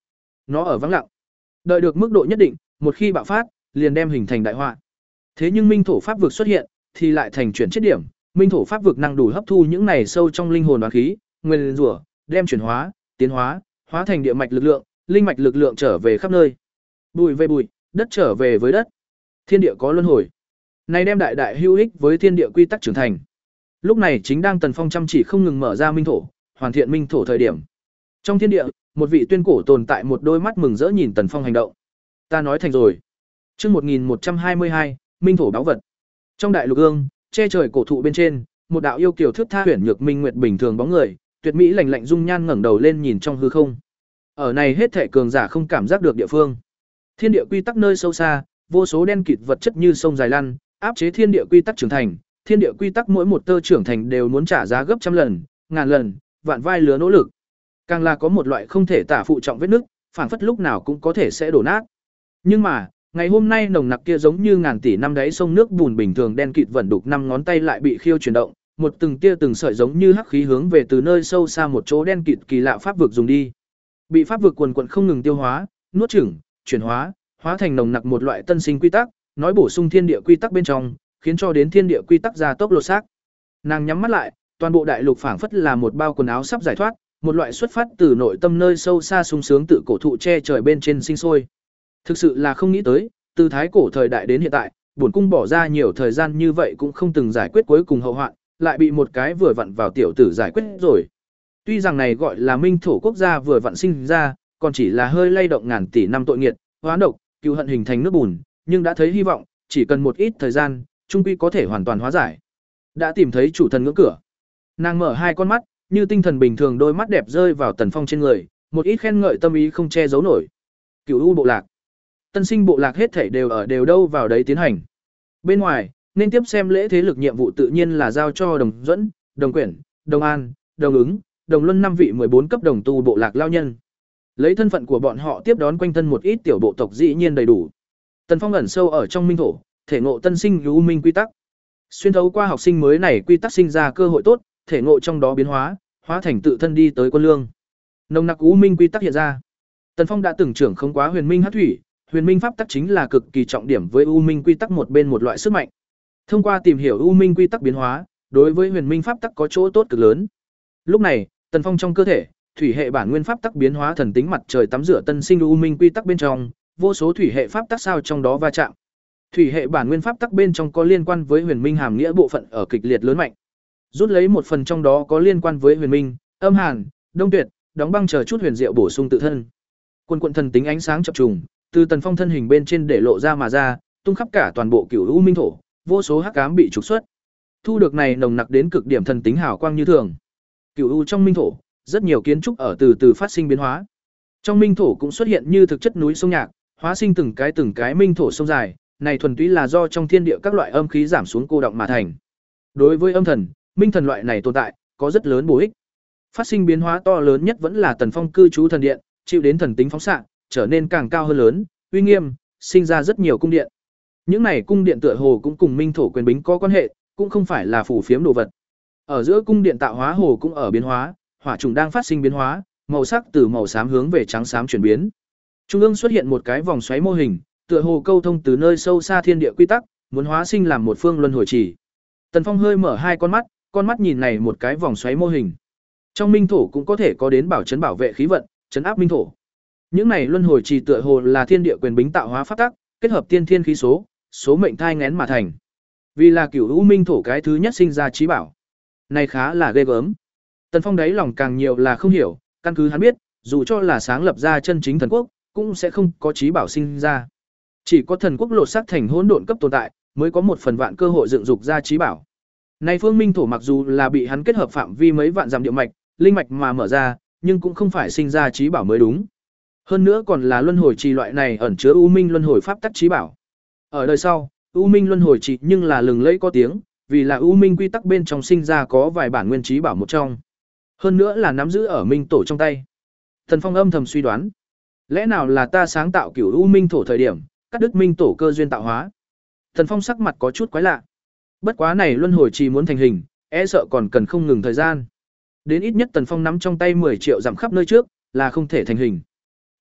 nó ở vắng lặng. Đợi được mức độ nhất định, một khi bạo phát, liền đem hình thành đại họa. Thế nhưng minh thổ pháp vực xuất hiện, thì lại thành chuyển chết điểm, minh thổ pháp vực năng đủ hấp thu những này sâu trong linh hồn oán khí, nguyên rủa, đem chuyển hóa, tiến hóa, hóa thành địa mạch lực lượng, linh mạch lực lượng trở về khắp nơi. Bụi về bụi, đất trở về với đất. Thiên địa có luân hồi. Này đem đại đại hữu ích với thiên địa quy tắc trưởng thành. Lúc này chính đang Tần Phong chăm chỉ không ngừng mở ra minh thổ, hoàn thiện minh thổ thời điểm. Trong thiên địa, một vị tuyên cổ tồn tại một đôi mắt mừng rỡ nhìn Tần Phong hành động. Ta nói thành rồi. Chương một nghìn một trăm hai mươi hai, minh thổ báu vật. Trong đại lục ương, che trời cổ thụ bên trên, một đạo yêu kiều thước tha huyền nhược minh nguyệt bình thường bóng người, tuyệt mỹ lạnh lạnh dung nhan ngẩng đầu lên nhìn trong hư không. Ở này hết thảy cường giả không cảm giác được địa phương. Thiên địa quy tắc nơi sâu xa, vô số đen kịt vật chất như sông dài lăn, áp chế thiên địa quy tắc trưởng thành, thiên địa quy tắc mỗi một tơ trưởng thành đều muốn trả giá gấp trăm lần, ngàn lần, vạn vai lứa nỗ lực. Càng là có một loại không thể tả phụ trọng vết nứt, phảng phất lúc nào cũng có thể sẽ đổ nát. Nhưng mà, ngày hôm nay nồng nặc kia giống như ngàn tỷ năm đáy sông nước bùn bình thường đen kịt vẩn đục năm ngón tay lại bị khiêu chuyển động, một từng tia từng sợi giống như hắc khí hướng về từ nơi sâu xa một chỗ đen kịt kỳ lạ pháp vực dùng đi. Bị pháp vực quần quần không ngừng tiêu hóa, nuốt chửng, chuyển hóa, hóa thành nồng nặc một loại tân sinh quy tắc, nói bổ sung thiên địa quy tắc bên trong, khiến cho đến thiên địa quy tắc gia tốc lột xác. Nàng nhắm mắt lại, toàn bộ đại lục phảng phất là một bao quần áo sắp giải thoát, một loại xuất phát từ nội tâm nơi sâu xa sung sướng tự cổ thụ che trời bên trên sinh sôi. Thực sự là không nghĩ tới, từ thái cổ thời đại đến hiện tại, bổn cung bỏ ra nhiều thời gian như vậy cũng không từng giải quyết cuối cùng hậu hoạn, lại bị một cái vừa vặn vào tiểu tử giải quyết rồi. Tuy rằng này gọi là minh thổ quốc gia vừa vặn sinh ra, còn chỉ là hơi lay động ngàn tỷ năm tội nghiệt, hóa độc, cừu hận hình thành nước bùn, nhưng đã thấy hy vọng, chỉ cần một ít thời gian, trung quy có thể hoàn toàn hóa giải. Đã tìm thấy chủ thần ngưỡng cửa. Nàng mở hai con mắt, như tinh thần bình thường đôi mắt đẹp rơi vào Tần Phong trên người, một ít khen ngợi tâm ý không che giấu nổi. Cửu U bộ lạc, tân sinh bộ lạc hết thảy đều ở đều đâu vào đấy tiến hành. Bên ngoài, nên tiếp xem lễ thế lực nhiệm vụ tự nhiên là giao cho Đồng Duẫn, Đồng Quyển, Đồng An, Đồng Ứng, Đồng Luân năm vị mười bốn cấp đồng tu bộ lạc lao nhân. Lấy thân phận của bọn họ tiếp đón quanh thân một ít tiểu bộ tộc dĩ nhiên đầy đủ. Tần Phong ẩn sâu ở trong minh thổ, thể ngộ tân sinh u minh quy tắc. Xuyên thấu qua học sinh mới này quy tắc sinh ra cơ hội tốt, thể ngộ trong đó biến hóa, hóa thành tự thân đi tới quân lương. Nồng nặc u minh quy tắc hiện ra. Tần Phong đã từng trưởng không quá huyền minh hắc thủy, huyền minh pháp tắc chính là cực kỳ trọng điểm với u minh quy tắc một bên một loại sức mạnh. Thông qua tìm hiểu u minh quy tắc biến hóa, đối với huyền minh pháp tắc có chỗ tốt cực lớn. Lúc này, Tần Phong trong cơ thể, thủy hệ bản nguyên pháp tắc biến hóa thần tính mặt trời tắm rửa tân sinh u minh quy tắc bên trong, vô số thủy hệ pháp tắc sao trong đó va chạm. Thủy hệ bản nguyên pháp tắc bên trong có liên quan với huyền minh hàm nghĩa bộ phận ở kịch liệt lớn mạnh. Rút lấy một phần trong đó có liên quan với huyền minh, âm hàn, đông tuyệt, đóng băng chờ chút huyền diệu bổ sung tự thân. Quân quận thần tính ánh sáng chập trùng, từ Tần Phong thân hình bên trên để lộ ra mà ra, tung khắp cả toàn bộ cửu u minh thổ, vô số hắc ám bị trục xuất. Thu được này nồng nặc đến cực điểm thần tính hào quang như thường. Cửu u trong minh thổ, rất nhiều kiến trúc ở từ từ phát sinh biến hóa. Trong minh thổ cũng xuất hiện như thực chất núi sông nhạc, hóa sinh từng cái từng cái minh thổ sông dài, này thuần túy là do trong thiên địa các loại âm khí giảm xuống cô động mà thành. Đối với âm thần, minh thần loại này tồn tại, có rất lớn bổ ích. Phát sinh biến hóa to lớn nhất vẫn là Tần Phong cư trú thần điện, chịu đến thần tính phóng xạ, trở nên càng cao hơn lớn, uy nghiêm, sinh ra rất nhiều cung điện. Những này cung điện tựa hồ cũng cùng minh thổ quyền bính có quan hệ, cũng không phải là phù phiếm đồ vật. Ở giữa cung điện tạo hóa hồ cũng ở biến hóa, hỏa trùng đang phát sinh biến hóa, màu sắc từ màu xám hướng về trắng xám chuyển biến. Trung ương xuất hiện một cái vòng xoáy mô hình, tựa hồ câu thông từ nơi sâu xa thiên địa quy tắc, muốn hóa sinh làm một phương luân hồi chỉ. Tần Phong hơi mở hai con mắt, con mắt nhìn này một cái vòng xoáy mô hình. Trong minh thổ cũng có thể có đến bảo trấn bảo vệ khí vận, trấn áp minh thổ. Những này luân hồi chỉ tựa hồ là thiên địa quyền bính tạo hóa pháp tắc, kết hợp tiên thiên khí số, số mệnh thai nghén mà thành. Vì là cửu u minh thổ cái thứ nhất sinh ra trí bảo. Này khá là ghê gớm. Tần Phong đáy lòng càng nhiều là không hiểu, căn cứ hắn biết, dù cho là sáng lập ra chân chính thần quốc, cũng sẽ không có trí bảo sinh ra. Chỉ có thần quốc lột xác thành hỗn độn cấp tồn tại, mới có một phần vạn cơ hội dựng dục ra trí bảo. Này phương minh thổ mặc dù là bị hắn kết hợp phạm vi mấy vạn dặm địa mạch, linh mạch mà mở ra, nhưng cũng không phải sinh ra trí bảo mới đúng. Hơn nữa còn là luân hồi trì loại này ẩn chứa u minh luân hồi pháp tắc trí bảo. Ở đời sau, u minh luân hồi trì nhưng là lừng lẫy có tiếng, vì là u minh quy tắc bên trong sinh ra có vài bản nguyên trí bảo một trong. Hơn nữa là nắm giữ ở minh tổ trong tay. Thần Phong âm thầm suy đoán, lẽ nào là ta sáng tạo cửu u minh thổ thời điểm, cắt đứt minh tổ cơ duyên tạo hóa. Thần Phong sắc mặt có chút quái lạ. Bất quá này luân hồi trì muốn thành hình, e sợ còn cần không ngừng thời gian. Đến ít nhất Tần Phong nắm trong tay mười triệu dặm khắp nơi trước, là không thể thành hình.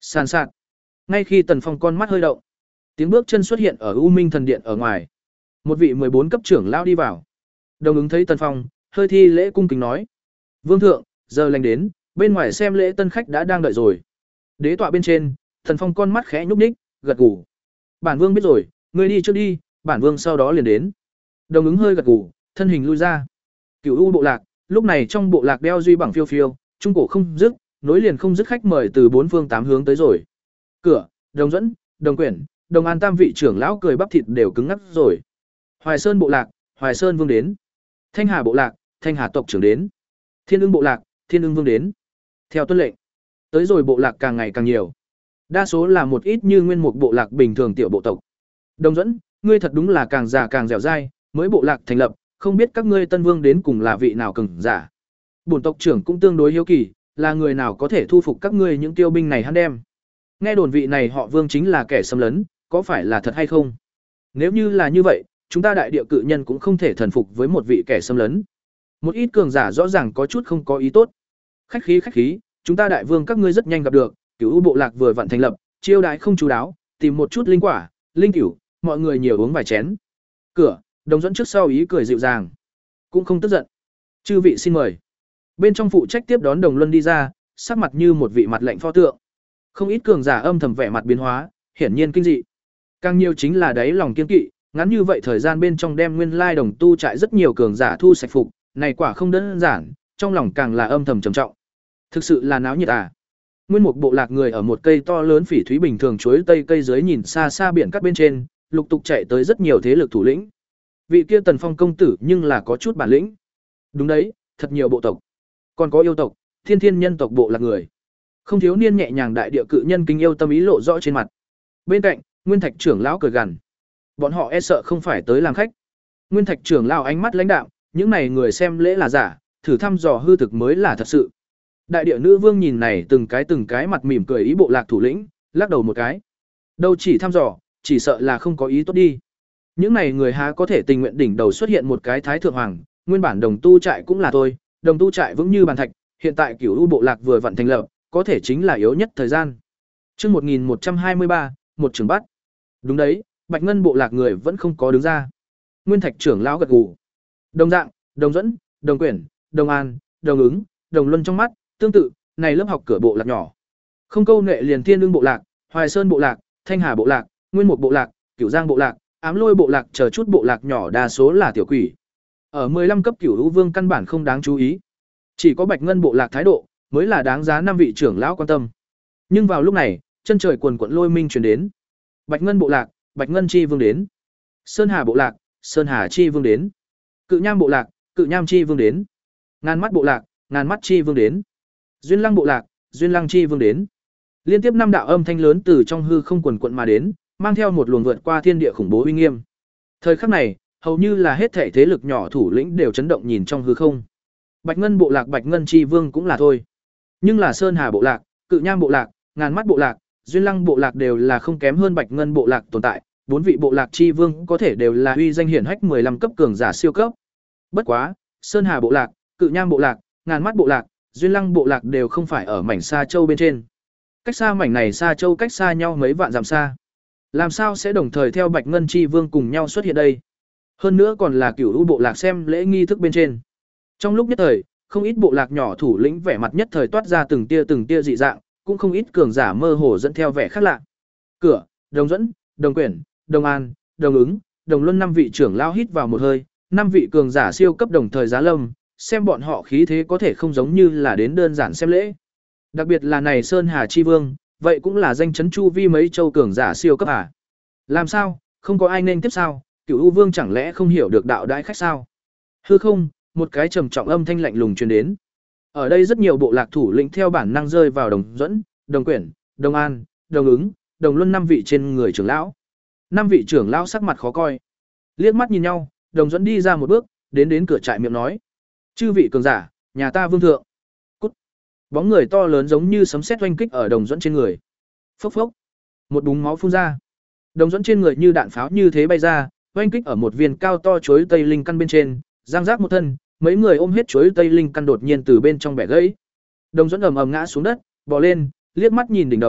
Sàn sạt. Ngay khi Tần Phong con mắt hơi động, tiếng bước chân xuất hiện ở U Minh thần điện ở ngoài. Một vị mười bốn cấp trưởng lão đi vào. Đồng ứng thấy Tần Phong, hơi thi lễ cung kính nói: "Vương thượng, giờ lành đến, bên ngoài xem lễ tân khách đã đang đợi rồi." Đế tọa bên trên, Tần Phong con mắt khẽ nhúc nhích, gật gù. "Bản vương biết rồi, ngươi đi trước đi, bản vương sau đó liền đến." Đồng ứng hơi gật gù, thân hình lui ra. Cửu U bộ lạc, lúc này trong bộ lạc đeo duy bằng phiêu phiêu, trung cổ không dứt, nối liền không dứt khách mời từ bốn phương tám hướng tới rồi. Cửa, Đồng Duẫn, Đồng Quyển, Đồng An tam vị trưởng lão cười bắp thịt đều cứng ngắc rồi. Hoài Sơn bộ lạc, Hoài Sơn vương đến. Thanh Hà bộ lạc, Thanh Hà tộc trưởng đến. Thiên Ưng bộ lạc, Thiên Ưng vương đến. Theo tuân lệnh, tới rồi bộ lạc càng ngày càng nhiều. Đa số là một ít như nguyên một bộ lạc bình thường tiểu bộ tộc. Đồng Duẫn, ngươi thật đúng là càng già càng dẻo dai, mới bộ lạc thành lập, không biết các ngươi tân vương đến cùng là vị nào cường giả. Bổn tộc trưởng cũng tương đối hiếu kỳ, là người nào có thể thu phục các ngươi những tiêu binh này hắn đem. Nghe đồn vị này họ Vương chính là kẻ xâm lấn, có phải là thật hay không? Nếu như là như vậy, chúng ta đại địa cự nhân cũng không thể thần phục với một vị kẻ xâm lấn. Một ít cường giả rõ ràng có chút không có ý tốt. Khách khí khách khí, chúng ta đại vương các ngươi rất nhanh gặp được, Cửu U bộ lạc vừa vặn thành lập, chiêu đãi không chú đáo, tìm một chút linh quả, linh cửu, mọi người nhiều uống vài chén. Cửa, Đồng Duẫn trước sau ý cười dịu dàng, cũng không tức giận. Chư vị xin mời. Bên trong phụ trách tiếp đón Đồng Luân đi ra, sắc mặt như một vị mặt lạnh pho tượng. Không ít cường giả âm thầm vẻ mặt biến hóa, hiển nhiên kinh dị. Càng nhiều chính là đáy lòng kiên kỵ, ngắn như vậy thời gian bên trong đem nguyên lai đồng tu trại rất nhiều cường giả thu sạch phục, này quả không đơn giản, trong lòng càng là âm thầm trầm trọng. Thực sự là náo nhiệt à. Nguyên một bộ lạc người ở một cây to lớn phỉ thúy bình thường chuối tây cây dưới nhìn xa xa biển cát bên trên, lục tục chạy tới rất nhiều thế lực thủ lĩnh. Vị kia Tần Phong công tử nhưng là có chút bản lĩnh. Đúng đấy, thật nhiều bộ tộc. Còn có yêu tộc, thiên thiên nhân tộc bộ lạc người. Không thiếu niên nhẹ nhàng đại địa cự nhân kính yêu tâm ý lộ rõ trên mặt. Bên cạnh, Nguyên Thạch trưởng lão cười gằn. Bọn họ e sợ không phải tới làm khách. Nguyên Thạch trưởng lão ánh mắt lãnh đạm, những này người xem lễ là giả, thử thăm dò hư thực mới là thật sự. Đại địa nữ vương nhìn này từng cái từng cái mặt mỉm cười ý bộ lạc thủ lĩnh, lắc đầu một cái. Đâu chỉ thăm dò, chỉ sợ là không có ý tốt đi. Những này người há có thể tình nguyện đỉnh đầu xuất hiện một cái thái thượng hoàng, nguyên bản đồng tu trại cũng là tôi, đồng tu trại vững như bàn thạch, hiện tại Cửu U bộ lạc vừa vặn thành lập, có thể chính là yếu nhất thời gian. Chương một nghìn một trăm hai mươi ba, một trưởng bắt. Đúng đấy, Bạch Ngân bộ lạc người vẫn không có đứng ra. Nguyên Thạch trưởng lão gật gù. Đồng dạng, Đồng Duẫn, Đồng Quyển, Đồng An, Đồng Ứng, Đồng Luân trong mắt, tương tự, này lớp học cửa bộ lạc nhỏ. Không câu nệ liền Thiên Ưng bộ lạc, Hoài Sơn bộ lạc, Thanh Hà bộ lạc, Nguyên Mục bộ lạc, Cửu Giang bộ lạc, Ám Lôi bộ lạc chờ chút bộ lạc nhỏ đa số là tiểu quỷ. Ở mười lăm cấp Cửu U vương căn bản không đáng chú ý. Chỉ có Bạch Ngân bộ lạc thái độ mới là đáng giá năm vị trưởng lão quan tâm. Nhưng vào lúc này, chân trời quần quận lôi minh truyền đến. Bạch Ngân bộ lạc, Bạch Ngân chi vương đến. Sơn Hà bộ lạc, Sơn Hà chi vương đến. Cự Nham bộ lạc, Cự Nham chi vương đến. Ngàn mắt bộ lạc, Ngàn mắt chi vương đến. Duyên Lăng bộ lạc, Duyên Lăng chi vương đến. Liên tiếp năm đạo âm thanh lớn từ trong hư không quần quận mà đến, mang theo một luồng vượt qua thiên địa khủng bố uy nghiêm. Thời khắc này, hầu như là hết thảy thế lực nhỏ thủ lĩnh đều chấn động nhìn trong hư không. Bạch Ngân bộ lạc Bạch Ngân chi vương cũng là thôi. Nhưng là Sơn Hà bộ lạc, Cự Nham bộ lạc, Ngàn mắt bộ lạc, Duyên Lăng bộ lạc đều là không kém hơn Bạch Ngân bộ lạc tồn tại, bốn vị bộ lạc chi vương có thể đều là uy danh hiển hách mười lăm cấp cường giả siêu cấp. Bất quá, Sơn Hà bộ lạc, Cự Nham bộ lạc, Ngàn mắt bộ lạc, Duyên Lăng bộ lạc đều không phải ở mảnh Sa Châu bên trên. Cách xa mảnh này Sa Châu cách xa nhau mấy vạn dặm xa. Làm sao sẽ đồng thời theo Bạch Ngân chi vương cùng nhau xuất hiện đây? Hơn nữa còn là Cửu U bộ lạc xem lễ nghi thức bên trên. Trong lúc nhất thời, không ít bộ lạc nhỏ thủ lĩnh vẻ mặt nhất thời toát ra từng tia từng tia dị dạng, cũng không ít cường giả mơ hồ dẫn theo vẻ khác lạ. Cửa, Đồng Duẫn, Đồng Quyển, Đồng An, Đồng Ứng, Đồng Luân năm vị trưởng lao hít vào một hơi, năm vị cường giả siêu cấp đồng thời giá lâm, xem bọn họ khí thế có thể không giống như là đến đơn giản xem lễ. Đặc biệt là này Sơn Hà chi vương, vậy cũng là danh chấn chu vi mấy châu cường giả siêu cấp à? Làm sao, không có ai nên tiếp sao? Cửu U vương chẳng lẽ không hiểu được đạo đãi khách sao? Hư không, một cái trầm trọng âm thanh lạnh lùng truyền đến. Ở đây rất nhiều bộ lạc thủ lĩnh theo bản năng rơi vào Đồng Duẫn, Đồng Quyển, Đồng An, Đồng Ứng, Đồng Luân năm vị trên người trưởng lão. Năm vị trưởng lão sắc mặt khó coi. Liếc mắt nhìn nhau, Đồng Duẫn đi ra một bước, đến đến cửa trại miệng nói: "Chư vị cường giả, nhà ta vương thượng." Cút. Bóng người to lớn giống như sấm sét oanh kích ở Đồng Duẫn trên người. Phốc phốc. Một búng máu phun ra. Đồng Duẫn trên người như đạn pháo như thế bay ra, oanh kích ở một viên cao to chuối tây linh căn bên trên, giang rác một thân, mấy người ôm hết chuối tây linh căn đột nhiên từ bên trong bẻ gãy. Đồng Duẫn ầm ầm ngã xuống đất, bò lên, liếc mắt nhìn đỉnh đầu,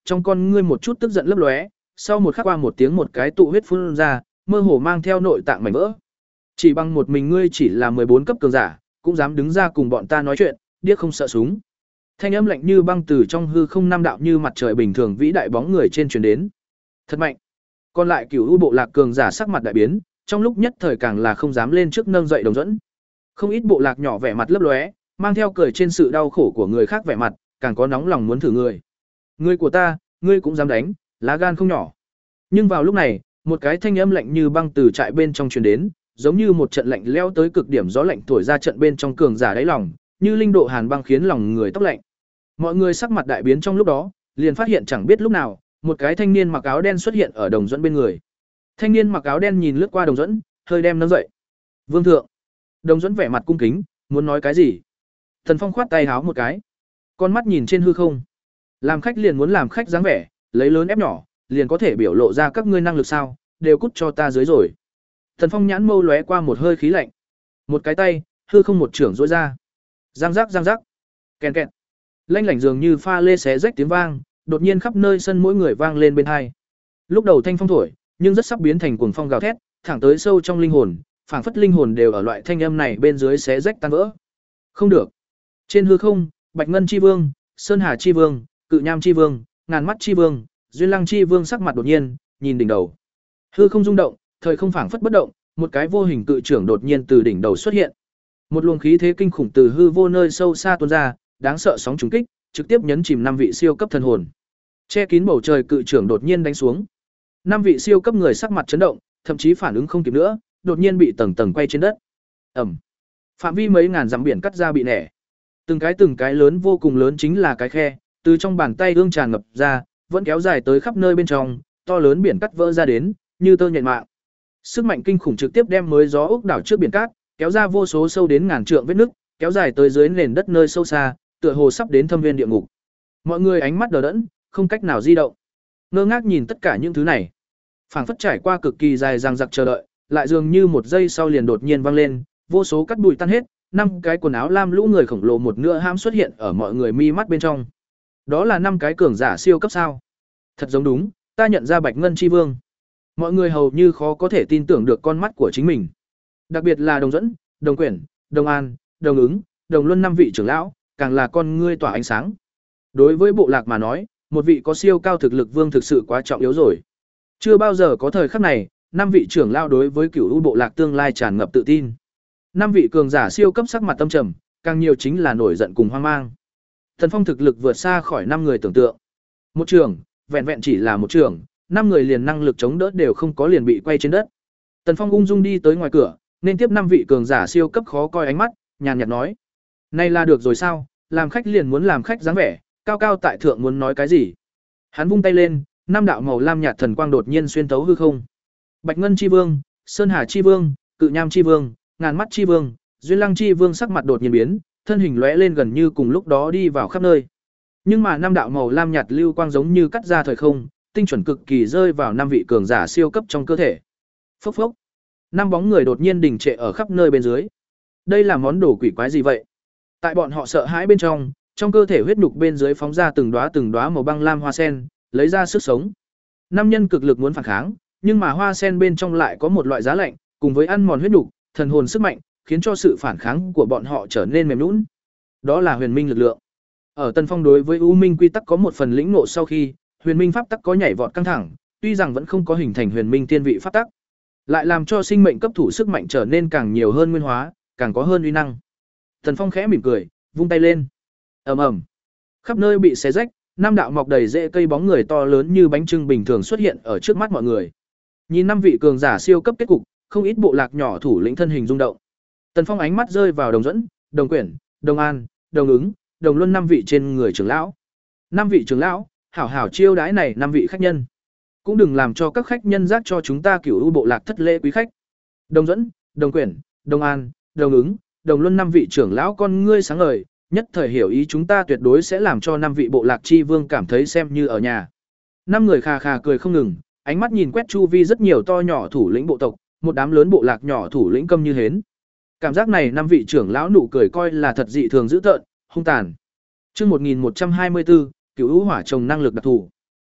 trong con ngươi một chút tức giận lấp lóe, sau một khắc qua một tiếng một cái tụ huyết phun ra, mơ hồ mang theo nội tạng mảnh vỡ. Chỉ bằng một mình ngươi chỉ là mười bốn cấp cường giả, cũng dám đứng ra cùng bọn ta nói chuyện, điếc không sợ súng. Thanh âm lạnh như băng từ trong hư không năm đạo như mặt trời bình thường vĩ đại bóng người trên truyền đến. Thật mạnh. Còn lại Cửu U bộ lạc cường giả sắc mặt đại biến, trong lúc nhất thời càng là không dám lên trước nâng dậy Đồng Dẫn. Không ít bộ lạc nhỏ vẻ mặt lấp lóe, mang theo cười trên sự đau khổ của người khác vẻ mặt, càng có nóng lòng muốn thử người. Người của ta, ngươi cũng dám đánh, lá gan không nhỏ. Nhưng vào lúc này, một cái thanh âm lạnh như băng từ trại bên trong truyền đến, giống như một trận lạnh lẽo tới cực điểm gió lạnh thổi ra trận bên trong cường giả đáy lòng, như linh độ hàn băng khiến lòng người tóc lạnh. Mọi người sắc mặt đại biến trong lúc đó, liền phát hiện chẳng biết lúc nào, một cái thanh niên mặc áo đen xuất hiện ở Đồng Dẫn bên người. Thanh niên mặc áo đen nhìn lướt qua Đồng Dẫn, hơi đem nâng dậy. "Vương thượng." Đồng Dẫn vẻ mặt cung kính, muốn nói cái gì? Thần Phong khoát tay háo một cái, con mắt nhìn trên hư không. Làm khách liền muốn làm khách dáng vẻ, lấy lớn ép nhỏ, liền có thể biểu lộ ra các ngươi năng lực sao, đều cút cho ta dưới rồi. Thần Phong nhãn mâu lóe qua một hơi khí lạnh. Một cái tay, hư không một trưởng duỗi ra. Giang giác giang giác. Kèn kẹt. Lanh lảnh dường như pha lê xé rách tiếng vang, đột nhiên khắp nơi sân mỗi người vang lên bên hai. Lúc đầu thanh phong thổi, nhưng rất sắp biến thành cuồng phong gào thét, thẳng tới sâu trong linh hồn, phảng phất linh hồn đều ở loại thanh âm này bên dưới xé rách tan vỡ. Không được. Trên hư không, Bạch Ngân chi vương, Sơn Hà chi vương, Cự Nham chi vương, Ngàn mắt chi vương, Duyên Lăng chi vương sắc mặt đột nhiên, nhìn đỉnh đầu. Hư không rung động, thời không phảng phất bất động, một cái vô hình cự trưởng đột nhiên từ đỉnh đầu xuất hiện. Một luồng khí thế kinh khủng từ hư vô nơi sâu xa tuôn ra, đáng sợ sóng trùng kích, trực tiếp nhấn chìm năm vị siêu cấp thần hồn. Che kín bầu trời cự trưởng đột nhiên đánh xuống. Năm vị siêu cấp người sắc mặt chấn động, thậm chí phản ứng không kịp nữa, đột nhiên bị tầng tầng quay trên đất. Ầm. Phạm vi mấy ngàn dặm biển cắt ra bị nẻ. Từng cái từng cái lớn vô cùng lớn chính là cái khe, từ trong bàn tay ương tràn ngập ra, vẫn kéo dài tới khắp nơi bên trong, to lớn biển cắt vỡ ra đến, như tơ nhện mạng. Sức mạnh kinh khủng trực tiếp đem mới gió ốc đảo trước biển cát, kéo ra vô số sâu đến ngàn trượng vết nứt, kéo dài tới dưới nền đất nơi sâu xa, tựa hồ sắp đến thâm viên địa ngục. Mọi người ánh mắt đờ đẫn, không cách nào di động. Ngơ ngác nhìn tất cả những thứ này. Phảng phất trải qua cực kỳ dài dằng dặc chờ đợi, lại dường như một giây sau liền đột nhiên vang lên, vô số cát bụi tan hết, năm cái quần áo lam lũ người khổng lồ một nữa ham xuất hiện ở mọi người mi mắt bên trong. Đó là năm cái cường giả siêu cấp sao? Thật giống đúng, ta nhận ra Bạch Ngân chi vương. Mọi người hầu như khó có thể tin tưởng được con mắt của chính mình. Đặc biệt là Đồng Dẫn, Đồng Quyển, Đồng An, Đồng Ứng, Đồng Luân năm vị trưởng lão, càng là con ngươi tỏa ánh sáng. Đối với bộ lạc mà nói, một vị có siêu cao thực lực vương thực sự quá trọng yếu rồi. Chưa bao giờ có thời khắc này, năm vị trưởng lão đối với Cửu U bộ lạc tương lai tràn ngập tự tin. Năm vị cường giả siêu cấp sắc mặt tâm trầm, càng nhiều chính là nổi giận cùng hoang mang. Thần Phong thực lực vượt xa khỏi năm người tưởng tượng. Một trường, vẹn vẹn chỉ là một trường, năm người liền năng lực chống đỡ đều không có liền bị quay trên đất. Tần Phong ung dung đi tới ngoài cửa, nên tiếp năm vị cường giả siêu cấp khó coi ánh mắt, nhàn nhạt nói: "Này là được rồi sao, làm khách liền muốn làm khách dáng vẻ, cao cao tại thượng muốn nói cái gì?" Hắn vung tay lên, năm đạo màu lam nhạt thần quang đột nhiên xuyên thấu hư không. Bạch Ngân chi vương, Sơn Hà chi vương, Cự Nham chi vương, Ngàn mắt chi vương, Duyên Lăng chi vương sắc mặt đột nhiên biến, thân hình lóe lên gần như cùng lúc đó đi vào khắp nơi. Nhưng mà năm đạo màu lam nhạt lưu quang giống như cắt ra thời không, tinh chuẩn cực kỳ rơi vào năm vị cường giả siêu cấp trong cơ thể. Phốc phốc. Năm bóng người đột nhiên đình trệ ở khắp nơi bên dưới. Đây là món đồ quỷ quái gì vậy? Tại bọn họ sợ hãi bên trong, trong cơ thể huyết nhục bên dưới phóng ra từng đóa từng đóa màu băng lam hoa sen, lấy ra sức sống. Năm nhân cực lực muốn phản kháng, nhưng mà hoa sen bên trong lại có một loại giá lạnh, cùng với ăn mòn huyết nhục, thần hồn sức mạnh, khiến cho sự phản kháng của bọn họ trở nên mềm nhũn. Đó là huyền minh lực lượng. Ở Tần Phong đối với U Minh quy tắc có một phần lĩnh ngộ sau khi, huyền minh pháp tắc có nhảy vọt căng thẳng, tuy rằng vẫn không có hình thành huyền minh tiên vị pháp tắc, lại làm cho sinh mệnh cấp thủ sức mạnh trở nên càng nhiều hơn nguyên hóa, càng có hơn uy năng. Tần Phong khẽ mỉm cười, vung tay lên. Ầm ầm. Khắp nơi bị xé rách, năm đạo mọc đầy rễ cây bóng người to lớn như bánh chưng bình thường xuất hiện ở trước mắt mọi người. Nhìn năm vị cường giả siêu cấp kết cục, không ít bộ lạc nhỏ thủ lĩnh thân hình rung động. Tần Phong ánh mắt rơi vào Đồng Dẫn, Đồng Quyển, Đồng An, Đồng Ứng, Đồng Luân năm vị trên người trưởng lão. Năm vị trưởng lão, hảo hảo chiêu đãi này năm vị khách nhân. Cũng đừng làm cho các khách nhân giác cho chúng ta Cửu U bộ lạc thất lễ quý khách. Đồng Dẫn, Đồng Quyển, Đồng An, Đồng Ứng, Đồng Luân năm vị trưởng lão con ngươi sáng ngời, nhất thời hiểu ý chúng ta tuyệt đối sẽ làm cho năm vị bộ lạc chi vương cảm thấy xem như ở nhà. Năm người khà khà cười không ngừng, ánh mắt nhìn quét chu vi rất nhiều to nhỏ thủ lĩnh bộ tộc, một đám lớn bộ lạc nhỏ thủ lĩnh câm như hến. Cảm giác này năm vị trưởng lão nụ cười coi là thật dị thường dữ tợn, hung tàn. Chương một nghìn một trăm hai mươi bốn, Cửu U hỏa trồng năng lực đặc thù.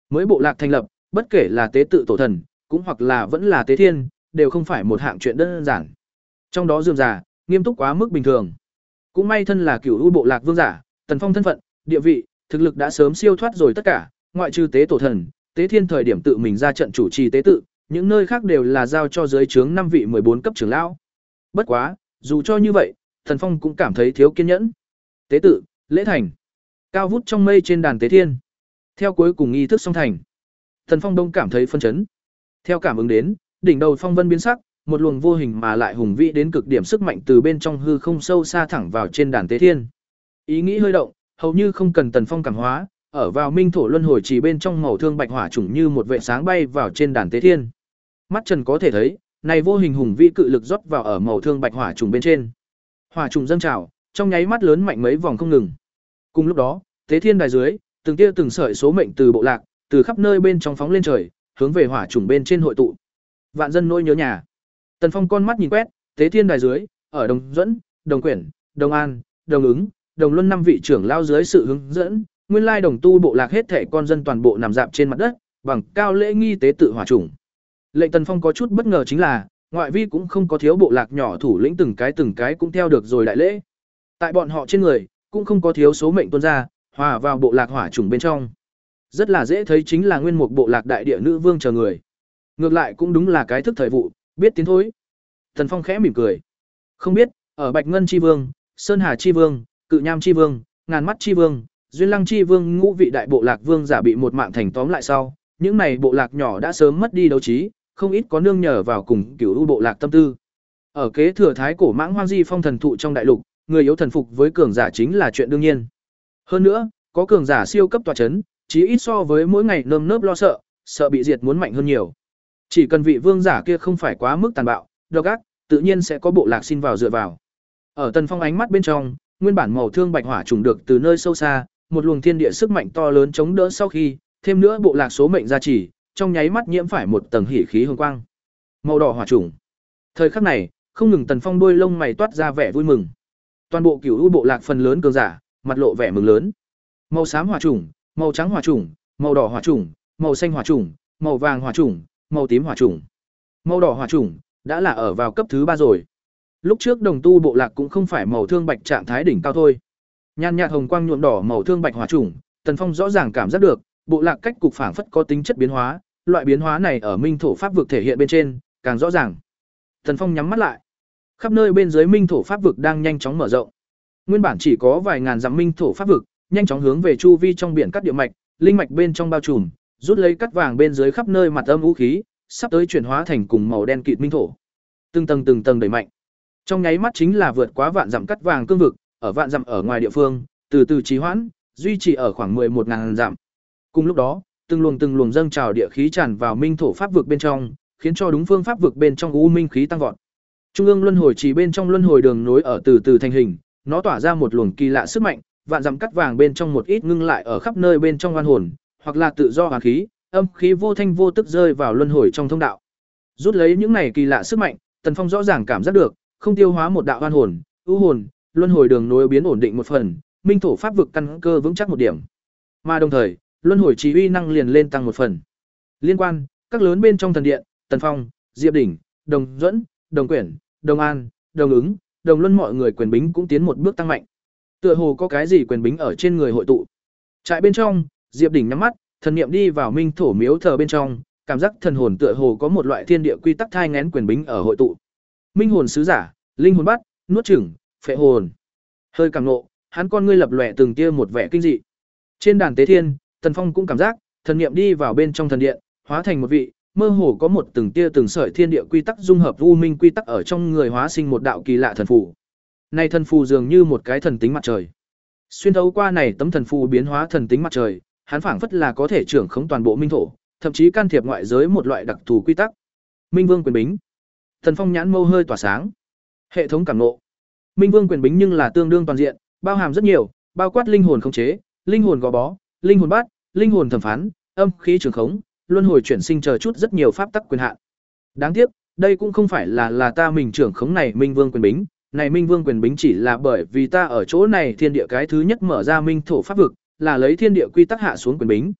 Mới bộ lạc thành lập, bất kể là tế tự tổ thần, cũng hoặc là vẫn là tế thiên, đều không phải một hạng chuyện đơn giản. Trong đó rườm rà, nghiêm túc quá mức bình thường. Cũng may thân là cửu u bộ lạc vương giả, Tần Phong thân phận, địa vị, thực lực đã sớm siêu thoát rồi tất cả, ngoại trừ tế tổ thần, tế thiên thời điểm tự mình ra trận chủ trì tế tự, những nơi khác đều là giao cho dưới trướng năm vị mười bốn cấp trưởng lão. Bất quá, dù cho như vậy, Tần Phong cũng cảm thấy thiếu kiên nhẫn. Tế tự, lễ thành, cao vút trong mây trên đàn tế thiên. Theo cuối cùng nghi thức song thành, Tần Phong đông cảm thấy phân chấn. Theo cảm ứng đến, đỉnh đầu phong vân biến sắc, một luồng vô hình mà lại hùng vĩ đến cực điểm sức mạnh từ bên trong hư không sâu xa thẳng vào trên đàn tế thiên. Ý nghĩ hơi động, hầu như không cần Tần Phong cảm hóa, ở vào minh thổ luân hồi chỉ bên trong màu thương bạch hỏa chủng như một vệ sáng bay vào trên đàn tế thiên. Mắt Trần có thể thấy, này vô hình hùng vĩ cự lực rót vào ở màu thương bạch hỏa trùng bên trên. Hỏa trùng dâng trào, trong nháy mắt lớn mạnh mấy vòng không ngừng. Cùng lúc đó, tế thiên đài dưới, từng tia từng sợi số mệnh từ bộ lạc, từ khắp nơi bên trong phóng lên trời, hướng về hỏa trùng bên trên hội tụ. Vạn dân nỗi nhớ nhà. Tần Phong con mắt nhìn quét, tế thiên đài dưới, ở Đồng Duẫn, Đồng Quyển, Đồng An, Đồng Ứng, Đồng Luân năm vị trưởng lao dưới sự hướng dẫn, nguyên lai đồng tu bộ lạc hết thảy con dân toàn bộ nằm dạp trên mặt đất, bằng cao lễ nghi tế tự hỏa trùng. Lệnh Tần Phong có chút bất ngờ chính là, ngoại vi cũng không có thiếu bộ lạc nhỏ thủ lĩnh từng cái từng cái cũng theo được rồi đại lễ. Tại bọn họ trên người, cũng không có thiếu số mệnh tuôn ra, hòa vào bộ lạc hỏa trùng bên trong. Rất là dễ thấy chính là nguyên một bộ lạc đại địa nữ vương chờ người. Ngược lại cũng đúng là cái thức thời vụ, biết tiến thối. Tần Phong khẽ mỉm cười. Không biết, ở Bạch Ngân chi vương, Sơn Hà chi vương, Cự Nham chi vương, Ngàn Mắt chi vương, Duyên Lăng chi vương ngũ vị đại bộ lạc vương giả bị một mạng thành tóm lại sau, những này bộ lạc nhỏ đã sớm mất đi đấu trí, không ít có nương nhờ vào cùng cửu u bộ lạc tâm tư. Ở kế thừa thái cổ mãng hoang di phong thần thụ trong đại lục, người yếu thần phục với cường giả chính là chuyện đương nhiên. Hơn nữa, có cường giả siêu cấp tọa chấn, chí ít so với mỗi ngày nơm nớp lo sợ, sợ bị diệt muốn mạnh hơn nhiều. Chỉ cần vị vương giả kia không phải quá mức tàn bạo, độc ác, tự nhiên sẽ có bộ lạc xin vào dựa vào. Ở Tần Phong ánh mắt bên trong, nguyên bản màu thương bạch hỏa trùng được từ nơi sâu xa, một luồng thiên địa sức mạnh to lớn chống đỡ sau khi, thêm nữa bộ lạc số mệnh gia trì, trong nháy mắt nhiễm phải một tầng hỉ khí hồng quang. Màu đỏ hỏa trùng. Thời khắc này, không ngừng Tần Phong đuôi lông mày toát ra vẻ vui mừng. Toàn bộ cửu u bộ lạc phần lớn cường giả, mặt lộ vẻ mừng lớn. Màu xám hỏa trùng, màu trắng hỏa trùng, màu đỏ hỏa trùng, màu xanh hỏa trùng, màu vàng hỏa trùng, màu tím hỏa trùng. Màu đỏ hỏa trùng đã là ở vào cấp thứ ba rồi. Lúc trước đồng tu bộ lạc cũng không phải màu thương bạch trạng thái đỉnh cao thôi. Nhan nhạt hồng quang nhuộm đỏ màu thương bạch hỏa trùng, Tần Phong rõ ràng cảm giác được, bộ lạc cách cục phảng phất có tính chất biến hóa, loại biến hóa này ở minh thổ pháp vực thể hiện bên trên, càng rõ ràng. Tần Phong nhắm mắt lại. Khắp nơi bên dưới minh thổ pháp vực đang nhanh chóng mở rộng. Nguyên bản chỉ có vài ngàn dặm minh thổ pháp vực, nhanh chóng hướng về chu vi trong biển cắt địa mạch, linh mạch bên trong bao trùm, rút lấy cắt vàng bên dưới khắp nơi mặt âm vũ khí, sắp tới chuyển hóa thành cùng màu đen kịt minh thổ. Từng tầng từng tầng đẩy mạnh. Trong nháy mắt chính là vượt quá vạn dặm cắt vàng cương vực, ở vạn dặm ở ngoài địa phương, từ từ trì hoãn, duy trì ở khoảng mười một nghìn dặm. Cùng lúc đó, từng luồng từng luồng dâng trào địa khí tràn vào minh thổ pháp vực bên trong, khiến cho đúng phương pháp vực bên trong u minh khí tăng vọt. Trung ương luân hồi chỉ bên trong luân hồi đường nối ở từ từ thành hình, nó tỏa ra một luồng kỳ lạ sức mạnh, vạn dặm cắt vàng bên trong một ít ngưng lại ở khắp nơi bên trong oan hồn, hoặc là tự do hoàn khí, âm khí vô thanh vô tức rơi vào luân hồi trong thông đạo. Rút lấy những này kỳ lạ sức mạnh, Tần Phong rõ ràng cảm giác được, không tiêu hóa một đạo oan hồn, ưu hồn, luân hồi đường nối biến ổn định một phần, minh thổ pháp vực căn cơ vững chắc một điểm. Mà đồng thời, luân hồi chỉ uy năng liền lên tăng một phần. Liên quan, các lớn bên trong thần điện, Tần Phong, Diệp Đỉnh, Đồng Duẫn, Đồng Quyển, Đồng An, Đồng Ứng, Đồng Luân mọi người quyền bính cũng tiến một bước tăng mạnh. Tựa hồ có cái gì quyền bính ở trên người hội tụ. Trại bên trong, Diệp Đỉnh nhắm mắt, thần niệm đi vào minh thổ miếu thờ bên trong, cảm giác thần hồn tựa hồ có một loại thiên địa quy tắc thai nghén quyền bính ở hội tụ. Minh hồn sứ giả, linh hồn bắt, nuốt chửng, phệ hồn. Hơi cảm nộ, hắn con ngươi lập lòe từng tia một vẻ kinh dị. Trên đàn tế thiên, Tần Phong cũng cảm giác, thần niệm đi vào bên trong thần điện, hóa thành một vị, mơ hồ có một từng tia từng sợi thiên địa quy tắc dung hợp u minh quy tắc ở trong người hóa sinh một đạo kỳ lạ thần phù. Này thần phù dường như một cái thần tính mặt trời. Xuyên thấu qua này tấm thần phù biến hóa thần tính mặt trời, hắn phảng phất là có thể trưởng khống toàn bộ minh thổ, thậm chí can thiệp ngoại giới một loại đặc thù quy tắc. Minh Vương quyền bính. Tần Phong nhãn mâu hơi tỏa sáng. Hệ thống cảm ngộ. Minh Vương quyền bính nhưng là tương đương toàn diện, bao hàm rất nhiều, bao quát linh hồn khống chế, linh hồn gò bó, linh hồn bắt, linh hồn thẩm phán, âm khí trường khống, luân hồi chuyển sinh chờ chút rất nhiều pháp tắc quyền hạn. Đáng tiếc, đây cũng không phải là là ta mình trưởng khống này Minh Vương quyền bính, này Minh Vương quyền bính chỉ là bởi vì ta ở chỗ này thiên địa cái thứ nhất mở ra minh thổ pháp vực, là lấy thiên địa quy tắc hạ xuống quyền bính.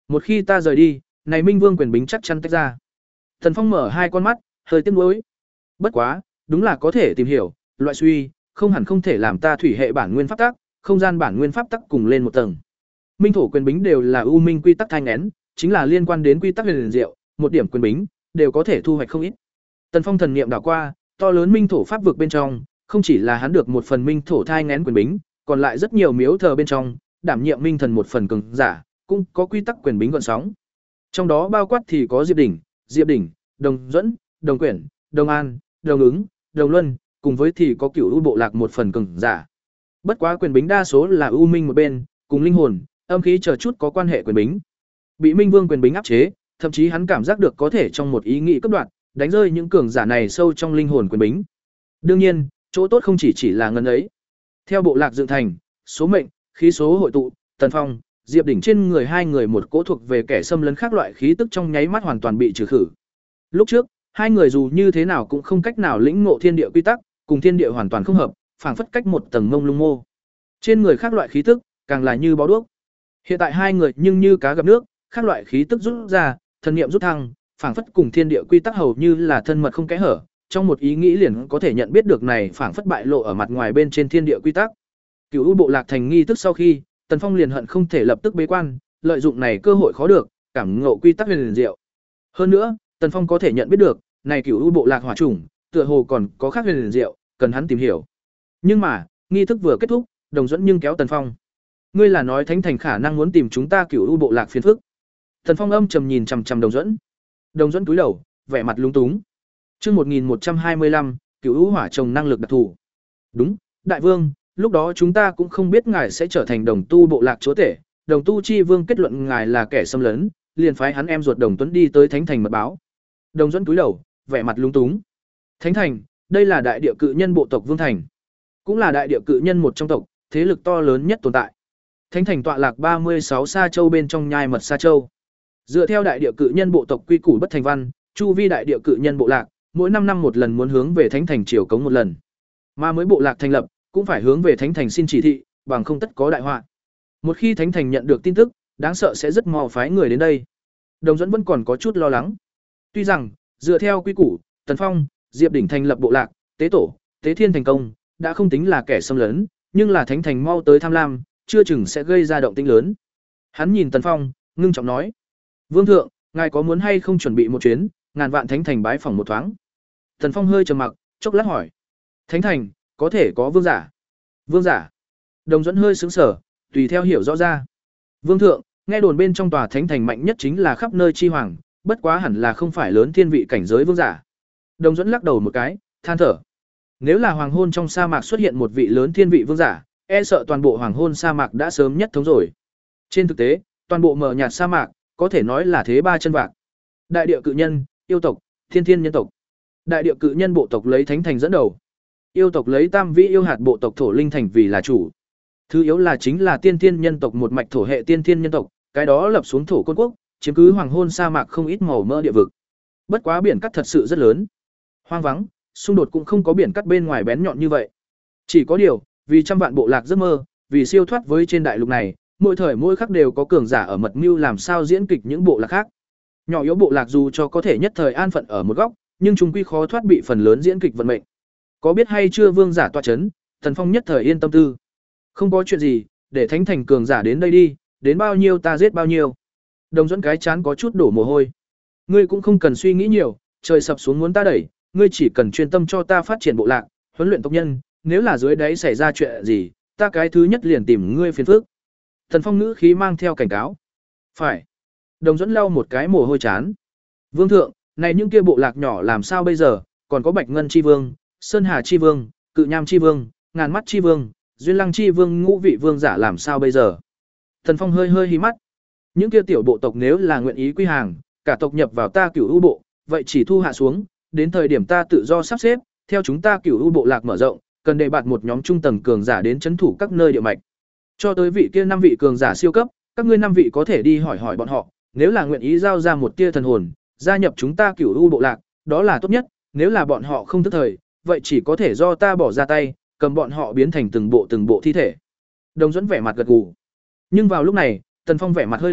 Một khi ta rời đi, này Minh Vương quyền bính chắc chắn tách ra. Tần Phong mở hai con mắt, hơi tiếc nuối. Bất quá, đúng là có thể tìm hiểu, loại suy, không hẳn không thể làm ta thủy hệ bản nguyên pháp tắc, không gian bản nguyên pháp tắc cùng lên một tầng. Minh thổ quyền bính đều là ưu minh quy tắc thai nghén, chính là liên quan đến quy tắc huyền diệu, một điểm quyền bính đều có thể thu hoạch không ít. Tần Phong thần niệm đảo qua, to lớn minh thổ pháp vực bên trong, không chỉ là hắn được một phần minh thổ thai nghén quyền bính, còn lại rất nhiều miếu thờ bên trong, đảm nhiệm minh thần một phần cường giả, cũng có quy tắc quyền bính gợn sóng. Trong đó bao quát thì có Diệp đỉnh, Diệp đỉnh, Đồng Duẫn, Đồng Quyển, Đồng An, Đồng Ứng, Đồng Luân, cùng với thì có Cửu U bộ lạc một phần cường giả. Bất quá quyền bính đa số là ưu minh một bên, cùng linh hồn, âm khí chờ chút có quan hệ quyền bính. Bị Minh Vương quyền bính áp chế, thậm chí hắn cảm giác được có thể trong một ý nghĩ cấp đoạn, đánh rơi những cường giả này sâu trong linh hồn quyền bính. Đương nhiên, chỗ tốt không chỉ chỉ là ngân ấy. Theo bộ lạc dựng thành, số mệnh, khí số hội tụ, Tần Phong, Diệp đỉnh trên người hai người một cỗ thuộc về kẻ xâm lấn khác loại khí tức trong nháy mắt hoàn toàn bị trừ khử. Lúc trước, hai người dù như thế nào cũng không cách nào lĩnh ngộ thiên địa quy tắc, cùng thiên địa hoàn toàn không hợp, phảng phất cách một tầng mông lung mô. Trên người khác loại khí tức, càng là như bó đuốc. Hiện tại hai người nhưng như cá gặp nước, khác loại khí tức rút ra, thần niệm rút thăng, phảng phất cùng thiên địa quy tắc hầu như là thân mật không kẽ hở, trong một ý nghĩ liền có thể nhận biết được này phảng phất bại lộ ở mặt ngoài bên trên thiên địa quy tắc. Cửu U bộ lạc thành nghi thức sau khi, Tần Phong liền hận không thể lập tức bế quan, lợi dụng này cơ hội khó được, cảm ngộ quy tắc huyền diệu. Hơn nữa, Tần Phong có thể nhận biết được, này Cửu U bộ lạc hỏa chủng, tựa hồ còn có khác huyền diệu, cần hắn tìm hiểu. Nhưng mà, nghi thức vừa kết thúc, Đồng Duẫn nhưng kéo Tần Phong. Ngươi là nói Thánh Thành khả năng muốn tìm chúng ta Cửu U bộ lạc phiền phức? Tần Phong âm trầm nhìn chằm chằm Đồng Duẫn. Đồng Duẫn cúi đầu, vẻ mặt lúng túng. Chương một nghìn một trăm hai mươi lăm, Cửu U hỏa trồng năng lực đặc thù. Đúng, đại vương, lúc đó chúng ta cũng không biết ngài sẽ trở thành Đồng Tu bộ lạc chúa tể, Đồng Tu chi vương kết luận ngài là kẻ xâm lấn, liền phái hắn em ruột Đồng Tuấn đi tới Thánh Thành mật báo. Đồng Duẫn cúi đầu, vẻ mặt lúng túng. Thánh Thành, đây là đại địa cự nhân bộ tộc vương thành, cũng là đại địa cự nhân một trong tộc, thế lực to lớn nhất tồn tại. Thánh Thành tọa lạc ba mươi sáu sa châu bên trong nhai mật sa châu. Dựa theo đại địa cự nhân bộ tộc quy củ bất thành văn, chu vi đại địa cự nhân bộ lạc, mỗi năm năm một lần muốn hướng về Thánh Thành triều cống một lần. Mà mới bộ lạc thành lập, cũng phải hướng về Thánh Thành xin chỉ thị, bằng không tất có đại họa. Một khi Thánh Thành nhận được tin tức, đáng sợ sẽ rất mau phái người đến đây. Đồng Duẫn vẫn còn có chút lo lắng. Tuy rằng, dựa theo quy củ, Tần Phong, Diệp đỉnh thành lập bộ lạc, tế tổ, tế thiên thành công, đã không tính là kẻ xâm lấn, nhưng là Thánh Thành mau tới tham lam, chưa chừng sẽ gây ra động tĩnh lớn. Hắn nhìn Tần Phong, ngưng trọng nói: "Vương thượng, ngài có muốn hay không chuẩn bị một chuyến, ngàn vạn Thánh Thành bái phỏng một thoáng?" Tần Phong hơi trầm mặc, chốc lát hỏi: "Thánh Thành có thể có vương giả?" "Vương giả?" Đồng Duẫn hơi sững sờ, tùy theo hiểu rõ ra. "Vương thượng, nghe đồn bên trong tòa Thánh Thành mạnh nhất chính là khắp nơi chi hoàng, bất quá hẳn là không phải lớn thiên vị cảnh giới vương giả." Đồng Duẫn lắc đầu một cái, than thở. Nếu là hoàng hôn trong sa mạc xuất hiện một vị lớn thiên vị vương giả, e sợ toàn bộ hoàng hôn sa mạc đã sớm nhất thống rồi. Trên thực tế, toàn bộ mờ nhạt sa mạc có thể nói là thế ba chân vạc. Đại địa cự nhân, yêu tộc, thiên thiên nhân tộc. Đại địa cự nhân bộ tộc lấy Thánh Thành dẫn đầu. Yêu tộc lấy Tam Vĩ yêu hạt bộ tộc thổ linh thành vì là chủ. Thứ yếu là chính là tiên thiên nhân tộc một mạch thổ hệ tiên thiên nhân tộc, cái đó lập xuống thổ côn quốc, chiếm cứ hoàng hôn sa mạc không ít màu mỡ địa vực. Bất quá biển cắt thật sự rất lớn. Hoang vắng, xung đột cũng không có biển cắt bên ngoài bén nhọn như vậy. Chỉ có điều, vì trăm vạn bộ lạc giấc mơ, vì siêu thoát với trên đại lục này, mỗi thời mỗi khắc đều có cường giả ở mật mưu làm sao diễn kịch những bộ lạc khác. Nhỏ yếu bộ lạc dù cho có thể nhất thời an phận ở một góc, nhưng chúng quy khó thoát bị phần lớn diễn kịch vận mệnh. Có biết hay chưa vương giả tọa chấn, Tần Phong nhất thời yên tâm tư. Không có chuyện gì, để Thánh Thành cường giả đến đây đi, đến bao nhiêu ta giết bao nhiêu. Đồng Duẫn cái chán có chút đổ mồ hôi. Ngươi cũng không cần suy nghĩ nhiều, trời sập xuống muốn ta đẩy, ngươi chỉ cần chuyên tâm cho ta phát triển bộ lạc, huấn luyện tộc nhân, nếu là dưới đáy xảy ra chuyện gì, ta cái thứ nhất liền tìm ngươi phiền phức. Tần Phong ngữ khí mang theo cảnh cáo. Phải. Đồng Duẫn lau một cái mồ hôi chán. Vương thượng, này những kia bộ lạc nhỏ làm sao bây giờ, còn có Bạch Ngân chi vương, Sơn Hà chi vương, Cự Nham chi vương, Ngàn Mắt chi vương, Duyên Lăng chi vương, ngũ vị vương giả làm sao bây giờ? Tần Phong hơi hơi hí mắt. Những kia tiểu bộ tộc nếu là nguyện ý quy hàng, cả tộc nhập vào ta Cửu U bộ, vậy chỉ thu hạ xuống, đến thời điểm ta tự do sắp xếp, theo chúng ta Cửu U bộ lạc mở rộng, cần đề bạt một nhóm trung tầng cường giả đến trấn thủ các nơi địa mạch. Cho tới vị kia năm vị cường giả siêu cấp, các ngươi năm vị có thể đi hỏi hỏi bọn họ, nếu là nguyện ý giao ra một tia thần hồn, gia nhập chúng ta Cửu U bộ lạc, đó là tốt nhất, nếu là bọn họ không thức thời, vậy chỉ có thể do ta bỏ ra tay, cầm bọn họ biến thành từng bộ từng bộ thi thể. Đồng Duẫn vẻ mặt gật gù. Nhưng vào lúc này, Tần Phong vẻ mặt hơi động,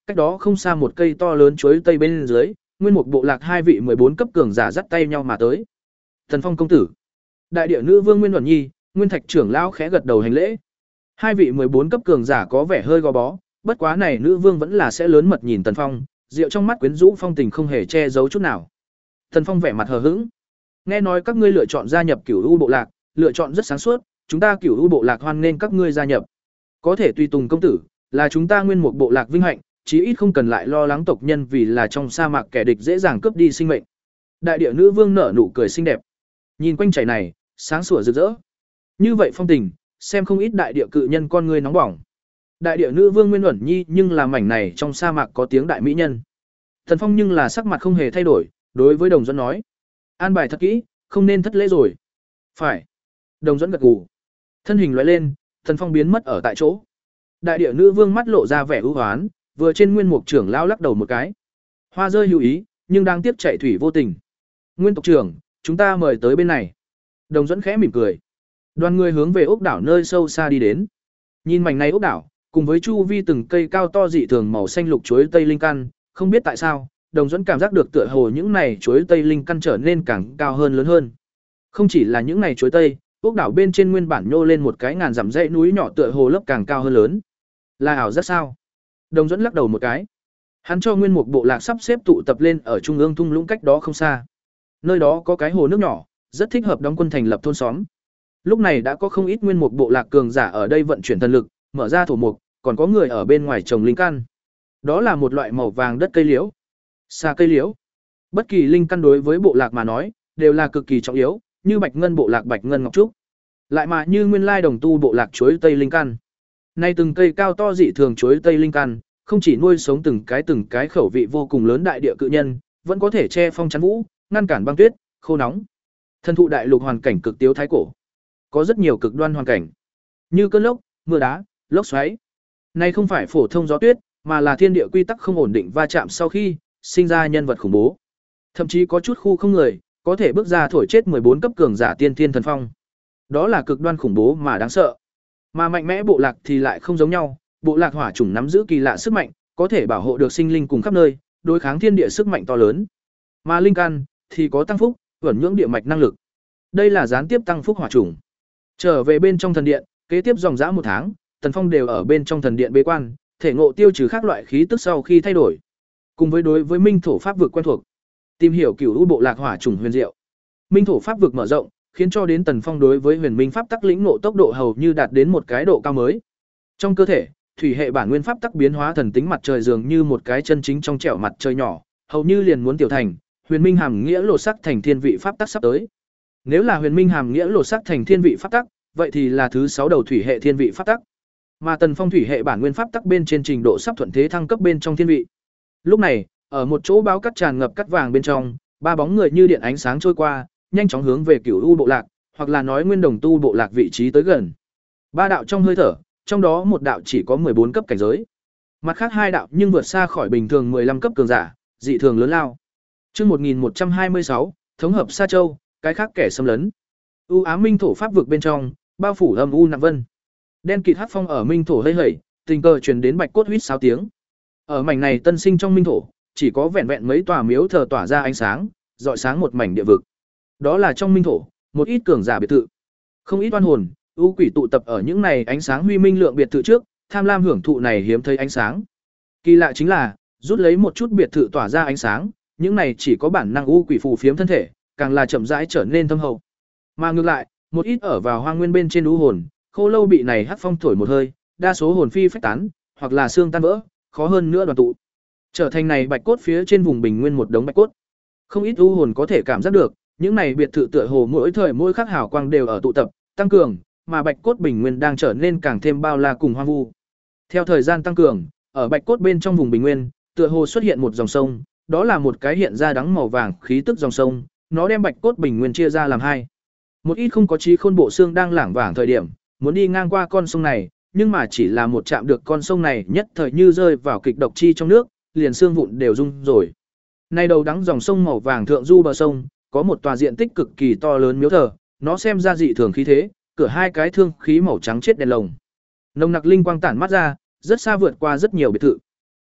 cách đó không xa một cây to lớn chuối tây bên dưới, nguyên một bộ lạc hai vị mười bốn cấp cường giả dắt tay nhau mà tới. Thần Phong công tử, đại địa nữ vương Nguyên Uẩn Nhi, Nguyên Thạch trưởng lão khẽ gật đầu hành lễ. Hai vị mười bốn cấp cường giả có vẻ hơi gò bó, bất quá này nữ vương vẫn là sẽ lớn mật nhìn Tần Phong, rượu trong mắt quyến rũ phong tình không hề che giấu chút nào. Tần Phong vẻ mặt hờ hững. Nghe nói các ngươi lựa chọn gia nhập Cửu U bộ lạc, lựa chọn rất sáng suốt, chúng ta Cửu U bộ lạc hoan nghênh các ngươi gia nhập. Có thể tùy tùng công tử, là chúng ta nguyên một bộ lạc vinh hạnh, chí ít không cần lại lo lắng tộc nhân vì là trong sa mạc kẻ địch dễ dàng cướp đi sinh mệnh. Đại địa nữ vương nở nụ cười xinh đẹp. Nhìn quanh chảy này, sáng sủa rực rỡ. Như vậy phong tình, xem không ít đại địa cự nhân con người nóng bỏng. Đại địa nữ vương Nguyên Uẩn Nhi nhưng là mảnh này trong sa mạc có tiếng đại mỹ nhân. Thần Phong nhưng là sắc mặt không hề thay đổi, đối với Đồng Duẫn nói: "An bài thật kỹ, không nên thất lễ rồi." "Phải." Đồng Duẫn gật gù. Thân hình lóe lên, Thần Phong biến mất ở tại chỗ. Đại địa nữ vương mắt lộ ra vẻ ưu hoán, vừa trên Nguyên Mục trưởng lão lắc đầu một cái. Hoa rơi hữu ý, nhưng đang tiếp chạy thủy vô tình. "Nguyên tộc trưởng, chúng ta mời tới bên này." Đồng Duẫn khẽ mỉm cười. Đoàn người hướng về ốc đảo nơi sâu xa đi đến. Nhìn mảnh này ốc đảo, cùng với chu vi từng cây cao to dị thường màu xanh lục chuối tây linh căn, không biết tại sao, Đồng Duẫn cảm giác được tựa hồ những này chuối tây linh căn trở nên càng cao hơn lớn hơn. Không chỉ là những này chuối tây, ốc đảo bên trên nguyên bản nhô lên một cái ngàn dặm dãy núi nhỏ tựa hồ lớp càng cao hơn lớn. Là ảo giác sao? Đồng Duẫn lắc đầu một cái. Hắn cho nguyên một bộ lạc sắp xếp tụ tập lên ở trung ương thung lũng cách đó không xa. Nơi đó có cái hồ nước nhỏ, rất thích hợp đóng quân thành lập thôn xóm. Lúc này đã có không ít nguyên một bộ lạc cường giả ở đây vận chuyển thần lực, mở ra thổ mục, còn có người ở bên ngoài trồng linh căn. Đó là một loại màu vàng đất cây liễu. Xa cây liễu. Bất kỳ linh căn đối với bộ lạc mà nói, đều là cực kỳ trọng yếu, như Bạch Ngân bộ lạc Bạch Ngân Ngọc Trúc. Lại mà như nguyên lai đồng tu bộ lạc chuối tây linh căn. Nay từng cây cao to dị thường chuối tây linh căn, không chỉ nuôi sống từng cái từng cái khẩu vị vô cùng lớn đại địa cự nhân, vẫn có thể che phong chắn vũ, ngăn cản băng tuyết, khô nóng. Thần thụ đại lục hoàn cảnh cực tiếu thái cổ. Có rất nhiều cực đoan hoàn cảnh, như cơn lốc, mưa đá, lốc xoáy. Này không phải phổ thông gió tuyết, mà là thiên địa quy tắc không ổn định va chạm sau khi sinh ra nhân vật khủng bố. Thậm chí có chút khu không người, có thể bước ra thổi chết mười bốn cấp cường giả tiên thiên thần phong. Đó là cực đoan khủng bố mà đáng sợ. Mà mạnh mẽ bộ lạc thì lại không giống nhau, bộ lạc hỏa chủng nắm giữ kỳ lạ sức mạnh, có thể bảo hộ được sinh linh cùng khắp nơi, đối kháng thiên địa sức mạnh to lớn. Mà linh căn thì có tăng phúc, vẩn nhưỡng địa mạch năng lực. Đây là gián tiếp tăng phúc hỏa chủng. Trở về bên trong thần điện, kế tiếp dòng dã một tháng, Tần Phong đều ở bên trong thần điện bế quan, thể ngộ tiêu trừ các loại khí tức sau khi thay đổi. Cùng với đối với minh thổ pháp vực quen thuộc, tìm hiểu cửu u bộ lạc hỏa chủng huyền diệu. Minh thổ pháp vực mở rộng, khiến cho đến Tần Phong đối với huyền minh pháp tắc lĩnh ngộ tốc độ hầu như đạt đến một cái độ cao mới. Trong cơ thể, thủy hệ bản nguyên pháp tắc biến hóa thần tính mặt trời dường như một cái chân chính trong trẻo mặt trời nhỏ, hầu như liền muốn tiểu thành, huyền minh hàm nghĩa lột sắc thành thiên vị pháp tắc sắp tới. Nếu là huyền minh hàm nghĩa lột sắc thành thiên vị pháp tắc, vậy thì là thứ sáu đầu thủy hệ thiên vị pháp tắc. Mà Tần Phong thủy hệ bản nguyên pháp tắc bên trên trình độ sắp thuận thế thăng cấp bên trong thiên vị. Lúc này, ở một chỗ báo cắt tràn ngập cắt vàng bên trong, ba bóng người như điện ánh sáng trôi qua, nhanh chóng hướng về Cửu U bộ lạc, hoặc là nói Nguyên Đồng tu bộ lạc vị trí tới gần. Ba đạo trong hơi thở, trong đó một đạo chỉ có mười bốn cấp cảnh giới. Mặt khác hai đạo nhưng vượt xa khỏi bình thường mười lăm cấp cường giả, dị thường lớn lao. Chương một nghìn một trăm hai mươi sáu, thống hợp Sa Châu, cái khác kẻ xâm lấn. U ám minh thổ pháp vực bên trong, bao phủ âm u nặng vân. Đen kịt hắc phong ở minh thổ hơi hẩy, tình cờ truyền đến bạch cốt huýt sáo tiếng. Ở mảnh này tân sinh trong minh thổ, chỉ có vẹn vẹn mấy tòa miếu thờ tỏa ra ánh sáng, rọi sáng một mảnh địa vực. Đó là trong minh thổ, một ít cường giả biệt thự. Không ít oan hồn, u quỷ tụ tập ở những này ánh sáng huy minh lượng biệt thự trước, tham lam hưởng thụ này hiếm thấy ánh sáng. Kỳ lạ chính là, rút lấy một chút biệt thự tỏa ra ánh sáng, những này chỉ có bản năng u quỷ phù phiếm thân thể, càng là chậm rãi trở nên thâm hậu. Mà ngược lại, một ít ở vào hoang nguyên bên trên u hồn, khô lâu bị này hắc phong thổi một hơi, đa số hồn phi phách tán, hoặc là xương tan vỡ, khó hơn nữa đoàn tụ. Trở thành này bạch cốt phía trên vùng bình nguyên một đống bạch cốt. Không ít u hồn có thể cảm giác được, những này biệt thự tựa hồ mỗi thời mỗi khắc hào quang đều ở tụ tập, tăng cường, mà bạch cốt bình nguyên đang trở nên càng thêm bao la cùng hoang vu. Theo thời gian tăng cường, ở bạch cốt bên trong vùng bình nguyên, tựa hồ xuất hiện một dòng sông, đó là một cái hiện ra đắng màu vàng khí tức dòng sông, nó đem bạch cốt bình nguyên chia ra làm hai. Một ít không có trí khôn bộ xương đang lảng vảng thời điểm, muốn đi ngang qua con sông này, nhưng mà chỉ là một chạm được con sông này nhất thời như rơi vào kịch độc chi trong nước, liền xương vụn đều rung rồi. Nay đầu đắng dòng sông màu vàng thượng du bờ sông, có một tòa diện tích cực kỳ to lớn miếu thờ, nó xem ra dị thường khí thế, cửa hai cái thương khí màu trắng chết đèn lồng. Nồng nặc linh quang tản mắt ra, rất xa vượt qua rất nhiều biệt thự.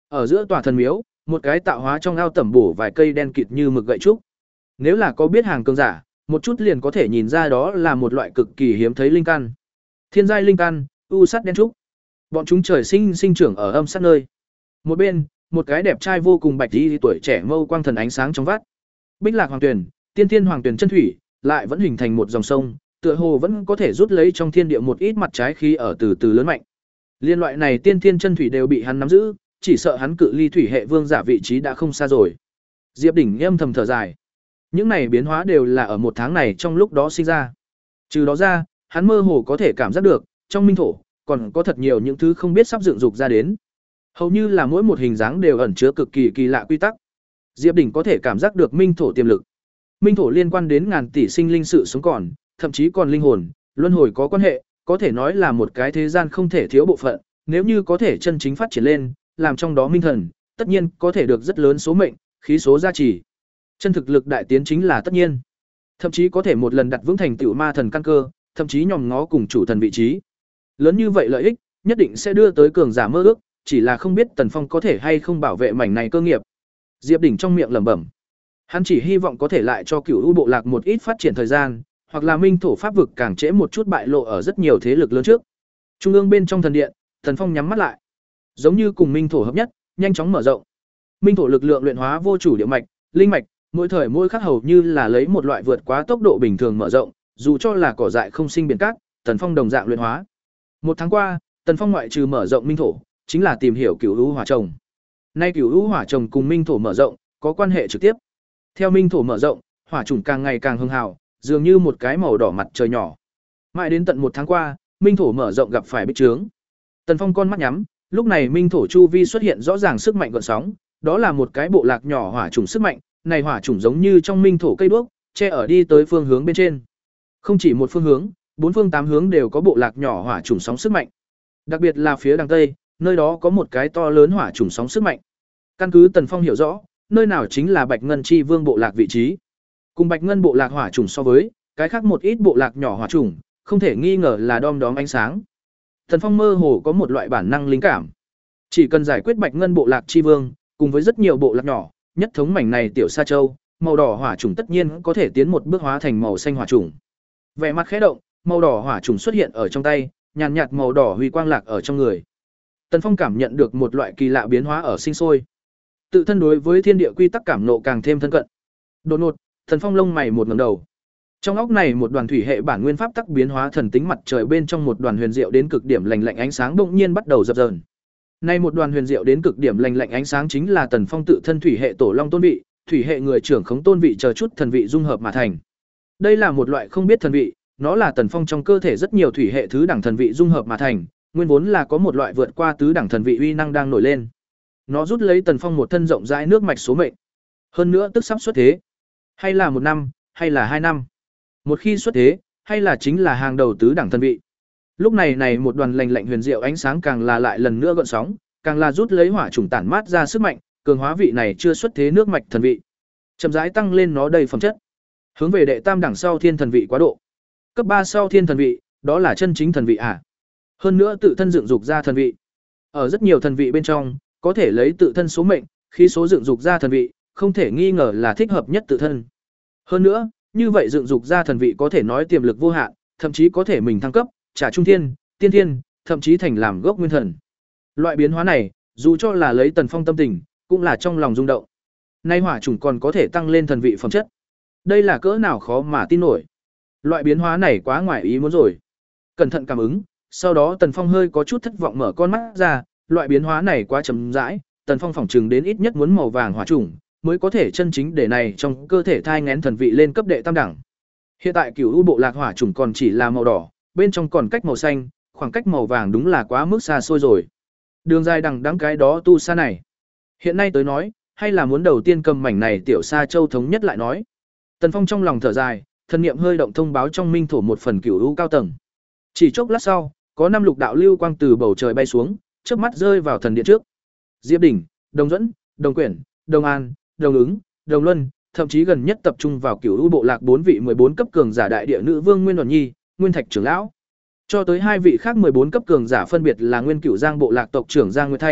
Ở giữa tòa thần miếu, một cái tạo hóa trong ao tẩm bổ vài cây đen kịt như mực gậy trúc. Nếu là có biết hàng cường giả, một chút liền có thể nhìn ra đó là một loại cực kỳ hiếm thấy linh căn. Thiên giai linh căn, u sắt đen trúc. Bọn chúng trời sinh sinh trưởng ở âm sát nơi. Một bên, một cái đẹp trai vô cùng bạch y tuổi trẻ mâu quang thần ánh sáng trong vắt. Bích Lạc Hoàng Tuyền, Tiên Tiên Hoàng Tuyền chân thủy, lại vẫn hình thành một dòng sông, tựa hồ vẫn có thể rút lấy trong thiên địa một ít mặt trái khí ở từ từ lớn mạnh. Liên loại này tiên thiên chân thủy đều bị hắn nắm giữ, chỉ sợ hắn cự ly thủy hệ vương giả vị trí đã không xa rồi. Diệp Đỉnh âm thầm thở dài. Những này biến hóa đều là ở một tháng này trong lúc đó sinh ra. Trừ đó ra, hắn mơ hồ có thể cảm giác được, trong minh thổ còn có thật nhiều những thứ không biết sắp dựng dục ra đến. Hầu như là mỗi một hình dáng đều ẩn chứa cực kỳ kỳ lạ quy tắc. Diệp Đỉnh có thể cảm giác được minh thổ tiềm lực. Minh thổ liên quan đến ngàn tỷ sinh linh sự sống còn, thậm chí còn linh hồn, luân hồi có quan hệ, có thể nói là một cái thế gian không thể thiếu bộ phận, nếu như có thể chân chính phát triển lên, làm trong đó minh thần, tất nhiên có thể được rất lớn số mệnh, khí số gia trì. Chân thực lực đại tiến chính là tất nhiên. Thậm chí có thể một lần đặt vững thành tựu ma thần căn cơ, thậm chí nhòm ngó cùng chủ thần vị trí. Lớn như vậy lợi ích, nhất định sẽ đưa tới cường giả mơ ước, chỉ là không biết Tần Phong có thể hay không bảo vệ mảnh này cơ nghiệp. Diệp Đỉnh trong miệng lẩm bẩm. Hắn chỉ hy vọng có thể lại cho Cửu U bộ lạc một ít phát triển thời gian, hoặc là minh thổ pháp vực càng trễ một chút bại lộ ở rất nhiều thế lực lớn trước. Trung ương bên trong thần điện, Tần Phong nhắm mắt lại, giống như cùng minh thổ hợp nhất, nhanh chóng mở rộng. Minh thổ lực lượng luyện hóa vô chủ địa mạch, linh mạch, mỗi thời mỗi khắc hầu như là lấy một loại vượt quá tốc độ bình thường mở rộng, dù cho là cỏ dại không sinh biển cát, Tần Phong đồng dạng luyện hóa. Một tháng qua, Tần Phong ngoại trừ mở rộng minh thổ, chính là tìm hiểu Cửu U hỏa trồng. Nay Cửu U hỏa trồng cùng minh thổ mở rộng có quan hệ trực tiếp. Theo minh thổ mở rộng, hỏa chủng càng ngày càng hưng hào, dường như một cái màu đỏ mặt trời nhỏ. Mãi đến tận một tháng qua, minh thổ mở rộng gặp phải bích trướng. Tần Phong con mắt nhắm, lúc này minh thổ chu vi xuất hiện rõ ràng sức mạnh gợn sóng, đó là một cái bộ lạc nhỏ hỏa chủng sức mạnh, này hỏa chủng giống như trong minh thổ cây đuốc, che ở đi tới phương hướng bên trên. Không chỉ một phương hướng, bốn phương tám hướng đều có bộ lạc nhỏ hỏa chủng sóng sức mạnh. Đặc biệt là phía đằng tây, nơi đó có một cái to lớn hỏa chủng sóng sức mạnh. Căn cứ Tần Phong hiểu rõ, nơi nào chính là Bạch Ngân Chi Vương bộ lạc vị trí. Cùng Bạch Ngân bộ lạc hỏa chủng so với, cái khác một ít bộ lạc nhỏ hỏa chủng, không thể nghi ngờ là đom đóm ánh sáng. Tần Phong mơ hồ có một loại bản năng linh cảm. Chỉ cần giải quyết Bạch Ngân bộ lạc Chi Vương, cùng với rất nhiều bộ lạc nhỏ, nhất thống mảnh này tiểu sa châu, màu đỏ hỏa chủng tất nhiên có thể tiến một bước hóa thành màu xanh hỏa chủng. Vẻ mặt khẽ động, màu đỏ hỏa chủng xuất hiện ở trong tay, nhàn nhạt màu đỏ huy quang lạc ở trong người. Tần Phong cảm nhận được một loại kỳ lạ biến hóa ở sinh sôi. Tự thân đối với thiên địa quy tắc cảm nộ càng thêm thân cận. Đột ngột, Tần Phong lông mày một ngẩng đầu. Trong óc này một đoàn thủy hệ bản nguyên pháp tắc biến hóa thần tính mặt trời bên trong một đoàn huyền diệu đến cực điểm lạnh lạnh ánh sáng bỗng nhiên bắt đầu dập dờn. Nay một đoàn huyền diệu đến cực điểm lạnh lạnh ánh sáng chính là Tần Phong tự thân thủy hệ tổ long tôn vị, thủy hệ người trưởng khống tôn vị chờ chút thần vị dung hợp mà thành. Đây là một loại không biết thần vị, nó là Tần Phong trong cơ thể rất nhiều thủy hệ thứ đẳng thần vị dung hợp mà thành, nguyên vốn là có một loại vượt qua tứ đẳng thần vị uy năng đang nổi lên. Nó rút lấy Tần Phong một thân rộng rãi nước mạch số mệnh. Hơn nữa tức sắp xuất thế. Hay là một năm, hay là hai năm. Một khi xuất thế, hay là chính là hàng đầu tứ đẳng thần vị. Lúc này này một đoàn lạnh lạnh huyền diệu ánh sáng càng là lại lần nữa gợn sóng, càng là rút lấy hỏa trùng tản mát ra sức mạnh, cường hóa vị này chưa xuất thế nước mạch thần vị. Chậm rãi tăng lên nó đầy phẩm chất. Hướng về đệ tam đẳng sau thiên thần vị quá độ. Cấp ba sau thiên thần vị, đó là chân chính thần vị à? Hơn nữa tự thân dựng dục ra thần vị. Ở rất nhiều thần vị bên trong, có thể lấy tự thân số mệnh, khi số dựng dục ra thần vị, không thể nghi ngờ là thích hợp nhất tự thân. Hơn nữa, như vậy dựng dục ra thần vị có thể nói tiềm lực vô hạn, thậm chí có thể mình thăng cấp, trả trung thiên, tiên thiên, thậm chí thành làm gốc nguyên thần. Loại biến hóa này, dù cho là lấy Tần Phong tâm tình, cũng là trong lòng rung động. Nay hỏa chủng còn có thể tăng lên thần vị phẩm chất. Đây là cỡ nào khó mà tin nổi. Loại biến hóa này quá ngoài ý muốn rồi. Cẩn thận cảm ứng, sau đó Tần Phong hơi có chút thất vọng mở con mắt ra, loại biến hóa này quá chậm rãi, Tần Phong phỏng chừng đến ít nhất muốn màu vàng hỏa chủng mới có thể chân chính để này trong cơ thể thai nghén thần vị lên cấp đệ tam đẳng. Hiện tại Cửu U bộ lạc hỏa chủng còn chỉ là màu đỏ, bên trong còn cách màu xanh, khoảng cách màu vàng đúng là quá mức xa xôi rồi. Đường dài đằng đẵng cái đó tu xa này. Hiện nay tới nói, hay là muốn đầu tiên cầm mảnh này tiểu sa châu thống nhất lại nói. Tần Phong trong lòng thở dài, thần niệm hơi động thông báo trong minh thổ một phần Cửu U cao tầng. Chỉ chốc lát sau, có năm lục đạo lưu quang từ bầu trời bay xuống, chớp mắt rơi vào thần điện trước. Diệp Đỉnh, Đồng Dẫn, Đồng Quyển, Đồng An, Đồng Ứng, Đồng Luân, thậm chí gần nhất tập trung vào Cửu U bộ lạc bốn vị mười bốn cấp cường giả đại địa nữ vương Nguyên Đoàn Nhi, Nguyên Thạch trưởng lão. Cho tới hai vị khác mười bốn cấp cường giả phân biệt là Nguyên Cửu Giang bộ lạc tộc trưởng Giang Nguyệt Thanh,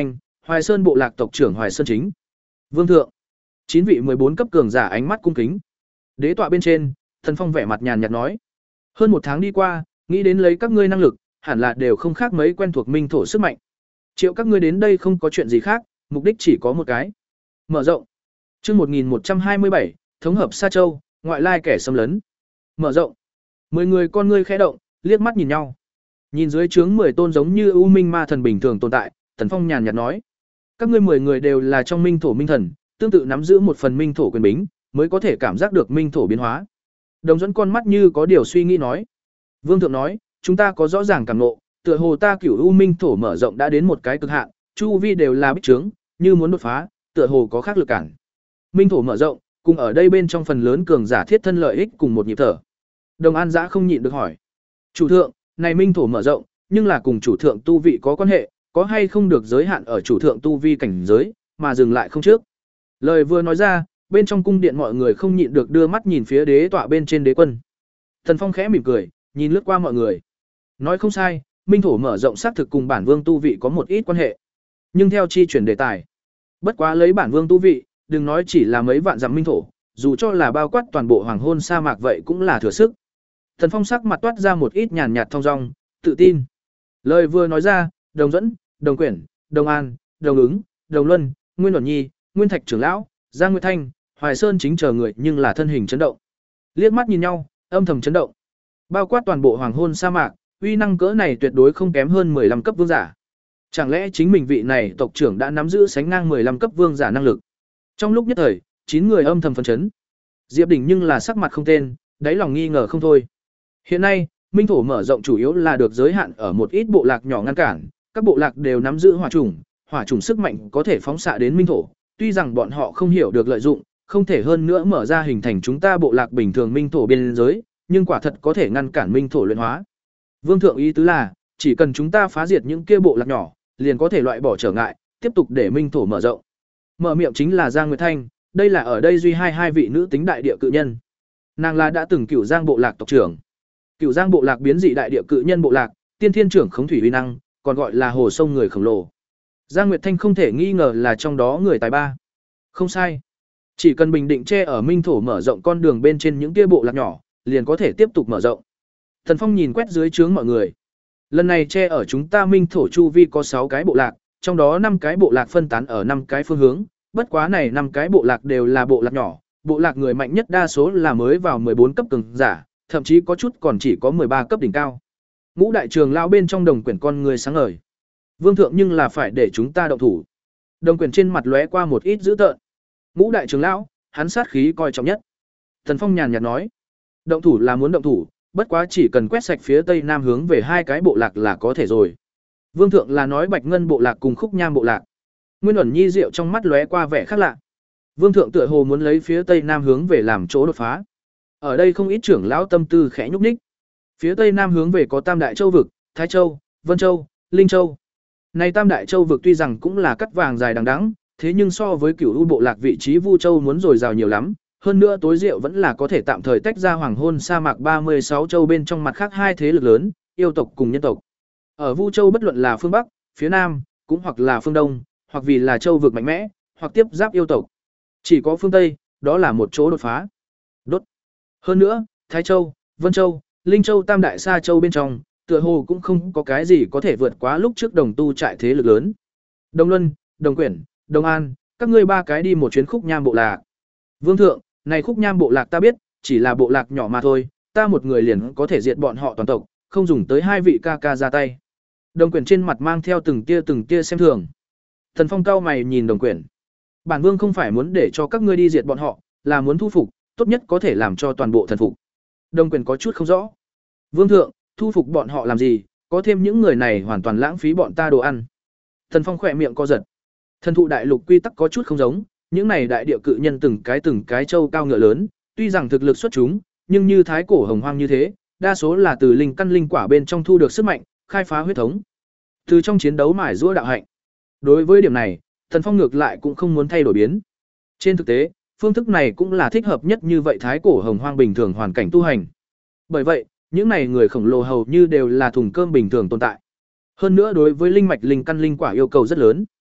Hoài Sơn bộ lạc tộc trưởng Hoài Sơn Chính. Vương thượng. Chín vị mười bốn cấp cường giả ánh mắt cung kính. Đế tọa bên trên, Tần Phong vẻ mặt nhàn nhạt nói: "Hơn một tháng đi qua, nghĩ đến lấy các ngươi năng lực, hẳn là đều không khác mấy quen thuộc minh thổ sức mạnh. Triệu các ngươi đến đây không có chuyện gì khác, mục đích chỉ có một cái. Mở rộng." Chương một nghìn một trăm hai mươi bảy, thống hợp Sa Châu, ngoại lai kẻ xâm lấn. Mở rộng. Mười người con ngươi khẽ động, liếc mắt nhìn nhau. Nhìn dưới trướng mười tôn giống như u minh ma thần bình thường tồn tại, Tần Phong nhàn nhạt nói: "Các ngươi mười người đều là trong minh thổ minh thần, tương tự nắm giữ một phần minh thổ quyền bính, mới có thể cảm giác được minh thổ biến hóa." Đồng dẫn con mắt như có điều suy nghĩ nói: "Vương thượng nói, chúng ta có rõ ràng cảm ngộ, tựa hồ ta cửu u minh thổ mở rộng đã đến một cái cực hạn, chu vi đều là bích trướng, như muốn đột phá, tựa hồ có khác lực cản. Minh thổ mở rộng, cùng ở đây bên trong phần lớn cường giả thiết thân lợi ích cùng một nhịp thở." Đồng An Dã không nhịn được hỏi: "Chủ thượng, này minh thổ mở rộng, nhưng là cùng chủ thượng tu vị có quan hệ, có hay không được giới hạn ở chủ thượng tu vi cảnh giới, mà dừng lại không trước?" Lời vừa nói ra, bên trong cung điện mọi người không nhịn được đưa mắt nhìn phía đế tọa bên trên đế quân. Thần Phong khẽ mỉm cười, nhìn lướt qua mọi người. Nói không sai, minh thổ mở rộng xác thực cùng bản vương tu vị có một ít quan hệ. Nhưng theo chi chuyển đề tài, bất quá lấy bản vương tu vị, đừng nói chỉ là mấy vạn dặm minh thổ, dù cho là bao quát toàn bộ hoàng hôn sa mạc vậy cũng là thừa sức. Thần Phong sắc mặt toát ra một ít nhàn nhạt thong dong, tự tin. Lời vừa nói ra, Đồng Dẫn, Đồng Quyển, Đồng An, Đồng Ứng, Đồng Luân, Nguyên Luận Nhi, Nguyên Thạch trưởng lão, Giang Nguyệt Thanh, Hoài Sơn Chính chờ người nhưng là thân hình chấn động. Liếc mắt nhìn nhau, âm thầm chấn động. Bao quát toàn bộ hoàng hôn sa mạc, uy năng cỡ này tuyệt đối không kém hơn mười lăm cấp vương giả. Chẳng lẽ chính mình vị này tộc trưởng đã nắm giữ sánh ngang mười lăm cấp vương giả năng lực? Trong lúc nhất thời, chín người âm thầm phấn chấn. Diệp Đỉnh nhưng là sắc mặt không tên, đáy lòng nghi ngờ không thôi. Hiện nay, minh thổ mở rộng chủ yếu là được giới hạn ở một ít bộ lạc nhỏ ngăn cản, các bộ lạc đều nắm giữ hỏa chủng, hỏa chủng sức mạnh có thể phóng xạ đến minh thổ, tuy rằng bọn họ không hiểu được lợi dụng, không thể hơn nữa mở ra hình thành chúng ta bộ lạc bình thường minh thổ biên giới, nhưng quả thật có thể ngăn cản minh thổ luyện hóa. Vương thượng ý tứ là, chỉ cần chúng ta phá diệt những kia bộ lạc nhỏ, liền có thể loại bỏ trở ngại, tiếp tục để minh thổ mở rộng. Mở miệng chính là Giang Nguyệt Thanh, đây là ở đây duy hai hai vị nữ tính đại địa cự nhân. Nàng là đã từng Cửu Giang bộ lạc tộc trưởng. Cửu Giang bộ lạc biến dị đại địa cự nhân bộ lạc, tiên thiên trưởng khống thủy uy năng, còn gọi là hồ sông người khổng lồ. Giang Nguyệt Thanh không thể nghi ngờ là trong đó người tài ba. Không sai. Chỉ cần bình định che ở minh thổ mở rộng con đường bên trên những kia bộ lạc nhỏ, liền có thể tiếp tục mở rộng. Thần Phong nhìn quét dưới trướng mọi người. Lần này che ở chúng ta minh thổ chu vi có sáu cái bộ lạc, trong đó năm cái bộ lạc phân tán ở năm cái phương hướng, bất quá này năm cái bộ lạc đều là bộ lạc nhỏ, bộ lạc người mạnh nhất đa số là mới vào mười bốn cấp cường giả, thậm chí có chút còn chỉ có mười ba cấp đỉnh cao. Ngũ đại trường lao bên trong Đồng Quyển con người sáng ngời. Vương thượng nhưng là phải để chúng ta động thủ. Đồng Quyển trên mặt lóe qua một ít dữ tợn. Ngũ đại trường lão, hắn sát khí coi trọng nhất. Thần Phong nhàn nhạt nói, động thủ là muốn động thủ, bất quá chỉ cần quét sạch phía tây nam hướng về hai cái bộ lạc là có thể rồi. Vương thượng là nói Bạch Ngân bộ lạc cùng Khúc Nham bộ lạc. Nguyên Uẩn Nhi Diệu trong mắt lóe qua vẻ khác lạ. Vương thượng tựa hồ muốn lấy phía tây nam hướng về làm chỗ đột phá. Ở đây không ít trưởng lão tâm tư khẽ nhúc nhích. Phía tây nam hướng về có Tam Đại Châu vực, Thái Châu, Vân Châu, Linh Châu. Này Tam Đại Châu vực tuy rằng cũng là cắt vàng dài đằng đẵng, thế nhưng so với Cửu U bộ lạc vị trí Vu Châu muốn dồi dào nhiều lắm, hơn nữa tối diệu vẫn là có thể tạm thời tách ra hoàng hôn sa mạc ba mươi sáu châu bên trong mặt khác hai thế lực lớn, yêu tộc cùng nhân tộc. Ở Vu Châu bất luận là phương Bắc, phía Nam, cũng hoặc là phương Đông, hoặc vì là châu vực mạnh mẽ, hoặc tiếp giáp yêu tộc. Chỉ có phương Tây, đó là một chỗ đột phá. Đốt. Hơn nữa, Thái Châu, Vân Châu, Linh Châu Tam Đại Sa Châu bên trong, tựa hồ cũng không có cái gì có thể vượt quá lúc trước đồng tu trại thế lực lớn. Đồng Luân, Đồng Quyển, Đồng An, các ngươi ba cái đi một chuyến Khúc Nham bộ lạc. Vương thượng, này Khúc Nham bộ lạc ta biết, chỉ là bộ lạc nhỏ mà thôi, ta một người liền có thể diệt bọn họ toàn tộc, không dùng tới hai vị ca ca ra tay. Đồng Quyển trên mặt mang theo từng tia từng tia xem thường. Thần Phong cao mày nhìn Đồng Quyển. Bản vương không phải muốn để cho các ngươi đi diệt bọn họ, là muốn thu phục, tốt nhất có thể làm cho toàn bộ thần phục. Đồng Quyển có chút không rõ. Vương thượng, thu phục bọn họ làm gì, có thêm những người này hoàn toàn lãng phí bọn ta đồ ăn. Thần Phong khỏe miệng co giật. Thần thụ đại lục quy tắc có chút không giống, những này đại địa cự nhân từng cái từng cái châu cao ngựa lớn, tuy rằng thực lực xuất chúng, nhưng như thái cổ hồng hoang như thế, đa số là từ linh căn linh quả bên trong thu được sức mạnh, khai phá huyết thống. Từ trong chiến đấu mài giũa đạo hạnh. Đối với điểm này, Thần Phong ngược lại cũng không muốn thay đổi biến. Trên thực tế, phương thức này cũng là thích hợp nhất như vậy thái cổ hồng hoang bình thường hoàn cảnh tu hành. Bởi vậy, những này người khổng lồ hầu như đều là thùng cơm bình thường tồn tại. Hơn nữa đối với linh mạch linh căn linh quả yêu cầu rất lớn.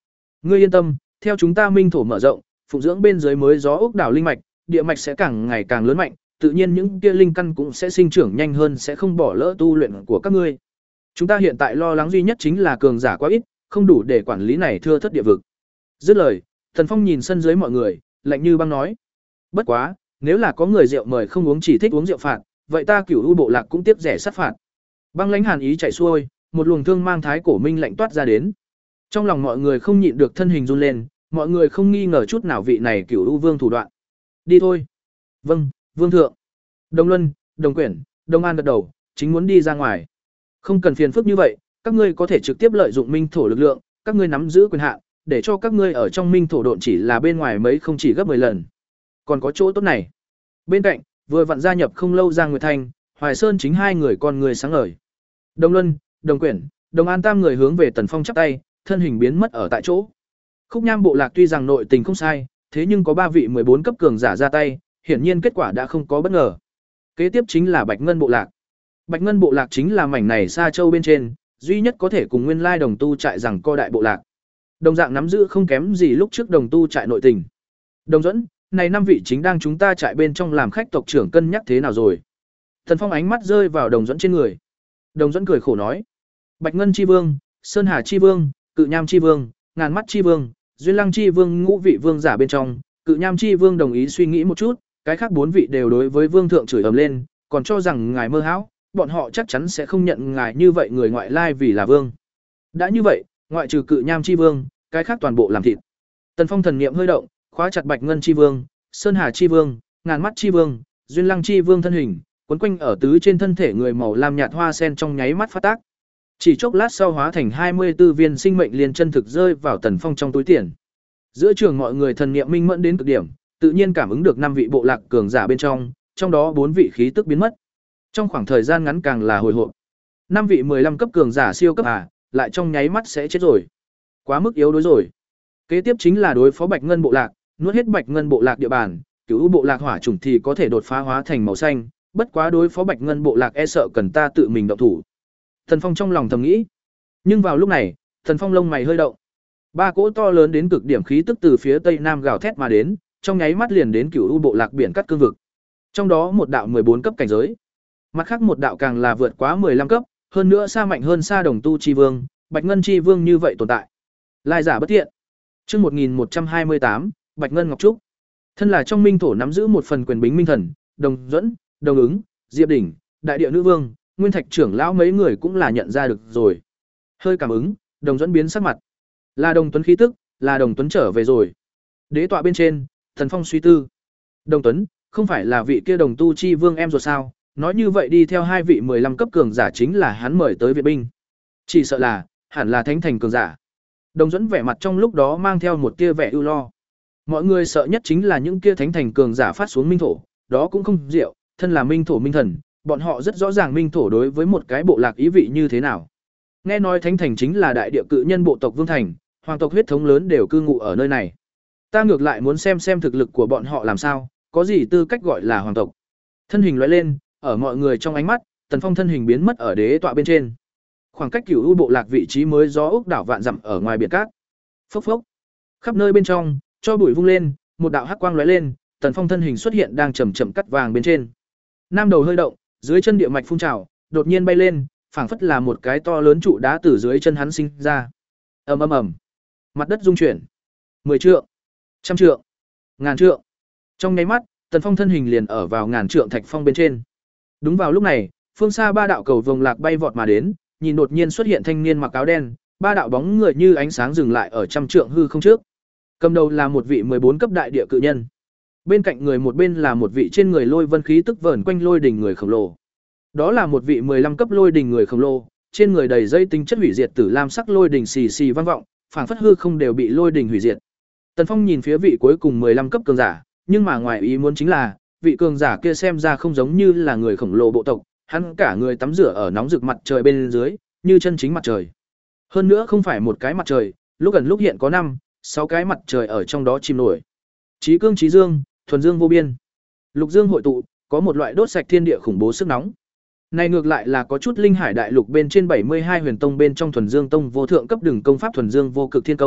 Ngươi yên tâm, theo chúng ta minh thổ mở rộng, phụng dưỡng bên dưới mới gió ốc đảo linh mạch, địa mạch sẽ càng ngày càng lớn mạnh, tự nhiên những kia linh căn cũng sẽ sinh trưởng nhanh hơn, sẽ không bỏ lỡ tu luyện của các ngươi. Chúng ta hiện tại lo lắng duy nhất chính là cường giả quá ít, không đủ để quản lý này thưa thất địa vực. Dứt lời, Thần Phong nhìn sân dưới mọi người, lạnh như băng nói: "Bất quá, nếu là có người rượu mời không uống chỉ thích uống rượu phạt, vậy ta Cửu U bộ lạc cũng tiếp rẻ sát phạt." Băng lãnh hàn ý chạy xuôi, một luồng thương mang thái cổ minh lạnh toát ra đến. Trong lòng mọi người không nhịn được thân hình run lên, mọi người không nghi ngờ chút nào vị này Cửu U vương thủ đoạn. "Đi thôi." "Vâng, vương thượng." Đồng Luân, Đồng Quyển, Đồng An gật đầu, chính muốn đi ra ngoài. "Không cần phiền phức như vậy, các ngươi có thể trực tiếp lợi dụng minh thổ lực lượng, các ngươi nắm giữ quyền hạn, để cho các ngươi ở trong minh thổ độn chỉ là bên ngoài mấy không chỉ gấp mười lần. Còn có chỗ tốt này." Bên cạnh, vừa vặn gia nhập không lâu Giang Nguyệt Thanh, Hoài Sơn chính hai người con người sáng ngời. Đồng Luân, Đồng Quyển, Đồng An tam người hướng về Tần Phong chắp tay, thân hình biến mất ở tại chỗ. Khúc Nham bộ lạc tuy rằng nội tình không sai, thế nhưng có ba vị mười bốn cấp cường giả ra tay, hiển nhiên kết quả đã không có bất ngờ. Kế tiếp chính là Bạch Ngân bộ lạc. Bạch Ngân bộ lạc chính là mảnh này xa châu bên trên, duy nhất có thể cùng nguyên lai đồng tu trại rằng co đại bộ lạc. Đồng dạng nắm giữ không kém gì lúc trước đồng tu trại nội tình. Đồng Duẫn, này năm vị chính đang chúng ta trại bên trong làm khách tộc trưởng cân nhắc thế nào rồi? Thần Phong ánh mắt rơi vào Đồng Duẫn trên người. Đồng Duẫn cười khổ nói: Bạch Ngân chi vương, Sơn Hà chi vương, Cự Nham chi vương, Ngàn Mắt chi vương, Duyên Lăng chi vương ngũ vị vương giả bên trong, Cự Nham chi vương đồng ý suy nghĩ một chút, cái khác bốn vị đều đối với vương thượng chửi ầm lên, còn cho rằng ngài mơ hão, bọn họ chắc chắn sẽ không nhận ngài như vậy người ngoại lai vì là vương. Đã như vậy, ngoại trừ Cự Nham chi vương, cái khác toàn bộ làm thịt. Tần Phong thần niệm hơi động, khóa chặt Bạch Ngân chi vương, Sơn Hà chi vương, Ngàn Mắt chi vương, Duyên Lăng chi vương thân hình, quấn quanh ở tứ trên thân thể người màu lam nhạt hoa sen trong nháy mắt phát tác. Chỉ chốc lát sau hóa thành hai mươi tư viên sinh mệnh liên chân thực rơi vào Tần Phong trong túi tiền. Giữa trường mọi người thần niệm minh mẫn đến cực điểm, tự nhiên cảm ứng được năm vị bộ lạc cường giả bên trong, trong đó bốn vị khí tức biến mất. Trong khoảng thời gian ngắn càng là hồi hộp. Năm vị mười lăm cấp cường giả siêu cấp à, lại trong nháy mắt sẽ chết rồi. Quá mức yếu đối rồi. Kế tiếp chính là đối phó Bạch Ngân bộ lạc, nuốt hết Bạch Ngân bộ lạc địa bàn, Cửu bộ lạc hỏa chủng thì có thể đột phá hóa thành màu xanh, bất quá đối phó Bạch Ngân bộ lạc e sợ cần ta tự mình động thủ. Thần Phong trong lòng thầm nghĩ. Nhưng vào lúc này, Thần Phong lông mày hơi động. Ba cỗ to lớn đến cực điểm khí tức từ phía tây nam gào thét mà đến, trong nháy mắt liền đến Cửu bộ lạc biển cắt cương vực. Trong đó một đạo mười bốn cấp cảnh giới, mặt khác một đạo càng là vượt quá mười lăm cấp, hơn nữa xa mạnh hơn xa Đồng Tu chi vương, Bạch Ngân chi vương như vậy tồn tại. Lai giả bất thiện. Chương một nghìn một trăm hai mươi tám, Bạch Ngân Ngọc Trúc. Thân là trong minh thổ nắm giữ một phần quyền bính minh thần, Đồng Duẫn, Đồng Ứng, Diệp Đỉnh, Đại địa nữ vương, Nguyên Thạch trưởng lão mấy người cũng là nhận ra được rồi. Hơi cảm ứng, Đồng Duẫn biến sắc mặt. Là Đồng Tuấn khí tức, là Đồng Tuấn trở về rồi. Đế tọa bên trên, Thần Phong suy tư. Đồng Tuấn, không phải là vị kia Đồng Tu chi vương em rồi sao? Nói như vậy đi theo hai vị mười lăm cấp cường giả chính là hắn mời tới viện binh. Chỉ sợ là, hẳn là thánh thành cường giả. Đồng Duẫn vẻ mặt trong lúc đó mang theo một tia vẻ ưu lo. Mọi người sợ nhất chính là những kia thánh thành cường giả phát xuống minh thổ, đó cũng không diệu, thân là minh thổ minh thần, bọn họ rất rõ ràng minh thổ đối với một cái bộ lạc ý vị như thế nào. Nghe nói thánh thành chính là đại địa cự nhân bộ tộc vương thành, hoàng tộc huyết thống lớn đều cư ngụ ở nơi này. Ta ngược lại muốn xem xem thực lực của bọn họ làm sao, có gì tư cách gọi là hoàng tộc. Thân hình lóe lên, ở mọi người trong ánh mắt, Tần Phong thân hình biến mất ở đế tọa bên trên. Khoảng cách Cửu U bộ lạc vị trí mới gió ốc đảo vạn dặm ở ngoài biển cát. Phốc phốc. Khắp nơi bên trong, cho bụi vung lên, một đạo hắc quang lóe lên, Tần Phong thân hình xuất hiện đang chậm chậm cắt vàng bên trên. Nam đầu hơi động, dưới chân địa mạch phun trào, đột nhiên bay lên, phảng phất là một cái to lớn trụ đá từ dưới chân hắn sinh ra. Ầm ầm ầm. Mặt đất rung chuyển. Mười trượng, trăm trượng, ngàn trượng. Trong nháy mắt, Tần Phong thân hình liền ở vào ngàn trượng thạch phong bên trên. Đúng vào lúc này, phương xa ba đạo cầu vồng lạc bay vọt mà đến, nhìn đột nhiên xuất hiện thanh niên mặc áo đen, ba đạo bóng người như ánh sáng dừng lại ở trăm trượng hư không trước. Cầm đầu là một vị mười bốn cấp đại địa cự nhân. Bên cạnh người một bên là một vị trên người lôi vân khí tức vờn quanh lôi đỉnh người khổng lồ. Đó là một vị mười lăm cấp lôi đỉnh người khổng lồ, trên người đầy dây tinh chất hủy diệt tử lam sắc lôi đỉnh xì xì vang vọng, phảng phất hư không đều bị lôi đỉnh hủy diệt. Tần Phong nhìn phía vị cuối cùng mười lăm cấp cường giả, nhưng mà ngoài ý muốn chính là, vị cường giả kia xem ra không giống như là người khổng lồ bộ tộc, hắn cả người tắm rửa ở nóng rực mặt trời bên dưới, như chân chính mặt trời. Hơn nữa không phải một cái mặt trời, lúc gần lúc hiện có năm, sáu cái mặt trời ở trong đó chìm nổi. Chí cương chí dương, thuần dương vô biên. Lục dương hội tụ, có một loại đốt sạch thiên địa khủng bố sức nóng. Này ngược lại là có chút linh hải đại lục bên trên bảy mươi hai huyền tông bên trong thuần dương tông vô thượng cấp đường công pháp thuần dương vô cực thiên công,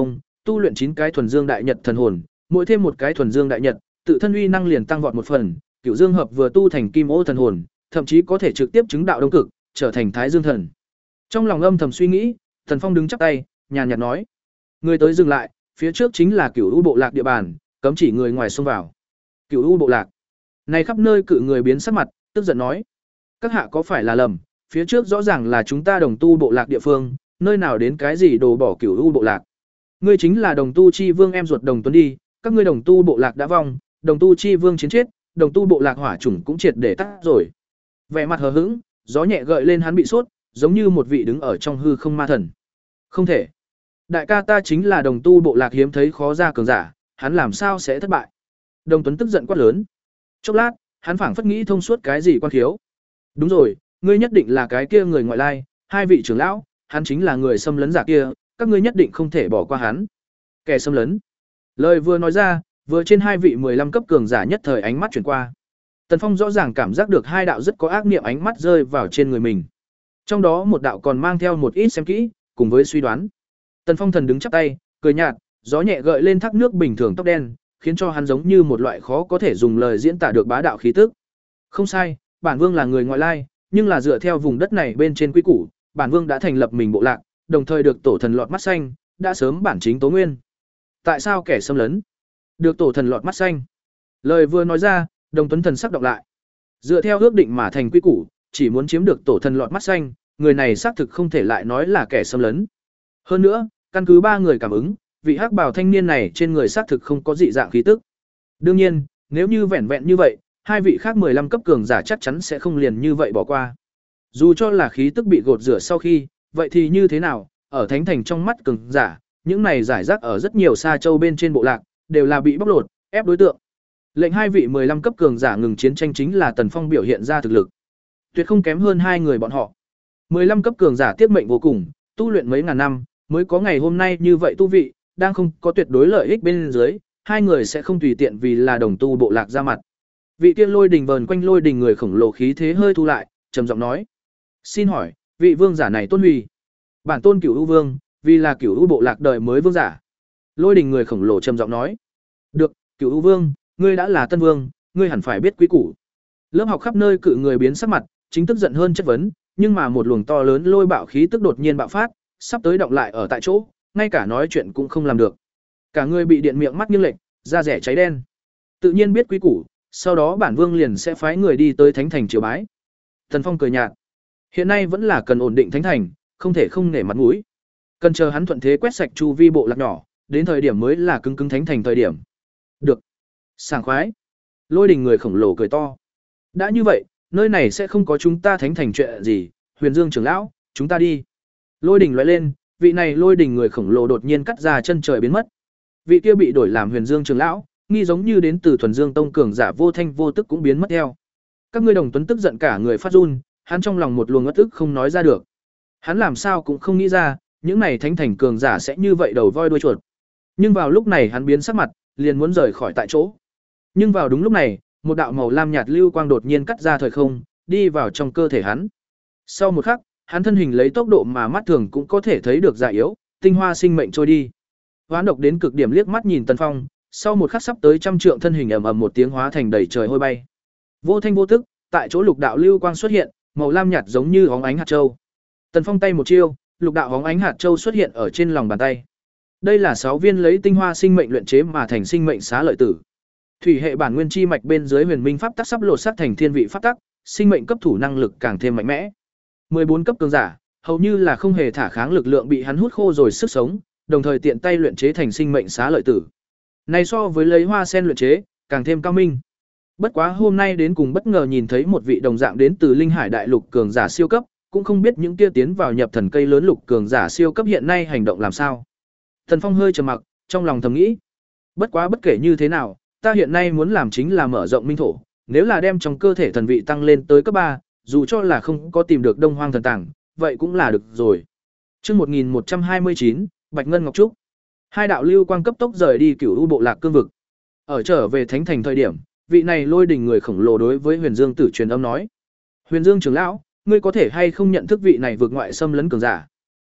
tu luyện chín cái thuần dương đại nhật thần hồn, mỗi thêm một cái thuần dương đại nhật, tự thân uy năng liền tăng vọt một phần, Cửu Dương hợp vừa tu thành Kim Ô thần hồn, thậm chí có thể trực tiếp chứng đạo đông cực, trở thành Thái Dương thần. Trong lòng âm thầm suy nghĩ, Tần Phong đứng chắp tay, nhàn nhạt nói: "Người tới dừng lại, phía trước chính là Cửu U bộ lạc địa bàn, cấm chỉ người ngoài xông vào." Cửu U bộ lạc. Này khắp nơi cự người biến sắc mặt, tức giận nói: "Các hạ có phải là lầm, phía trước rõ ràng là chúng ta Đồng Tu bộ lạc địa phương, nơi nào đến cái gì đồ bỏ Cửu U bộ lạc? Ngươi chính là Đồng Tu chi vương em ruột Đồng Tuấn đi, các ngươi Đồng Tu bộ lạc đã vong, Đồng Tu chi vương chiến chết, Đồng Tu bộ lạc hỏa chủng cũng triệt để tắt rồi." Vẻ mặt hờ hững, gió nhẹ gợi lên hắn bị sốt, giống như một vị đứng ở trong hư không ma thần. "Không thể. Đại ca ta chính là Đồng Tu bộ lạc hiếm thấy khó ra cường giả, hắn làm sao sẽ thất bại?" Đồng Tuấn tức giận quát lớn. Chốc lát, hắn phảng phất nghĩ thông suốt cái gì quan khiếu. "Đúng rồi, ngươi nhất định là cái kia người ngoại lai, hai vị trưởng lão, hắn chính là người xâm lấn giả kia, các ngươi nhất định không thể bỏ qua hắn." Kẻ xâm lấn. Lời vừa nói ra, vừa trên hai vị mười lăm cấp cường giả nhất thời ánh mắt chuyển qua. Tần Phong rõ ràng cảm giác được hai đạo rất có ác niệm ánh mắt rơi vào trên người mình. Trong đó một đạo còn mang theo một ít xem kỹ, cùng với suy đoán. Tần Phong thần đứng chắp tay, cười nhạt, gió nhẹ gợi lên thác nước bình thường tóc đen, khiến cho hắn giống như một loại khó có thể dùng lời diễn tả được bá đạo khí tức. Không sai, bản vương là người ngoại lai, nhưng là dựa theo vùng đất này bên trên quy củ, bản vương đã thành lập mình bộ lạc, đồng thời được tổ thần lọt mắt xanh, đã sớm bản chính tố nguyên. Tại sao kẻ xâm lấn được tổ thần lọt mắt xanh? Lời vừa nói ra, Đồng Tuấn thần sắc đọc lại. Dựa theo ước định mà thành quy củ, chỉ muốn chiếm được tổ thần lọt mắt xanh, người này xác thực không thể lại nói là kẻ xâm lấn. Hơn nữa, căn cứ ba người cảm ứng, vị hắc bào thanh niên này trên người xác thực không có dị dạng khí tức. Đương nhiên, nếu như vẹn vẹn như vậy, hai vị khác mười lăm cấp cường giả chắc chắn sẽ không liền như vậy bỏ qua. Dù cho là khí tức bị gột rửa sau khi, vậy thì như thế nào, ở thánh thành trong mắt cường giả, những này giải rác ở rất nhiều xa châu bên trên bộ lạc, đều là bị bóc lột, ép đối tượng. Lệnh hai vị mười lăm cấp cường giả ngừng chiến tranh chính là Tần Phong biểu hiện ra thực lực. Tuyệt không kém hơn hai người bọn họ. mười lăm cấp cường giả tiếp mệnh vô cùng, tu luyện mấy ngàn năm, mới có ngày hôm nay như vậy tu vị, đang không có tuyệt đối lợi ích bên dưới, hai người sẽ không tùy tiện vì là đồng tu bộ lạc ra mặt. Vị tiên Lôi Đình vờn quanh Lôi Đình người khổng lồ khí thế hơi thu lại, trầm giọng nói: "Xin hỏi, vị vương giả này tôn huy?" "Bản tôn Cửu U vương, vì là Cửu U bộ lạc đời mới vương giả." Lôi Đình người khổng lồ trầm giọng nói: "Được, Cửu U vương, ngươi đã là tân vương, ngươi hẳn phải biết quý củ." Lớp học khắp nơi cự người biến sắc mặt, chính tức giận hơn chất vấn, nhưng mà một luồng to lớn lôi bạo khí tức đột nhiên bạo phát, sắp tới động lại ở tại chỗ, ngay cả nói chuyện cũng không làm được. Cả người bị điện miệng mắt nghiêng lệch, da rẻ cháy đen. Tự nhiên biết quý củ, sau đó bản vương liền sẽ phái người đi tới thánh thành triều bái. Tần Phong cười nhạt. Hiện nay vẫn là cần ổn định thánh thành, không thể không nể mặt mũi. Cần chờ hắn thuận thế quét sạch chu vi bộ lạc nhỏ, đến thời điểm mới là cứng cứng thánh thành thời điểm. Được. Sảng khoái. Lôi Đình người khổng lồ cười to. Đã như vậy, nơi này sẽ không có chúng ta thánh thành chuyện gì, Huyền Dương trưởng lão, chúng ta đi. Lôi Đình lóe lên, vị này Lôi Đình người khổng lồ đột nhiên cắt ra chân trời biến mất. Vị kia bị đổi làm Huyền Dương trưởng lão, nghi giống như đến từ thuần dương tông cường giả vô thanh vô tức cũng biến mất theo. Các ngươi Đồng Tuấn tức giận cả người phát run, hắn trong lòng một luồng uất ức không nói ra được. Hắn làm sao cũng không nghĩ ra, những này thánh thành cường giả sẽ như vậy đầu voi đuôi chuột. Nhưng vào lúc này hắn biến sắc mặt, liền muốn rời khỏi tại chỗ. Nhưng vào đúng lúc này, một đạo màu lam nhạt lưu quang đột nhiên cắt ra thời không, đi vào trong cơ thể hắn. Sau một khắc, hắn thân hình lấy tốc độ mà mắt thường cũng có thể thấy được già yếu, tinh hoa sinh mệnh trôi đi. Hoán độc đến cực điểm liếc mắt nhìn Tần Phong, sau một khắc sắp tới trăm trượng thân hình ầm ầm một tiếng hóa thành đầy trời hôi bay. Vô thanh vô tức, tại chỗ lục đạo lưu quang xuất hiện, màu lam nhạt giống như óng ánh hạt châu. Tần Phong tay một chiêu, lục đạo óng ánh hạt châu xuất hiện ở trên lòng bàn tay. Đây là sáu viên lấy tinh hoa sinh mệnh luyện chế mà thành sinh mệnh xá lợi tử. Thủy hệ bản nguyên chi mạch bên dưới huyền minh pháp tắc sắp lột xác thành thiên vị pháp tắc, sinh mệnh cấp thủ năng lực càng thêm mạnh mẽ. mười bốn cấp cường giả, hầu như là không hề thả kháng lực lượng bị hắn hút khô rồi sức sống, đồng thời tiện tay luyện chế thành sinh mệnh xá lợi tử. Này so với lấy hoa sen luyện chế, càng thêm cao minh. Bất quá hôm nay đến cùng bất ngờ nhìn thấy một vị đồng dạng đến từ Linh Hải đại lục cường giả siêu cấp, cũng không biết những kia tiến vào nhập thần cây lớn lục cường giả siêu cấp hiện nay hành động làm sao. Thần Phong hơi trầm mặc, trong lòng thầm nghĩ, bất quá bất kể như thế nào, ta hiện nay muốn làm chính là mở rộng minh thổ, nếu là đem trong cơ thể thần vị tăng lên tới cấp ba, dù cho là không có tìm được Đông Hoang thần tàng, vậy cũng là được rồi. Chương một nghìn một trăm hai mươi chín, Bạch Ngân Ngọc Trúc. Hai đạo lưu quang cấp tốc rời đi Cửu U bộ lạc cương vực. Ở trở về thánh thành thời điểm, vị này Lôi Đình người khổng lồ đối với Huyền Dương Tử truyền âm nói: "Huyền Dương trưởng lão, ngươi có thể hay không nhận thức vị này vượt ngoại xâm lấn cường giả?"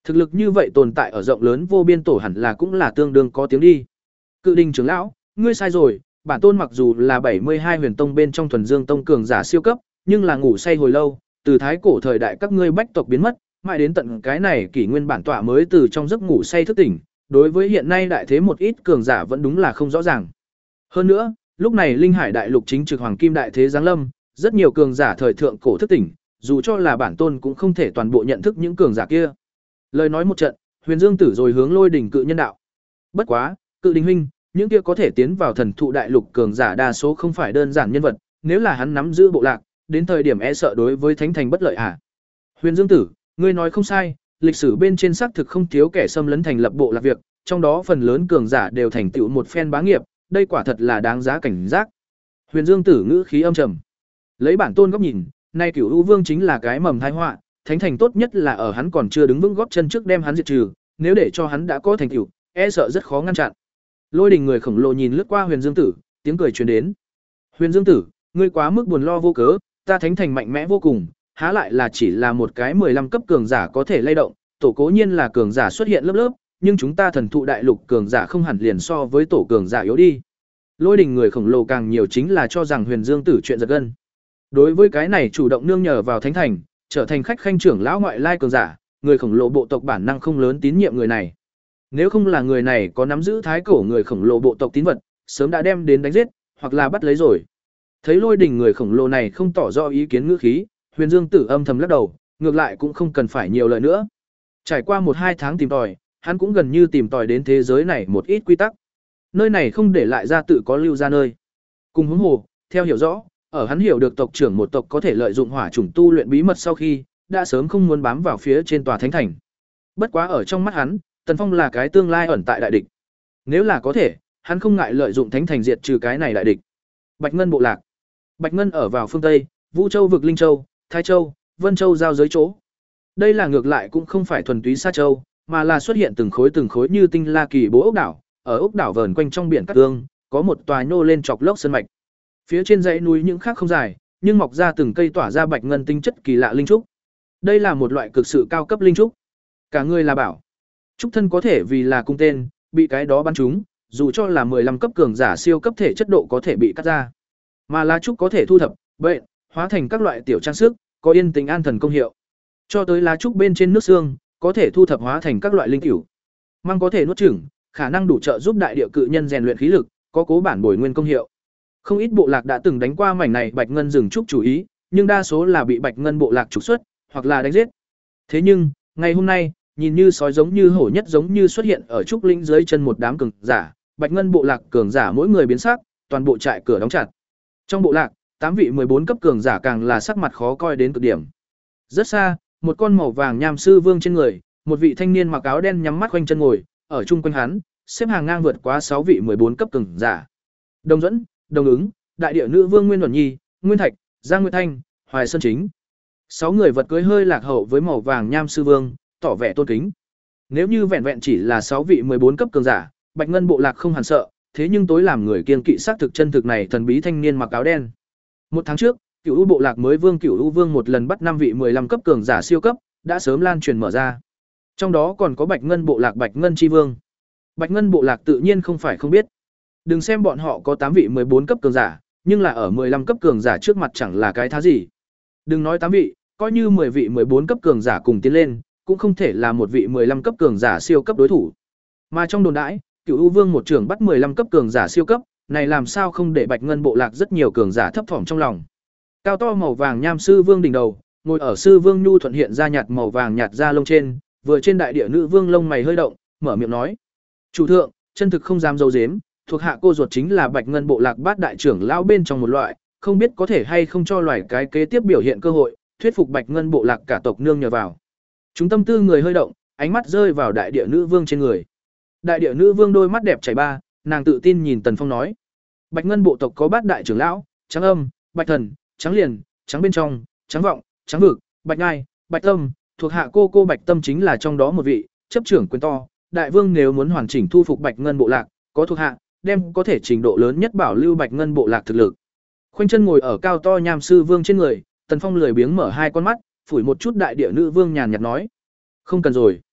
Thực lực như vậy tồn tại ở rộng lớn vô biên tổ hẳn là cũng là tương đương có tiếng đi. Cự Đình trưởng lão, ngươi sai rồi, bản tôn mặc dù là bảy mươi hai huyền tông bên trong thuần dương tông cường giả siêu cấp, nhưng là ngủ say hồi lâu, từ thái cổ thời đại các ngươi bách tộc biến mất, mãi đến tận cái này kỷ nguyên bản tọa mới từ trong giấc ngủ say thức tỉnh, đối với hiện nay đại thế một ít cường giả vẫn đúng là không rõ ràng. Hơn nữa, lúc này Linh Hải đại lục chính trực hoàng kim đại thế giáng lâm, rất nhiều cường giả thời thượng cổ thức tỉnh, dù cho là bản tôn cũng không thể toàn bộ nhận thức những cường giả kia. Lời nói một trận, Huyền Dương Tử rồi hướng Lôi Đỉnh cự nhân đạo. Bất quá, Cự Đình huynh, những kia có thể tiến vào thần thụ đại lục cường giả đa số không phải đơn giản nhân vật, nếu là hắn nắm giữ bộ lạc, đến thời điểm e sợ đối với thánh thành bất lợi à? Huyền Dương Tử, ngươi nói không sai, lịch sử bên trên xác thực không thiếu kẻ xâm lấn thành lập bộ lạc việc, trong đó phần lớn cường giả đều thành tựu một phen bá nghiệp, đây quả thật là đáng giá cảnh giác. Huyền Dương Tử ngữ khí âm trầm. Lấy bản tôn góc nhìn, nay Cửu U Vương chính là cái mầm tai họa, thánh thành tốt nhất là ở hắn còn chưa đứng vững gót chân trước đem hắn diệt trừ, nếu để cho hắn đã có thành tựu, e sợ rất khó ngăn chặn. Lôi Đình người khổng lồ nhìn lướt qua Huyền Dương Tử, tiếng cười truyền đến. Huyền Dương Tử, ngươi quá mức buồn lo vô cớ, ta thánh thành mạnh mẽ vô cùng, há lại là chỉ là một cái mười lăm cấp cường giả có thể lay động, tổ cố nhiên là cường giả xuất hiện lớp lớp, nhưng chúng ta thần thụ đại lục cường giả không hẳn liền so với tổ cường giả yếu đi. Lôi Đình người khổng lồ càng nhiều chính là cho rằng Huyền Dương Tử chuyện giật gân. Đối với cái này chủ động nương nhờ vào thánh thành, trở thành khách khanh trưởng lão ngoại lai cường giả, người khổng lồ bộ tộc bản năng không lớn tín nhiệm người này. Nếu không là người này có nắm giữ thái cổ người khổng lồ bộ tộc tín vật, sớm đã đem đến đánh giết, hoặc là bắt lấy rồi. Thấy Lôi Đình người khổng lồ này không tỏ rõ ý kiến ngữ khí, Huyền Dương Tử âm thầm lắc đầu, ngược lại cũng không cần phải nhiều lời nữa. Trải qua một hai tháng tìm tòi, hắn cũng gần như tìm tòi đến thế giới này một ít quy tắc. Nơi này không để lại ra tự có lưu ra nơi. Cùng huống hồ, theo hiểu rõ, ở hắn hiểu được tộc trưởng một tộc có thể lợi dụng hỏa chủng tu luyện bí mật sau khi, đã sớm không muốn bám vào phía trên tòa thánh thành. Bất quá ở trong mắt hắn, Tần Phong là cái tương lai ẩn tại đại địch. Nếu là có thể, hắn không ngại lợi dụng thánh thành diệt trừ cái này đại địch. Bạch Ngân bộ lạc. Bạch Ngân ở vào phương Tây, Vũ Châu vực Linh Châu, Thái Châu, Vân Châu giao giới chỗ. Đây là ngược lại cũng không phải thuần túy Sa Châu, mà là xuất hiện từng khối từng khối như tinh la kỳ bố ốc đảo, ở ốc đảo vờn quanh trong biển Cát Tương, có một tòa nhô lên chọc lốc sơn mạch. Phía trên dãy núi những khác không dài, nhưng mọc ra từng cây tỏa ra bạch ngân tinh chất kỳ lạ linh trúc. Đây là một loại cực sự cao cấp linh trúc. Cả người là bảo. Trúc thân có thể vì là cung tên, bị cái đó bắn trúng, dù cho là mười lăm cấp cường giả siêu cấp thể chất độ có thể bị cắt ra. Mà lá trúc có thể thu thập, bệnh, hóa thành các loại tiểu trang sức, có yên tĩnh an thần công hiệu. Cho tới lá trúc bên trên nước xương, có thể thu thập hóa thành các loại linh cửu. Măng có thể nuốt chửng, khả năng đủ trợ giúp đại địa cự nhân rèn luyện khí lực, có cố bản bồi nguyên công hiệu. Không ít bộ lạc đã từng đánh qua mảnh này bạch ngân rừng trúc chủ ý, nhưng đa số là bị bạch ngân bộ lạc trục xuất, hoặc là đánh giết. Thế nhưng, ngày hôm nay, nhìn như sói giống như hổ nhất giống như xuất hiện ở trúc linh dưới chân một đám cường giả, bạch ngân bộ lạc cường giả mỗi người biến sắc, toàn bộ trại cửa đóng chặt. Trong bộ lạc, tám vị mười bốn cấp cường giả càng là sắc mặt khó coi đến cực điểm. Rất xa, một con màu vàng nham sư vương trên người, một vị thanh niên mặc áo đen nhắm mắt quanh chân ngồi, ở chung quanh hắn, xếp hàng ngang vượt quá sáu vị mười bốn cấp cường giả. Đồng dẫn, Đồng ứng, đại địa nữ vương Nguyên Luận Nhi, Nguyên Thạch, Giang Nguyệt Thanh, Hoài Sơn Chính. Sáu người vật cưới hơi lạc hậu với màu vàng nham sư vương, tỏ vẻ tôn kính. Nếu như vẹn vẹn chỉ là sáu vị mười bốn cấp cường giả, Bạch Ngân bộ lạc không hẳn sợ, thế nhưng tối làm người kiên kỵ xác thực chân thực này thần bí thanh niên mặc áo đen. Một tháng trước, Cửu U bộ lạc mới vương Cửu U vương một lần bắt năm vị mười lăm cấp cường giả siêu cấp, đã sớm lan truyền mở ra. Trong đó còn có Bạch Ngân bộ lạc Bạch Ngân chi vương. Bạch Ngân bộ lạc tự nhiên không phải không biết. Đừng xem bọn họ có tám vị mười bốn cấp cường giả, nhưng là ở mười lăm cấp cường giả trước mặt chẳng là cái thá gì. Đừng nói tám vị, coi như mười vị mười bốn cấp cường giả cùng tiến lên, cũng không thể là một vị mười lăm cấp cường giả siêu cấp đối thủ. Mà trong đồn đãi, Cửu U vương một trưởng bắt mười lăm cấp cường giả siêu cấp, này làm sao không để Bạch Ngân bộ lạc rất nhiều cường giả thấp thỏm trong lòng. Cao to màu vàng nham sư vương đỉnh đầu, ngồi ở sư vương nhu thuận hiện ra nhạt màu vàng nhạt da lông trên, vừa trên đại địa nữ vương lông mày hơi động, mở miệng nói: "Chủ thượng, chân thực không dám giấu giếm, thuộc hạ cô ruột chính là Bạch Ngân bộ lạc bát đại trưởng lão bên trong một loại, không biết có thể hay không cho loài cái kế tiếp biểu hiện cơ hội, thuyết phục Bạch Ngân bộ lạc cả tộc nương nhờ vào." Chúng tâm tư người hơi động, ánh mắt rơi vào đại địa nữ vương trên người. Đại địa nữ vương đôi mắt đẹp chảy ba, nàng tự tin nhìn Tần Phong nói: "Bạch Ngân bộ tộc có bát đại trưởng lão, Trắng Âm, Bạch Thần, Trắng Liền, Trắng Bên Trong, Trắng Vọng, Trắng Vực, Bạch Ngai, Bạch Tâm, thuộc hạ cô cô Bạch Tâm chính là trong đó một vị, chấp trưởng quyền to, đại vương nếu muốn hoàn chỉnh thu phục Bạch Ngân bộ lạc, có thuộc hạ, đem có thể trình độ lớn nhất bảo lưu Bạch Ngân bộ lạc thực lực." Khoanh chân ngồi ở cao to nham sư vương trên người, Tần Phong lười biếng mở hai con mắt, phủi một chút đại địa nữ vương nhàn nhạt nói: "Không cần rồi."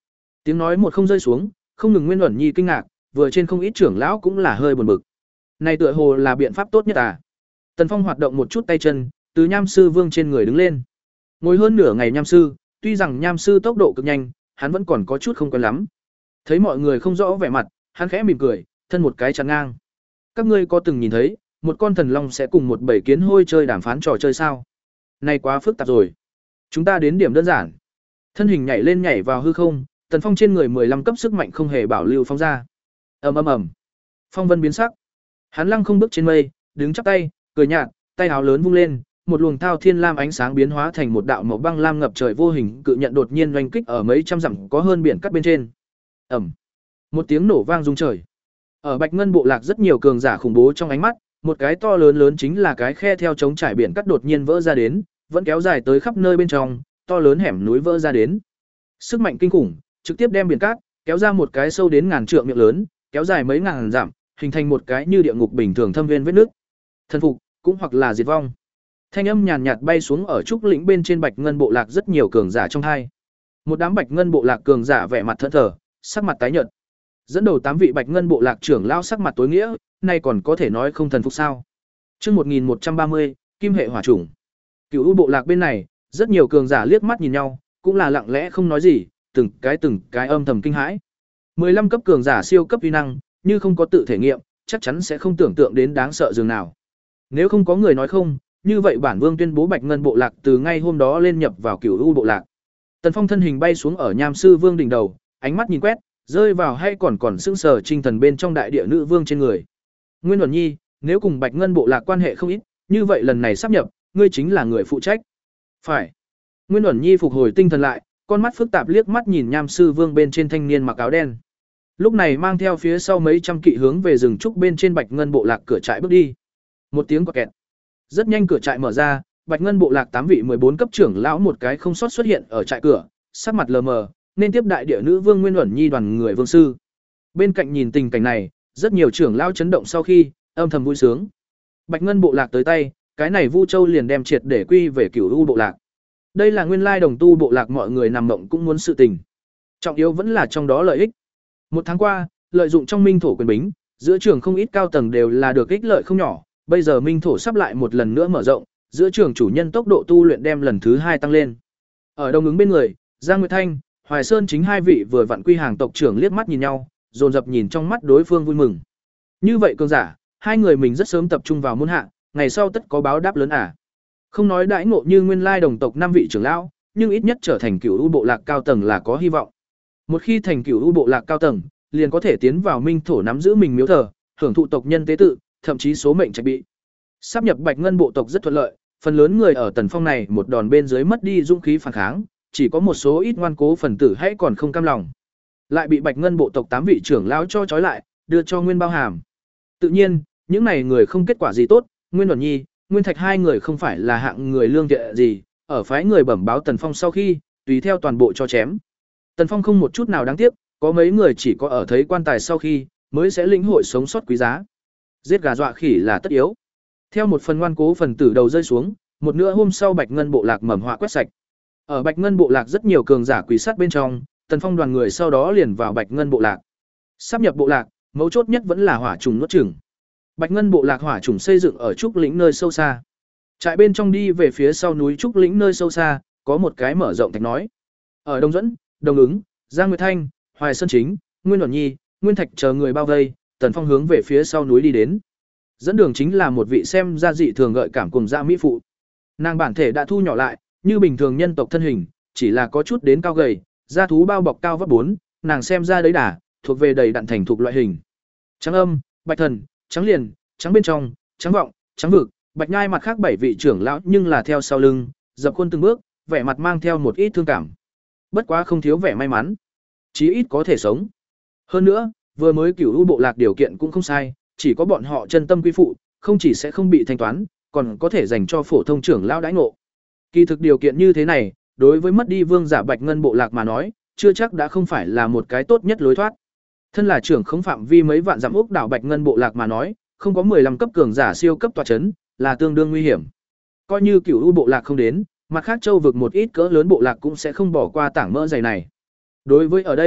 Tiếng nói một không rơi xuống, không ngừng Nguyên Uẩn Nhi kinh ngạc, vừa trên không ít trưởng lão cũng là hơi buồn bực. Này tựa hồ là biện pháp tốt nhất à? Tần Phong hoạt động một chút tay chân, từ Nham sư Vương trên người đứng lên. Ngồi hơn nửa ngày Nham sư, tuy rằng Nham sư tốc độ cực nhanh, hắn vẫn còn có chút không quen lắm. Thấy mọi người không rõ vẻ mặt, hắn khẽ mỉm cười, thân một cái chắn ngang. Các ngươi có từng nhìn thấy, một con thần long sẽ cùng một bầy kiến hôi chơi đàm phán trò chơi sao? Này quá phức tạp rồi. Chúng ta đến điểm đơn giản. Thân hình nhảy lên nhảy vào hư không, Tần Phong trên người mười lăm cấp sức mạnh không hề bảo lưu phóng ra. Ầm ầm ầm. Phong vân biến sắc. Hắn lăng không bước trên mây, đứng chắp tay, cười nhạt, tay áo lớn vung lên, một luồng thao thiên lam ánh sáng biến hóa thành một đạo màu băng lam ngập trời vô hình cự nhận đột nhiên oanh kích ở mấy trăm dặm có hơn biển cắt bên trên. Ầm. Một tiếng nổ vang rung trời. Ở Bạch Ngân bộ lạc rất nhiều cường giả khủng bố trong ánh mắt, một cái to lớn lớn chính là cái khe theo chống trải biển cắt đột nhiên vỡ ra đến, vẫn kéo dài tới khắp nơi bên trong, to lớn hẻm núi vỡ ra đến. Sức mạnh kinh khủng, trực tiếp đem biển cát kéo ra một cái sâu đến ngàn trượng miệng lớn, kéo dài mấy ngàn dặm, hình thành một cái như địa ngục bình thường thâm viên vết nước. Thần phục, cũng hoặc là diệt vong. Thanh âm nhàn nhạt bay xuống ở trúc lĩnh bên trên Bạch Ngân bộ lạc rất nhiều cường giả trong hai. Một đám Bạch Ngân bộ lạc cường giả vẻ mặt thẫn thờ, sắc mặt tái nhợt. Dẫn đầu tám vị Bạch Ngân bộ lạc trưởng lão sắc mặt tối nghĩa, nay còn có thể nói không thần phục sao? Chương một nghìn một trăm ba mươi, Kim hệ hỏa chủng. Cửu U bộ lạc bên này, rất nhiều cường giả liếc mắt nhìn nhau, cũng là lặng lẽ không nói gì, từng cái từng cái âm thầm kinh hãi. mười lăm cấp cường giả siêu cấp uy năng, như không có tự thể nghiệm, chắc chắn sẽ không tưởng tượng đến đáng sợ dường nào. Nếu không có người nói không, như vậy bản vương tuyên bố Bạch Ngân bộ lạc từ ngay hôm đó lên nhập vào Cửu U bộ lạc. Tần Phong thân hình bay xuống ở Nham sư Vương đỉnh đầu, ánh mắt nhìn quét, rơi vào hay còn còn sững sờ Trinh Thần bên trong đại địa nữ vương trên người. Nguyên Uẩn Nhi, nếu cùng Bạch Ngân bộ lạc quan hệ không ít, như vậy lần này sắp nhập, ngươi chính là người phụ trách. Phải. Nguyên Uẩn Nhi phục hồi tinh thần lại, con mắt phức tạp liếc mắt nhìn Nham sư Vương bên trên thanh niên mặc áo đen. Lúc này mang theo phía sau mấy trăm kỵ hướng về rừng trúc bên trên Bạch Ngân bộ lạc cửa trại bước đi. Một tiếng quạt kẹt. Rất nhanh cửa trại mở ra, Bạch Ngân bộ lạc tám vị mười bốn cấp trưởng lão một cái không sót xuất hiện ở trại cửa, sắc mặt lờ mờ, nên tiếp đại địa nữ vương Nguyên Uẩn Nhi đoàn người vương sư. Bên cạnh nhìn tình cảnh này, rất nhiều trưởng lão chấn động sau khi âm thầm vui sướng. Bạch Ngân bộ lạc tới tay, cái này Vu Châu liền đem triệt để quy về Cửu U bộ lạc. Đây là nguyên lai đồng tu bộ lạc mọi người nằm mộng cũng muốn sự tình. Trọng yếu vẫn là trong đó lợi ích. Một tháng qua, lợi dụng trong minh thổ quyền bính, giữa trường không ít cao tầng đều là được ích lợi không nhỏ, bây giờ minh thổ sắp lại một lần nữa mở rộng, giữa trường chủ nhân tốc độ tu luyện đem lần thứ hai tăng lên. Ở đông ứng bên người, Giang Nguyệt Thanh, Hoài Sơn chính hai vị vừa vặn quy hàng tộc trưởng liếc mắt nhìn nhau, dồn dập nhìn trong mắt đối phương vui mừng. Như vậy cường giả, hai người mình rất sớm tập trung vào môn hạ, ngày sau tất có báo đáp lớn à. Không nói đãi ngộ như nguyên lai đồng tộc năm vị trưởng lão, nhưng ít nhất trở thành Cửu U bộ lạc cao tầng là có hy vọng. Một khi thành Cửu U bộ lạc cao tầng, liền có thể tiến vào minh thổ nắm giữ mình miếu thờ, hưởng thụ tộc nhân tế tự, thậm chí số mệnh trạch bị. Sáp nhập Bạch Ngân bộ tộc rất thuận lợi, phần lớn người ở Tần Phong này một đòn bên dưới mất đi dũng khí phản kháng, chỉ có một số ít ngoan cố phần tử hãy còn không cam lòng. Lại bị Bạch Ngân bộ tộc tám vị trưởng lão cho trói lại, đưa cho Nguyên Bao Hàm. Tự nhiên, những này người không kết quả gì tốt, Nguyên Uẩn Nhi, Nguyên Thạch hai người không phải là hạng người lương thiện gì, ở phái người bẩm báo Tần Phong sau khi, tùy theo toàn bộ cho chém. Tần Phong không một chút nào đáng tiếc, có mấy người chỉ có ở thấy quan tài sau khi, mới sẽ lĩnh hội sống sót quý giá. Giết gà dọa khỉ là tất yếu. Theo một phần ngoan cố phần tử đầu rơi xuống, một nửa hôm sau Bạch Ngân bộ lạc mầm họa quét sạch. Ở Bạch Ngân bộ lạc rất nhiều cường giả quỷ sát bên trong, Tần Phong đoàn người sau đó liền vào Bạch Ngân bộ lạc. Sắp nhập bộ lạc, mấu chốt nhất vẫn là hỏa trùng nuốt chửng. Bạch Ngân bộ lạc hỏa trùng xây dựng ở trúc lĩnh nơi sâu xa. Trại bên trong đi về phía sau núi trúc lĩnh nơi sâu xa, có một cái mở rộng thạch nói. Ở Đông Dẫn, Đồng Ứng, Giang Nguyệt Thanh, Hoài Sơn Chính, Nguyên Uẩn Nhi, Nguyên Thạch chờ người bao vây, Tần Phong hướng về phía sau núi đi đến. Dẫn đường chính là một vị xem ra dị thường gợi cảm cùng dạ mỹ phụ. Nàng bản thể đã thu nhỏ lại, như bình thường nhân tộc thân hình, chỉ là có chút đến cao gầy, da thú bao bọc cao vấp bốn, nàng xem ra đấy đà, thuộc về đầy đặn thành thuộc loại hình. Trắng Âm, Bạch Thần, Trắng Liền, Trắng Bên Trong, Trắng Vọng, Trắng Vực, Bạch Nhai mặt khác bảy vị trưởng lão nhưng là theo sau lưng, dập khuôn từng bước, vẻ mặt mang theo một ít thương cảm. Bất quá không thiếu vẻ may mắn, chí ít có thể sống. Hơn nữa, vừa mới Cửu U bộ lạc điều kiện cũng không sai, chỉ có bọn họ chân tâm quy phụ, không chỉ sẽ không bị thanh toán, còn có thể dành cho phổ thông trưởng lão đãi ngộ. Kỳ thực điều kiện như thế này, đối với mất đi vương giả Bạch Ngân bộ lạc mà nói, chưa chắc đã không phải là một cái tốt nhất lối thoát. Thân là trưởng không phạm vi mấy vạn dặm ốc đảo Bạch Ngân bộ lạc mà nói, không có mười lăm cấp cường giả siêu cấp tọa chấn, là tương đương nguy hiểm. Coi như Cửu U bộ lạc không đến, mặt khác châu vực một ít cỡ lớn bộ lạc cũng sẽ không bỏ qua tảng mỡ dày này. Đối với ở đây,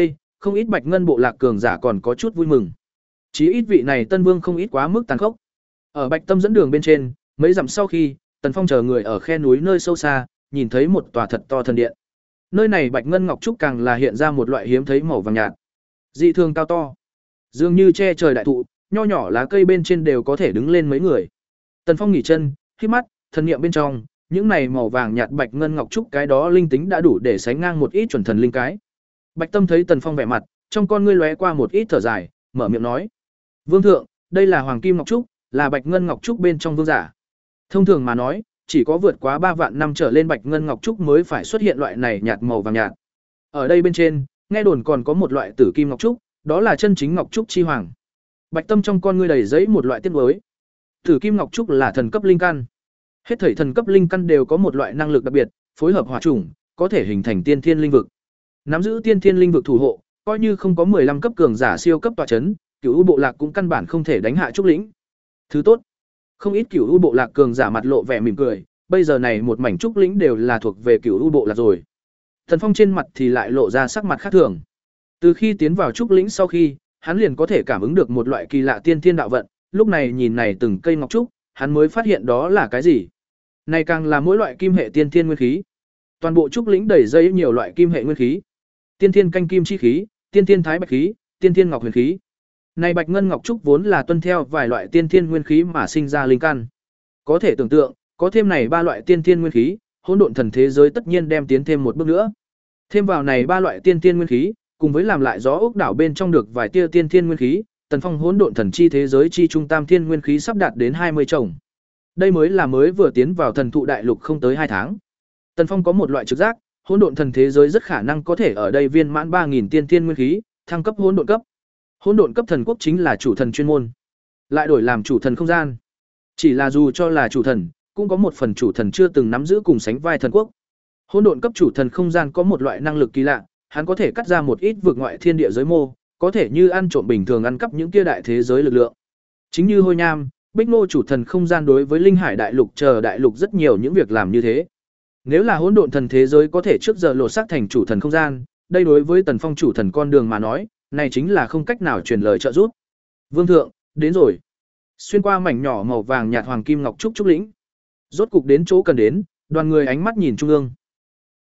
không ít Bạch Ngân bộ lạc cường giả còn có chút vui mừng. Chí ít vị này Tân Vương không ít quá mức tàn khốc. Ở Bạch Tâm dẫn đường bên trên, mấy dặm sau khi, Tần Phong chờ người ở khe núi nơi sâu xa, nhìn thấy một tòa thật to thần điện. Nơi này Bạch Ngân Ngọc Trúc càng là hiện ra một loại hiếm thấy màu vàng nhạt, dị thường cao to, dường như che trời đại thụ, nho nhỏ lá cây bên trên đều có thể đứng lên mấy người. Tần Phong nghỉ chân, khép mắt, thần niệm bên trong, những này màu vàng nhạt Bạch Ngân Ngọc Trúc cái đó linh tính đã đủ để sánh ngang một ít chuẩn thần linh cái. Bạch Tâm thấy Tần Phong vẻ mặt, trong con ngươi lóe qua một ít thở dài, mở miệng nói: "Vương thượng, đây là Hoàng Kim Ngọc Trúc, là Bạch Ngân Ngọc Trúc bên trong vương giả. Thông thường mà nói, chỉ có vượt quá ba vạn năm trở lên Bạch Ngân Ngọc Trúc mới phải xuất hiện loại này nhạt màu vàng nhạt. Ở đây bên trên, nghe đồn còn có một loại Tử Kim Ngọc Trúc, đó là chân chính Ngọc Trúc chi hoàng." Bạch Tâm trong con ngươi đầy giấy một loại tiếc nuối. Tử Kim Ngọc Trúc là thần cấp linh căn. Hết thảy thần cấp linh căn đều có một loại năng lực đặc biệt, phối hợp hỏa chủng, có thể hình thành tiên thiên linh vực. Nắm giữ tiên thiên linh vực thủ hộ, coi như không có mười lăm cấp cường giả siêu cấp tọa chấn, Cửu U bộ lạc cũng căn bản không thể đánh hạ trúc lĩnh. Thứ tốt. Không ít Cửu U bộ lạc cường giả mặt lộ vẻ mỉm cười, bây giờ này một mảnh trúc lĩnh đều là thuộc về Cửu U bộ lạc rồi. Thần Phong trên mặt thì lại lộ ra sắc mặt khác thường. Từ khi tiến vào trúc lĩnh sau khi, hắn liền có thể cảm ứng được một loại kỳ lạ tiên thiên đạo vận, lúc này nhìn này từng cây ngọc trúc, hắn mới phát hiện đó là cái gì. Này càng là mỗi loại kim hệ tiên thiên nguyên khí. Toàn bộ trúc lĩnh đầy dây nhiều loại kim hệ nguyên khí. Tiên thiên canh kim chi khí, tiên thiên thái bạch khí, tiên thiên ngọc huyền khí. Này Bạch Ngân Ngọc Trúc vốn là tuân theo vài loại tiên thiên nguyên khí mà sinh ra linh căn. Có thể tưởng tượng, có thêm này ba loại tiên thiên nguyên khí, hỗn độn thần thế giới tất nhiên đem tiến thêm một bước nữa. Thêm vào này ba loại tiên thiên nguyên khí, cùng với làm lại gió ốc đảo bên trong được vài tia tiên thiên nguyên khí, Tần Phong hỗn độn thần chi thế giới chi trung tam thiên nguyên khí sắp đạt đến hai mươi chồng. Đây mới là mới vừa tiến vào thần thụ đại lục không tới hai tháng. Tần Phong có một loại trực giác, hỗn độn thần thế giới rất khả năng có thể ở đây viên mãn ba nghìn tiên thiên nguyên khí, thăng cấp hỗn độn cấp. Hỗn độn cấp thần quốc chính là chủ thần chuyên môn, lại đổi làm chủ thần không gian. Chỉ là dù cho là chủ thần, cũng có một phần chủ thần chưa từng nắm giữ cùng sánh vai thần quốc. Hỗn độn cấp chủ thần không gian có một loại năng lực kỳ lạ, hắn có thể cắt ra một ít vượt ngoại thiên địa giới mô, có thể như ăn trộm bình thường ăn cắp những kia đại thế giới lực lượng. Chính như Hôi Nham, Bích Ngô chủ thần không gian đối với Linh Hải đại lục chờ đại lục rất nhiều những việc làm như thế. Nếu là hỗn độn thần thế giới có thể trước giờ lột xác thành chủ thần không gian, đây đối với Tần Phong chủ thần con đường mà nói, này chính là không cách nào truyền lời trợ giúp. Vương thượng, đến rồi. Xuyên qua mảnh nhỏ màu vàng nhạt hoàng kim ngọc trúc trúc lĩnh, rốt cục đến chỗ cần đến, đoàn người ánh mắt nhìn trung ương.